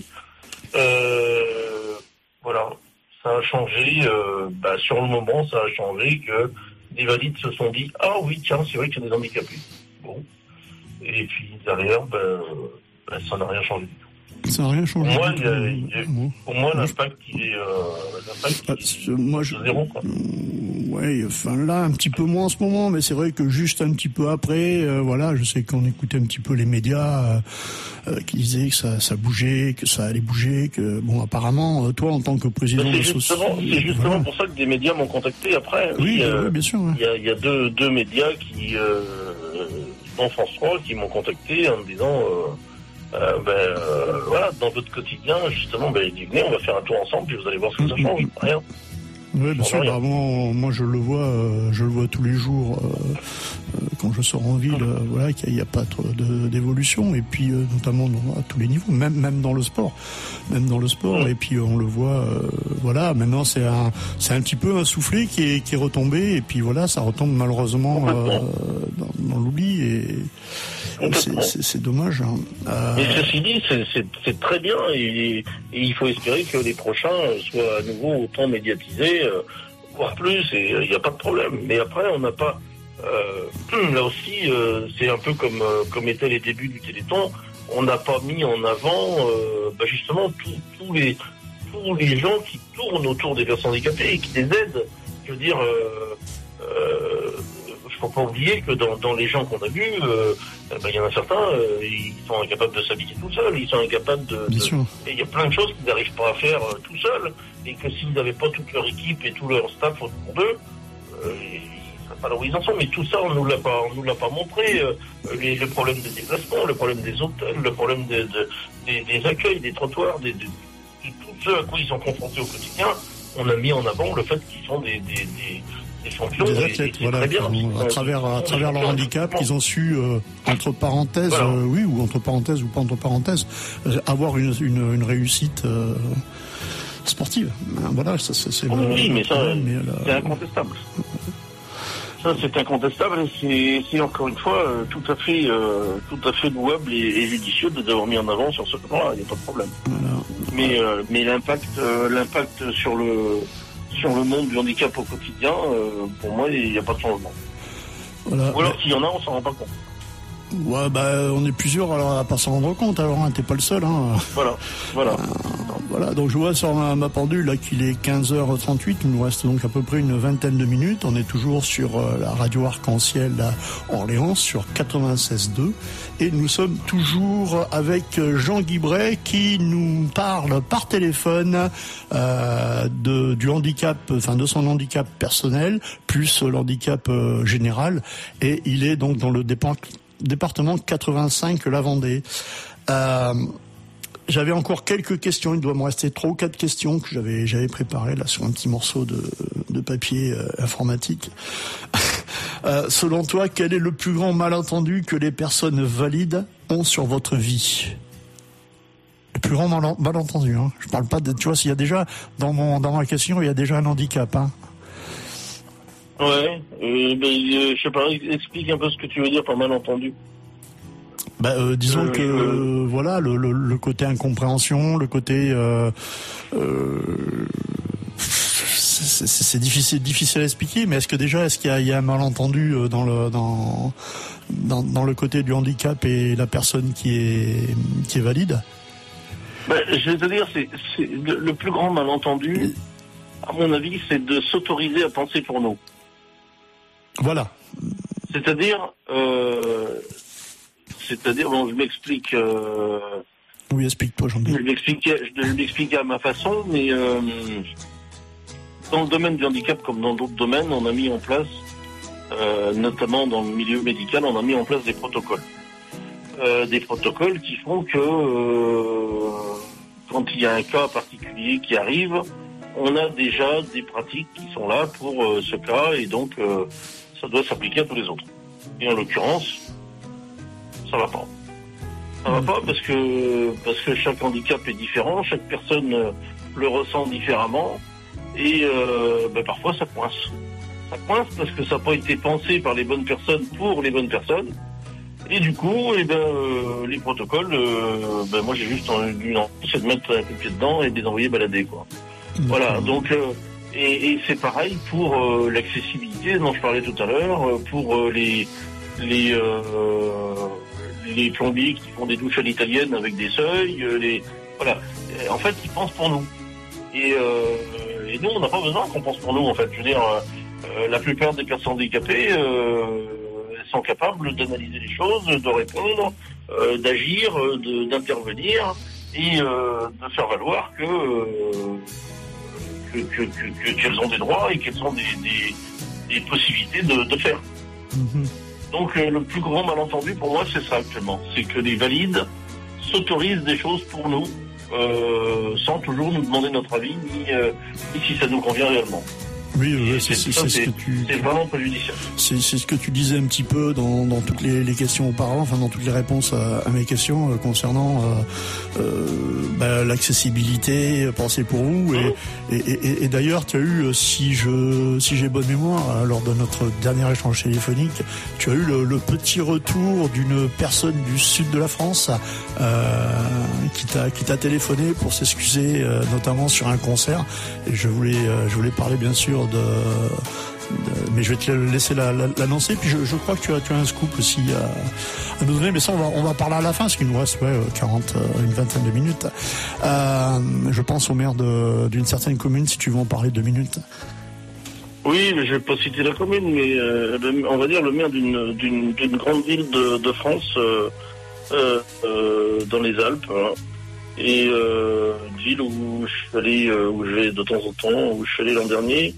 Euh, voilà, ça a changé, euh, bah, sur le moment, ça a changé que les valides se sont dit « Ah oui, tiens, c'est vrai qu'il y a des handicapés. » Bon. Et puis derrière, bah, bah, ça n'a rien changé du tout. Ça n'a rien changé. Pour moi, il y a, il y a, pour moi l'impact, il est, euh, l'impact, ah, il moi, je, zéro, quoi. Ouais, enfin là, un petit peu moins en ce moment, mais c'est vrai que juste un petit peu après, euh, voilà, je sais qu'on écoutait un petit peu les médias euh, euh, qui disaient que ça, ça bougeait, que ça allait bouger, que bon, apparemment, euh, toi, en tant que président de l'association, c'est justement voilà. Pour ça que des médias m'ont contacté après. Oui, oui, euh, oui bien sûr. Ouais. Il y a, il y a deux, deux médias qui, euh, dont France trois, qui m'ont contacté en me disant. Euh, Euh, ben euh, voilà, dans votre quotidien, justement, ben il dit venez, on va faire un tour ensemble, puis vous allez voir ce que ça change. Rien. Oui, bien sûr. Bah, moi, moi, je le vois, euh, je le vois tous les jours euh, euh, quand je sors en ville. Euh, voilà, qu'il n'y a, a pas trop de, d'évolution, et puis euh, notamment dans, à tous les niveaux, même même dans le sport, même dans le sport. Mmh. Et puis on le voit. Euh, voilà, maintenant c'est un, c'est un petit peu un soufflet qui est qui est retombé, et puis voilà, ça retombe malheureusement euh, dans, dans l'oubli et. C'est, c'est, c'est dommage. Hein. Euh... Mais ceci dit, c'est, c'est, c'est très bien et, et il faut espérer que les prochains soient à nouveau autant médiatisés, euh, voire plus, et il n'y a pas de problème. Mais après, on n'a pas... Euh, là aussi, euh, c'est un peu comme, euh, comme étaient les débuts du Téléthon, on n'a pas mis en avant euh, bah justement tous les, tous les gens qui tournent autour des personnes handicapées et qui les aident. Je veux dire... Euh, euh, faut pas oublier que dans, dans les gens qu'on a vus, euh, ben, y en a certains, euh, ils sont incapables de s'habiller tout seuls, ils sont incapables de... de et il y a plein de choses qu'ils n'arrivent pas à faire euh, tout seuls, et que s'ils n'avaient pas toute leur équipe et tout leur staff autour d'eux, euh, ils ne seraient pas là où ils en sont. Mais tout ça, on nous l'a pas, on nous l'a pas montré. Euh, les, le problème des déplacements, le problème des hôtels, le problème de, de, des, des accueils, des trottoirs, des, de, de tout ce à quoi ils sont confrontés au quotidien, on a mis en avant le fait qu'ils sont des... des, des Des champions, des athlètes, et, et voilà, bien, ont, à travers, à travers leur handicap, qu'ils ont su, euh, entre parenthèses, voilà. euh, oui, ou entre parenthèses, ou pas entre parenthèses, euh, avoir une, une, une réussite euh, sportive. Voilà, ça, c'est, c'est oui, le, mais ça, problème, mais c'est là, incontestable. Ça, c'est incontestable, et c'est, c'est encore une fois euh, tout à fait, euh, tout à fait louable et, et judicieux de les avoir mis en avant sur ce plan-là. Il n'y a pas de problème. Voilà. Mais, euh, mais l'impact, euh, l'impact sur le sur le monde du handicap au quotidien, euh, pour moi, il n'y a pas de changement. Voilà. Ou alors, s'il y en a, on s'en rend pas compte. Ouais, bah, on est plusieurs alors à pas s'en rendre compte, alors hein, t'es pas le seul. Hein. Voilà, voilà. Euh, voilà, donc je vois sur ma, ma pendule là qu'il est quinze heures trente-huit, il nous reste donc à peu près une vingtaine de minutes. On est toujours sur euh, la radio Arc-en-Ciel à Orléans sur quatre-vingt-seize deux et nous sommes toujours avec Jean Guibret qui nous parle par téléphone euh, de, du handicap, enfin de son handicap personnel plus l'handicap euh, général, et il est donc dans le départ département quatre-vingt-cinq, la Vendée. Euh, j'avais encore quelques questions, il doit me rester trois ou quatre questions que j'avais j'avais préparées là sur un petit morceau de, de papier euh, informatique. euh, selon toi, quel est le plus grand malentendu que les personnes valides ont sur votre vie? Le plus grand mal, malentendu, hein. Je parle pas de, tu vois, s'il y a déjà dans mon dans ma question, il y a déjà un handicap, hein. Ouais, euh, ben, euh, je sais pas, explique un peu ce que tu veux dire par malentendu. Bah, euh, disons euh, que euh, voilà le, le, le côté incompréhension, le côté euh, euh, c'est, c'est, c'est difficile difficile à expliquer, mais est-ce que déjà est-ce qu'il y a, il y a un malentendu dans le dans, dans dans le côté du handicap et la personne qui est qui est valide? Ben, je vais te dire, c'est, c'est le, le plus grand malentendu, à mon avis, c'est de s'autoriser à penser pour nous. Voilà. C'est-à-dire, euh, c'est-à-dire, bon, je m'explique. Euh, oui, explique-toi, Jean-Pierre. Je m'expliquais, je m'expliquais à ma façon, mais euh, dans le domaine du handicap, comme dans d'autres domaines, on a mis en place, euh, notamment dans le milieu médical, on a mis en place des protocoles, euh, des protocoles qui font que euh, quand il y a un cas particulier qui arrive, on a déjà des pratiques qui sont là pour euh, ce cas, et donc euh, ça doit s'appliquer à tous les autres. Et en l'occurrence, ça va pas. Ça va pas parce que parce que chaque handicap est différent, chaque personne euh, le ressent différemment, et euh, ben, parfois ça coince. Ça coince parce que ça n'a pas été pensé par les bonnes personnes pour les bonnes personnes. Et du coup, eh ben, euh, les protocoles, euh, ben, moi j'ai juste une envie, c'est de mettre un coup de pied dedans et de les envoyer balader, quoi. Voilà, donc euh, et, et c'est pareil pour euh, l'accessibilité dont je parlais tout à l'heure, euh, pour euh, les les euh, les plombiers qui font des douches à l'italienne avec des seuils, euh, les voilà. En fait, ils pensent pour nous. Et, euh, et nous, on n'a pas besoin qu'on pense pour nous. En fait, je veux dire, euh, la plupart des personnes handicapées euh, sont capables d'analyser les choses, de répondre, euh, d'agir, de, d'intervenir et euh, de faire valoir que euh, Que, que, que, qu'elles ont des droits et qu'elles ont des, des, des possibilités de, de faire. Mmh. Donc euh, le plus grand malentendu pour moi, c'est ça actuellement. C'est que les valides s'autorisent des choses pour nous, euh, sans toujours nous demander notre avis, ni, euh, ni si ça nous convient réellement. Oui, ouais, c'est, c'est, ça, c'est, c'est ce que tu. C'est vraiment préjudiciable. C'est, c'est ce que tu disais un petit peu dans, dans toutes les, les questions auparavant, enfin dans toutes les réponses à, à mes questions euh, concernant euh, euh, bah, l'accessibilité, penser pour vous. Et, mmh. et, et, et d'ailleurs, tu as eu, si je, si j'ai bonne mémoire, lors de notre dernier échange téléphonique, tu as eu le, le petit retour d'une personne du sud de la France euh, qui t'a, qui t'a téléphoné pour s'excuser, euh, notamment sur un concert. Et je voulais, euh, je voulais parler bien sûr De, de, mais je vais te laisser la, la, l'annoncer. Puis je, je crois que tu as, tu as un scoop aussi à, à nous donner, mais ça on va, on va parler à la fin, parce qu'il nous reste ouais, quarante, une vingtaine de minutes. Euh, je pense au maire de, d'une certaine commune, si tu veux en parler deux minutes. Oui, mais je vais pas citer la commune, mais euh, le, on va dire le maire d'une, d'une, d'une grande ville de, de France, euh, euh, euh, dans les Alpes. Hein. Et euh, une ville où je suis allé, euh, où je vais de temps en temps, où je suis allé l'an dernier,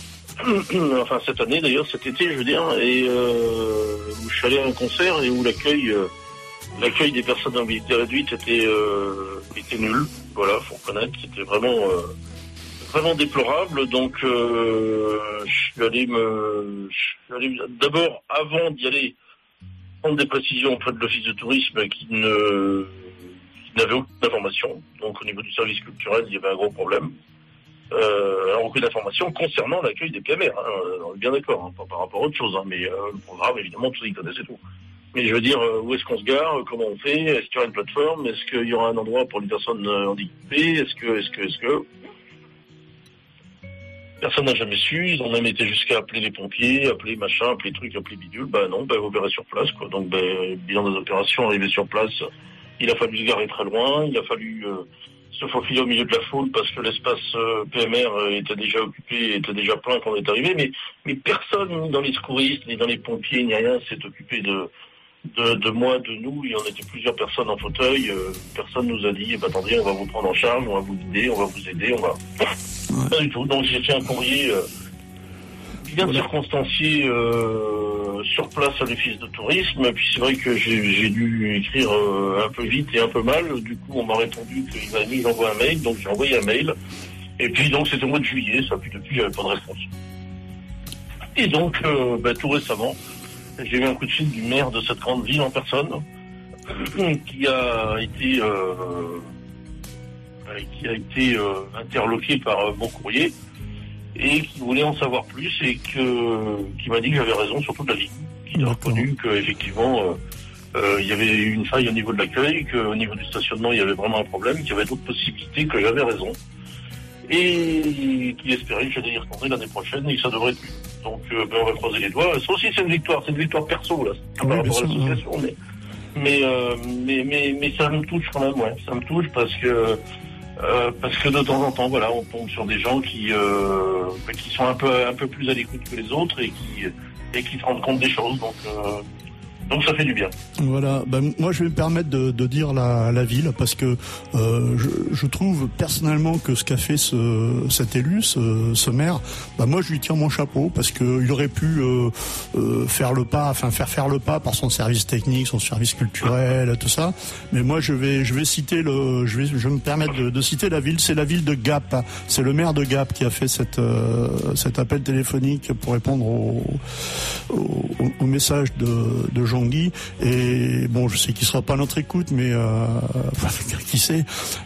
enfin cette année d'ailleurs, cet été je veux dire, et euh, où je suis allé à un concert et où l'accueil, euh, l'accueil des personnes à mobilité réduite était, euh, était nul. Voilà, faut reconnaître, c'était vraiment, euh, vraiment déplorable. Donc euh, je suis allé me, je suis allé d'abord avant d'y aller prendre des précisions auprès de l'office de tourisme qui ne n'avait aucune information, donc au niveau du service culturel, il y avait un gros problème. Euh, alors aucune information concernant l'accueil des P M R, hein, on est bien d'accord, hein, pas par rapport à autre chose, hein, mais euh, le programme, évidemment, tout ça, ils connaissaient tout. Mais je veux dire, euh, où est-ce qu'on se gare, comment on fait, est-ce qu'il y aura une plateforme, est-ce qu'il y aura un endroit pour les personnes handicapées, est-ce que, est-ce que, est-ce que... Personne n'a jamais su, ils ont même été jusqu'à appeler les pompiers, appeler machin, appeler trucs, appeler bidule. Bah non, bah vous verrez sur place, quoi. Donc, bah, bilan des opérations, arrivé sur place, il a fallu se garer très loin, il a fallu euh, se faufiler au milieu de la foule parce que l'espace euh, P M R euh, était déjà occupé, était déjà plein quand on est arrivé, mais, mais personne, ni dans les secouristes, ni dans les pompiers, ni rien, s'est occupé de, de, de moi, de nous. Il y en était plusieurs personnes en fauteuil, euh, personne nous a dit, bah, attendez, on va vous prendre en charge, on va vous guider, on va vous aider, on va... Ouais. Pas du tout. Donc j'ai fait un courrier euh, bien voilà. circonstancié euh, sur place à l'office de tourisme. Puis c'est vrai que j'ai, j'ai dû écrire euh, un peu vite et un peu mal. Du coup, on m'a répondu qu'il m'a mis j'envoie un mail. Donc j'ai envoyé un mail. Et puis donc c'était au mois de juillet. Ça, puis depuis j'avais pas de réponse. Et donc euh, bah, tout récemment, j'ai eu un coup de fil du maire de cette grande ville en personne qui a été euh, qui a été euh, interloqué par euh, mon courrier et qui voulait en savoir plus et que qui m'a dit que j'avais raison sur toute la ligne, qu'il a reconnu qu'effectivement euh, euh, il y avait une faille au niveau de l'accueil, qu'au niveau du stationnement il y avait vraiment un problème, qu'il y avait d'autres possibilités, que j'avais raison et qu'il espérait que j'allais y retourner l'année prochaine et que ça devrait être mieux. Donc euh, ben, on va croiser les doigts. Ça aussi c'est une victoire, c'est une victoire perso là, oui, par rapport à l'association, mais mais, euh, mais mais mais ça me touche quand même, ouais, ça me touche parce que Euh, parce que de temps en temps, voilà, on tombe sur des gens qui euh, qui sont un peu un peu plus à l'écoute que les autres et qui et qui se rendent compte des choses. Donc euh, donc ça fait du bien. Voilà. Ben, moi, je vais me permettre de, de dire la, la ville parce que euh, je, je trouve personnellement que ce qu'a fait ce, cet élu, ce, ce maire, ben, moi, je lui tire mon chapeau parce que il aurait pu euh, euh, faire le pas, enfin faire faire le pas par son service technique, son service culturel, tout ça. Mais moi, je vais je vais citer le, je vais je vais me permettre de, de citer la ville. C'est la ville de Gap. C'est le maire de Gap qui a fait cette euh, cet appel téléphonique pour répondre au au, au message de, de Jean Guy. Et bon, je sais qu'il sera pas à notre écoute, mais euh, qui sait.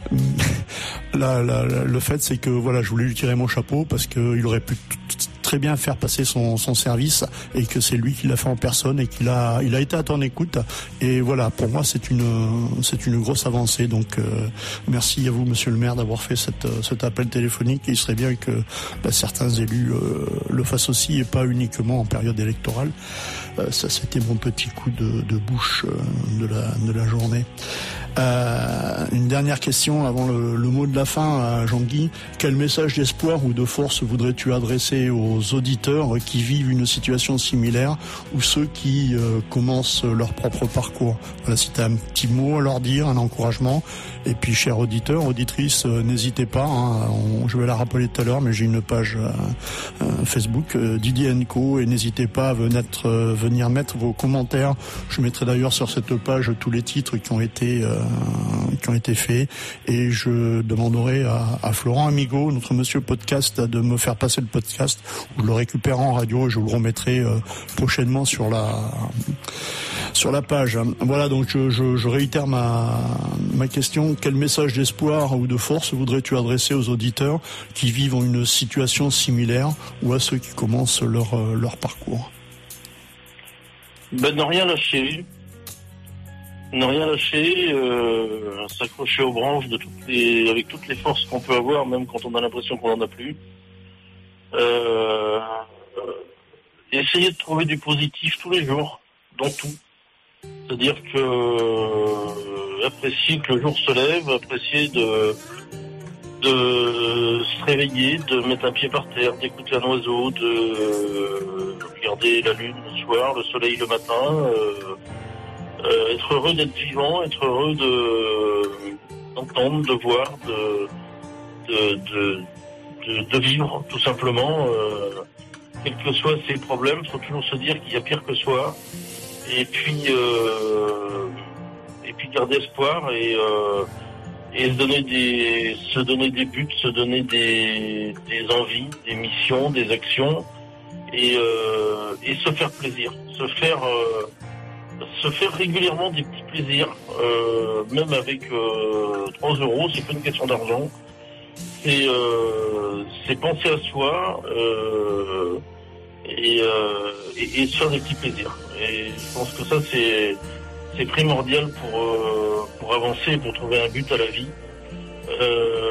La, la, la, le fait, c'est que voilà, je voulais lui tirer mon chapeau parce que il aurait pu t- t- très bien faire passer son, son service et que c'est lui qui l'a fait en personne et qu'il a, il a été à ton écoute. Et voilà, pour moi, c'est une, c'est une grosse avancée. Donc, euh, merci à vous, Monsieur le maire, d'avoir fait cette, cet appel téléphonique. Et il serait bien que bah, certains élus euh, le fassent aussi et pas uniquement en période électorale. Euh, ça, c'était mon petit coup de, de bouche euh, de la, de la journée. Euh, une dernière question avant le, le mot de la fin à Jean-Guy. Quel message d'espoir ou de force voudrais-tu adresser aux auditeurs qui vivent une situation similaire ou ceux qui euh, commencent leur propre parcours? Voilà, si tu as un petit mot à leur dire, un encouragement. Et puis, chers auditeurs, auditrices, euh, n'hésitez pas. Hein, on, je vais la rappeler tout à l'heure, mais j'ai une page euh, euh, Facebook euh, Didier and Co. Et n'hésitez pas à venir, euh, venir mettre vos commentaires. Je mettrai d'ailleurs sur cette page tous les titres qui ont été euh, qui ont été faits. Et je demanderai à, à Florent Amigo, notre monsieur podcast, de me faire passer le podcast. Je le récupère en radio et je vous le remettrai euh, prochainement sur la sur la page. Voilà, donc je, je, je réitère ma ma question. Quel message d'espoir ou de force voudrais-tu adresser aux auditeurs qui vivent une situation similaire ou à ceux qui commencent leur leur parcours? Ben, ne rien lâcher. Ne rien lâcher, euh, s'accrocher aux branches de toutes les, avec toutes les forces qu'on peut avoir, même quand on a l'impression qu'on n'en a plus. Euh, essayer de trouver du positif tous les jours, dans tout. C'est-à-dire que euh, apprécier que le jour se lève, apprécier de, de se réveiller, de mettre un pied par terre, d'écouter un oiseau, de euh, regarder la lune le soir, le soleil le matin. Euh, Euh, être heureux d'être vivant, être heureux de d'entendre, de voir, de de de, de, de vivre tout simplement. Euh, quels que soient ses problèmes, il faut toujours se dire qu'il y a pire que soi. Et puis euh, et puis garder espoir et euh, et se donner des se donner des buts, se donner des des envies, des missions, des actions et euh, et se faire plaisir, se faire euh, se faire régulièrement des petits plaisirs, euh, même avec euh, trois euros, c'est pas une question d'argent. C'est, euh, c'est penser à soi euh, et, euh, et, et se faire des petits plaisirs. Et je pense que ça, c'est, c'est primordial pour, euh, pour avancer, pour trouver un but à la vie. Euh,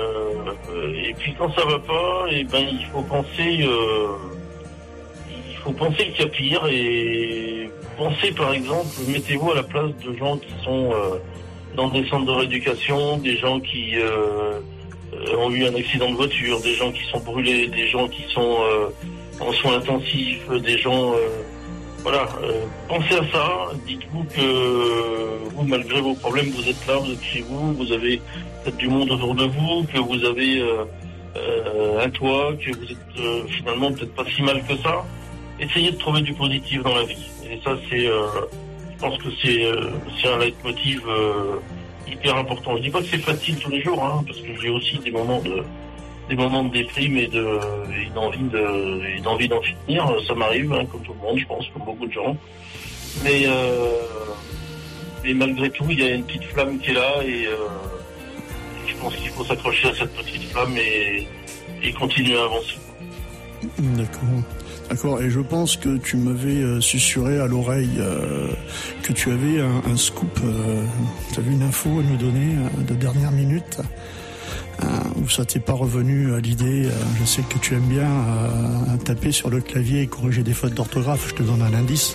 Euh, et puis quand ça va pas, et ben il faut penser, euh, il faut penser qu'il y a pire et pensez par exemple, mettez-vous à la place de gens qui sont euh, dans des centres de rééducation, des gens qui euh, ont eu un accident de voiture, des gens qui sont brûlés, des gens qui sont euh, en soins intensifs, des gens... Euh, voilà, euh, pensez à ça, dites-vous que vous, malgré vos problèmes, vous êtes là, vous êtes chez vous, vous avez peut-être du monde autour de vous, que vous avez euh, euh, un toit, que vous êtes euh, finalement peut-être pas si mal que ça. Essayez de trouver du positif dans la vie. Et ça, c'est, euh, je pense que c'est, euh, c'est un leitmotiv euh, hyper important. Je dis pas que c'est facile tous les jours, hein, parce que j'ai aussi des moments de des moments de déprime et, de, et d'envie de, et d'envie d'en finir. Ça m'arrive, hein, comme tout le monde, je pense, comme beaucoup de gens. Mais, euh, mais malgré tout, il y a une petite flamme qui est là et, euh, et je pense qu'il faut s'accrocher à cette petite flamme et, et continuer à avancer. D'accord. D'accord. Et je pense que tu m'avais euh, susurré à l'oreille euh, que tu avais un, un scoop. Euh, tu avais une info à nous donner euh, de dernière minute. Euh, où ça t'est pas revenu à l'idée. euh, je sais que tu aimes bien euh, taper sur le clavier et corriger des fautes d'orthographe. Je te donne un indice.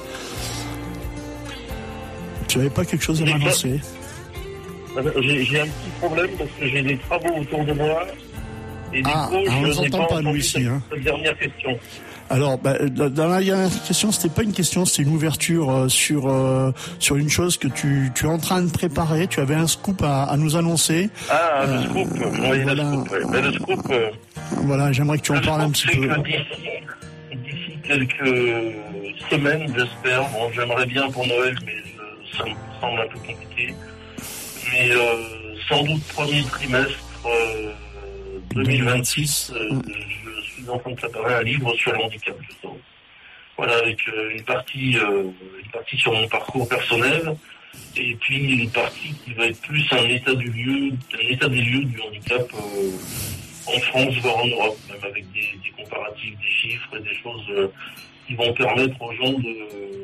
Tu avais pas quelque chose à m'annoncer? J'ai, j'ai un petit problème parce que j'ai des travaux autour de moi et du ah, coup ah, on je n'ai pas, pas nous entendu ici. cette, Hein. cette dernière question. Alors, bah, dans la dernière question, c'était pas une question, c'était une ouverture euh, sur euh, sur une chose que tu tu es en train de préparer. Tu avais un scoop à, à nous annoncer. Ah, euh, le scoop. Oui, voilà, le scoop. Ouais. Mais le scoop. Euh, voilà, j'aimerais que tu en parles un petit peu. D'ici, d'ici quelques semaines, j'espère. Bon, j'aimerais bien pour Noël, mais je, ça me semble un peu compliqué. Mais euh, sans doute premier trimestre euh, deux mille vingt-six, euh, mmh. je suis en train de préparer un livre sur le handicap, justement. Voilà, avec euh, une partie, euh, une partie sur mon parcours personnel, et puis une partie qui va être plus un état du lieu, un état des lieux du handicap euh, en France, voire en Europe, même avec des, des comparatifs, des chiffres et des choses euh, qui vont permettre aux gens de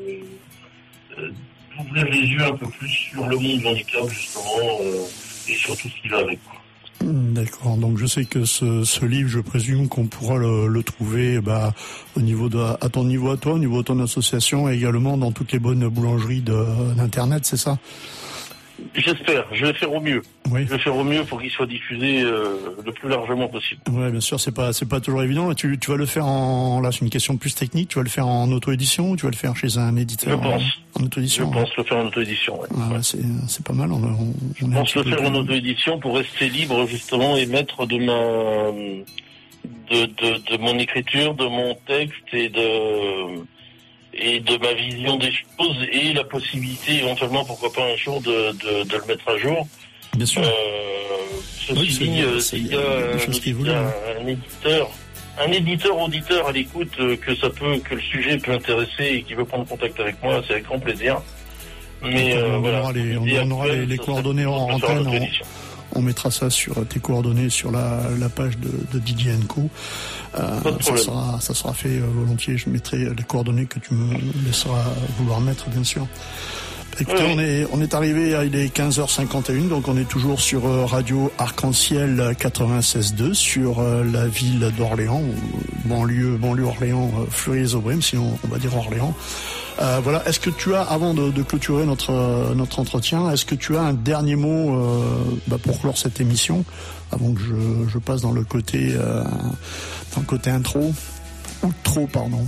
euh, d'ouvrir les yeux un peu plus sur le monde du handicap, justement, euh, et sur tout ce qui va avec. D'accord. Donc je sais que ce, ce livre, je présume qu'on pourra le, le trouver bah, au niveau de, à ton niveau à toi, au niveau de ton association, et également dans toutes les bonnes boulangeries de, d'internet, c'est ça? J'espère. Je vais faire au mieux. Oui. Je vais faire au mieux pour qu'il soit diffusé euh, le plus largement possible. Oui, bien sûr, c'est pas c'est pas toujours évident. Tu, tu vas le faire en, là, c'est une question plus technique. Tu vas le faire en auto-édition ou tu vas le faire chez un éditeur? Je pense. En, en auto-édition. Je pense le faire en auto-édition. Ouais. Ah, ouais, c'est c'est pas mal. On, on, je on pense le faire en auto-édition pour rester libre justement et mettre de ma de de, de mon écriture, de mon texte et de et de ma vision des choses et la possibilité éventuellement, pourquoi pas un jour, de, de, de le mettre à jour. Bien sûr. Euh, ceci oui, dit, euh, s'il y a un, un, un éditeur, un éditeur auditeur à l'écoute, euh, que ça peut, que le sujet peut intéresser et qui veut prendre contact avec moi, c'est avec grand plaisir. Mais on, euh, on voilà, aura les, on donnera les, les coordonnées en antenne. On, on mettra ça sur tes coordonnées sur la, la page de, de D J and Co. Euh, ça sera, ça sera fait euh, volontiers. Je mettrai les coordonnées que tu me laisseras vouloir mettre, bien sûr. Écoutez, oui. on est on est arrivé à il est quinze heures cinquante et une, donc on est toujours sur euh, Radio Arc-en-Ciel quatre-vingt-seize deux sur euh, la ville d'Orléans, ou banlieue banlieue Orléans, euh, Fleury-les-Aubrais, sinon on va dire Orléans. Euh, voilà. Est-ce que tu as, avant de, de clôturer notre euh, notre entretien, est-ce que tu as un dernier mot euh, bah, pour clore cette émission, avant que je, je passe dans le côté euh, dans le côté intro ou trop, pardon.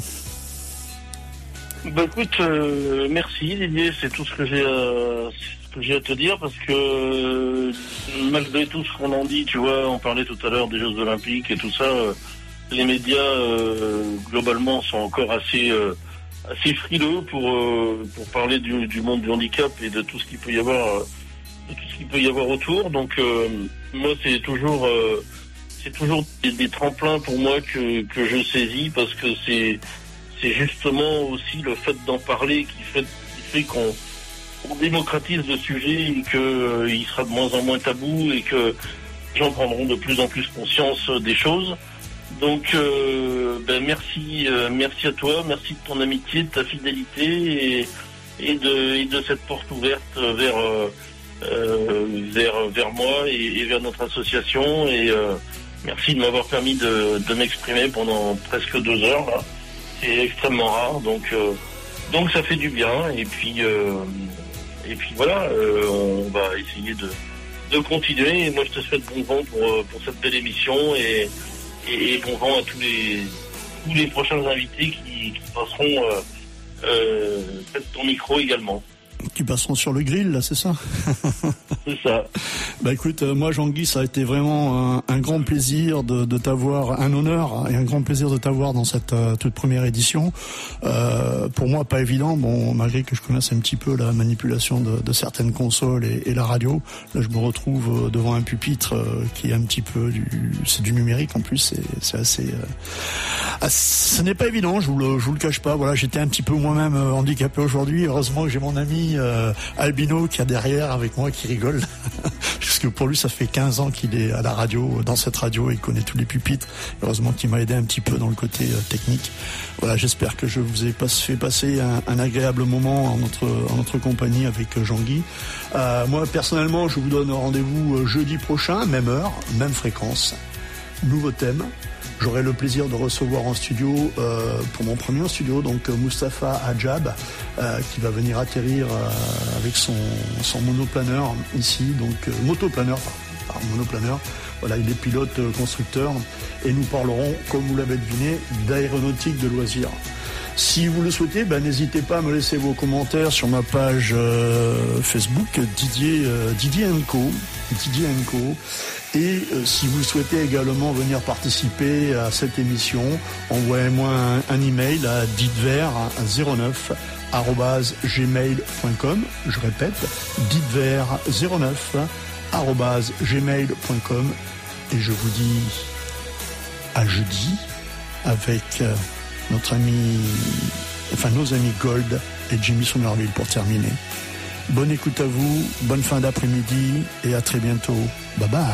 Bah écoute, euh, merci Didier, c'est tout ce que j'ai à, ce que j'ai à te dire, parce que euh, malgré tout ce qu'on en dit, tu vois, on parlait tout à l'heure des Jeux Olympiques et tout ça, euh, les médias euh, globalement sont encore assez euh, assez frileux pour euh, pour parler du, du monde du handicap et de tout ce qu'il peut y avoir euh, de tout ce qu'il peut y avoir autour. Donc euh, moi c'est toujours euh, c'est toujours des, des tremplins pour moi que que je saisis, parce que c'est c'est justement aussi le fait d'en parler qui fait qui fait qu'on on démocratise le sujet et que euh, il sera de moins en moins tabou et que les gens prendront de plus en plus conscience des choses. Donc, euh, ben merci, euh, merci à toi, merci de ton amitié, de ta fidélité et, et de et de cette porte ouverte vers euh, vers vers moi et, et vers notre association. Et, euh, Merci de m'avoir permis de, de m'exprimer pendant presque deux heures. Là. C'est extrêmement rare, donc euh, donc ça fait du bien. Et puis euh, et puis voilà, euh, on va essayer de, de continuer. Et moi, je te souhaite bon vent pour pour cette belle émission et et, et bon vent à tous les tous les prochains invités qui, qui passeront euh, euh, peut-être ton micro également. Qui passeront sur le grill, là, c'est ça? C'est ça. Bah écoute, euh, moi Jean-Guy, ça a été vraiment un, un grand plaisir de, de t'avoir, un honneur et un grand plaisir de t'avoir dans cette euh, toute première édition. Euh, pour moi, pas évident, bon, malgré que je connaisse un petit peu la manipulation de, de certaines consoles et, et la radio. Là, je me retrouve devant un pupitre euh, qui est un petit peu du, c'est du numérique en plus, c'est, c'est assez, euh, assez, ce n'est pas évident, je vous le, je vous le cache pas. Voilà, j'étais un petit peu moi-même euh, handicapé aujourd'hui. Heureusement que j'ai mon ami Euh, Albino qui est derrière avec moi qui rigole parce que pour lui ça fait quinze ans qu'il est à la radio, dans cette radio, il connaît tous les pupitres. Heureusement qu'il m'a aidé un petit peu dans le côté euh, technique. Voilà, j'espère que je vous ai pas fait passer un, un agréable moment en notre, en notre compagnie avec euh, Jean-Guy. Euh, moi personnellement je vous donne rendez-vous euh, jeudi prochain, même heure, même fréquence, nouveau thème. J'aurai le plaisir de recevoir en studio, euh, pour mon premier studio, donc Mustapha Adjab, euh, qui va venir atterrir euh, avec son, son monoplaneur ici, donc euh, motoplaneur, pardon, monoplaneur. Voilà, il est pilote euh, constructeur et nous parlerons, comme vous l'avez deviné, d'aéronautique de loisirs. Si vous le souhaitez, ben, n'hésitez pas à me laisser vos commentaires sur ma page euh, Facebook Didier euh, Didier and Co. Didier and Co. Et euh, si vous souhaitez également venir participer à cette émission, envoyez-moi un, un email à ditver zéro neuf arobase gmail point com. Je répète, ditver zéro neuf arobase gmail point com. Et je vous dis à jeudi avec euh, notre ami, enfin nos amis Gold et Jimmy Somerville pour terminer. Bonne écoute à vous, bonne fin d'après-midi et à très bientôt. Bye bye.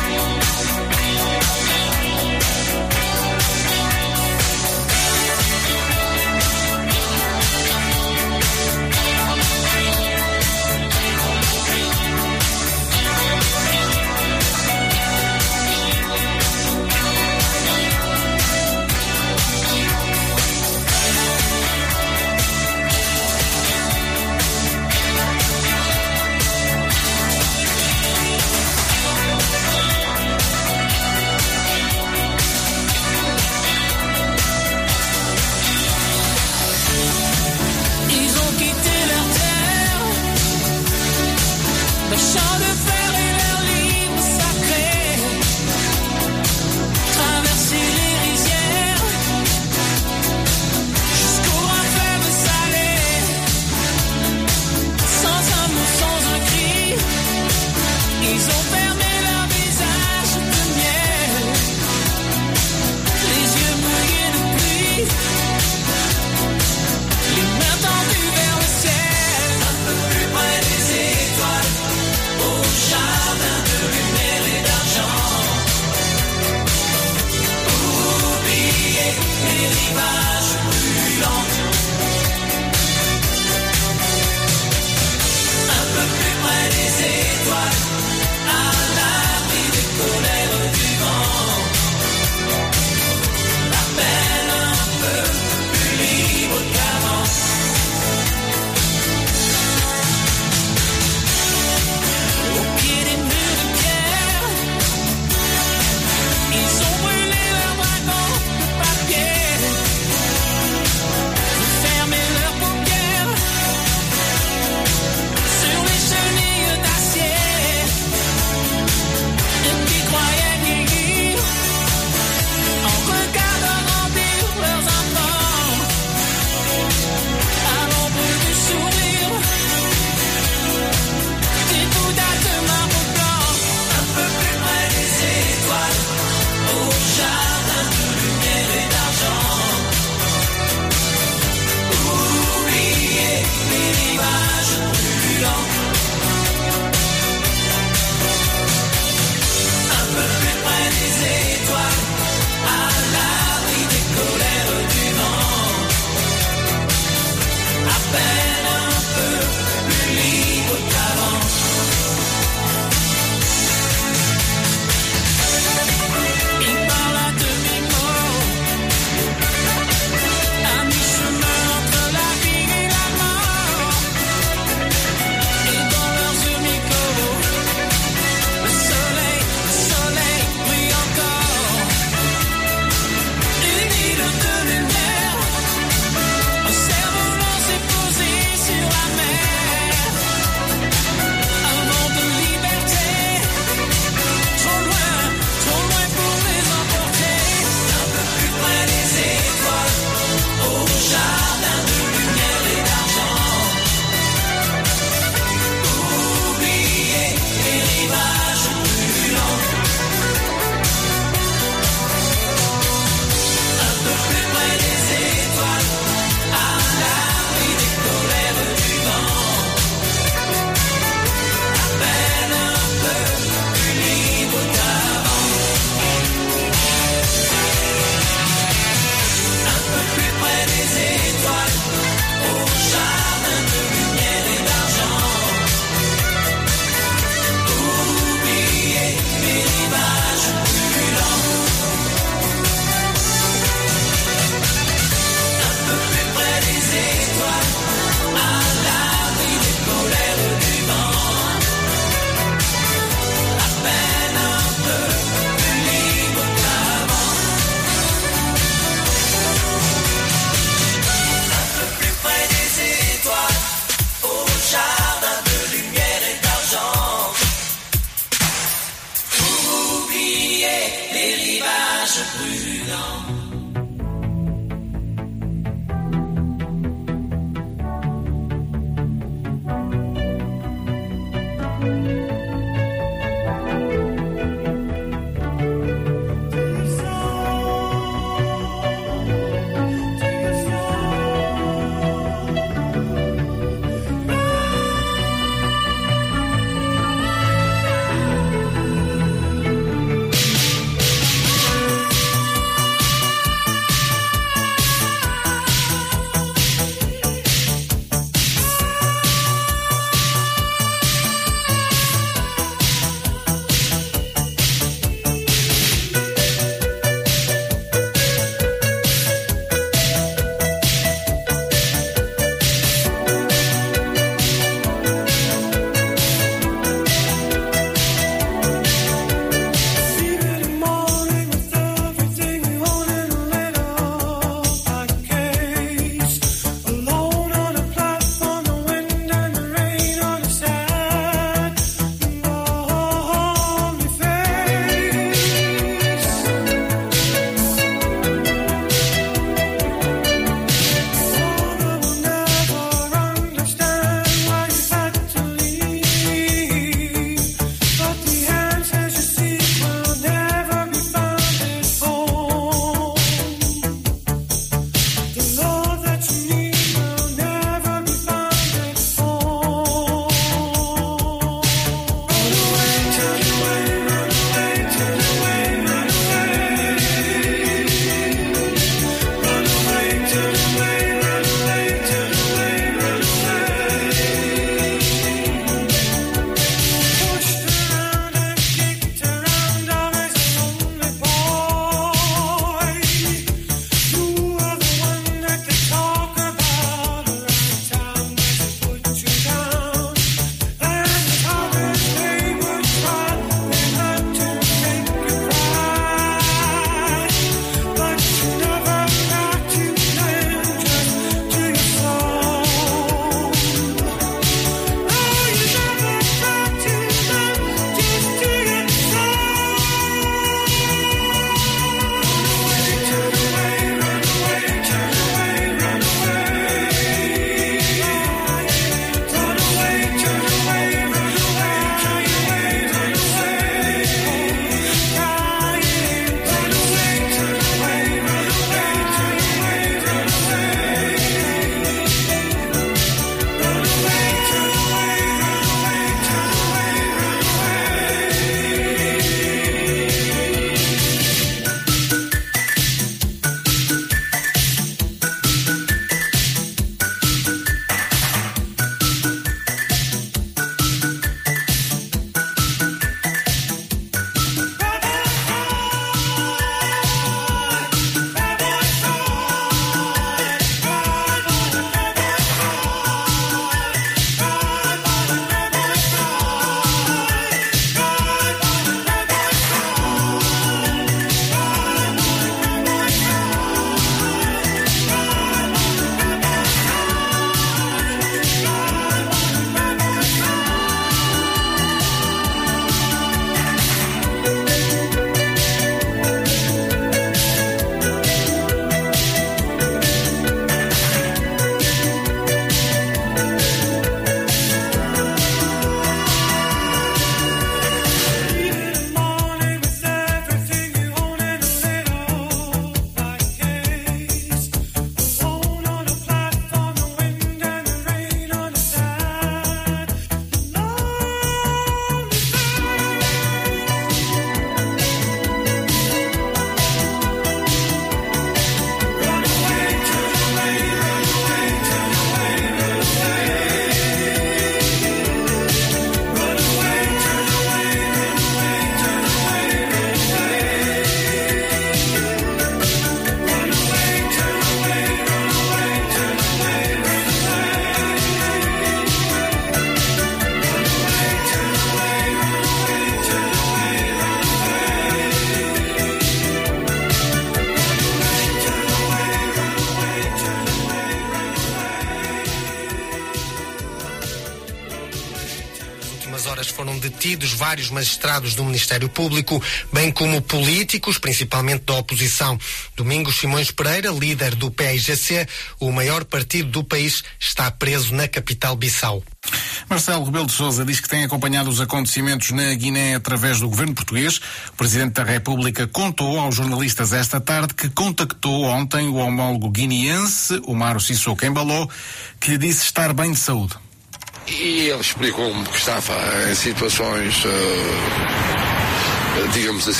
foram detidos vários magistrados do Ministério Público, bem como políticos, principalmente da oposição. Domingos Simões Pereira, líder do P I G C, o maior partido do país, está preso na capital Bissau. Marcelo Rebelo de Sousa diz que tem acompanhado os acontecimentos na Guiné através do governo português. O Presidente da República contou aos jornalistas esta tarde que contactou ontem o homólogo guineense, Umaro Sissoko Embalo, que lhe disse estar bem de saúde. E ele explicou-me que estava em situações, uh, digamos assim,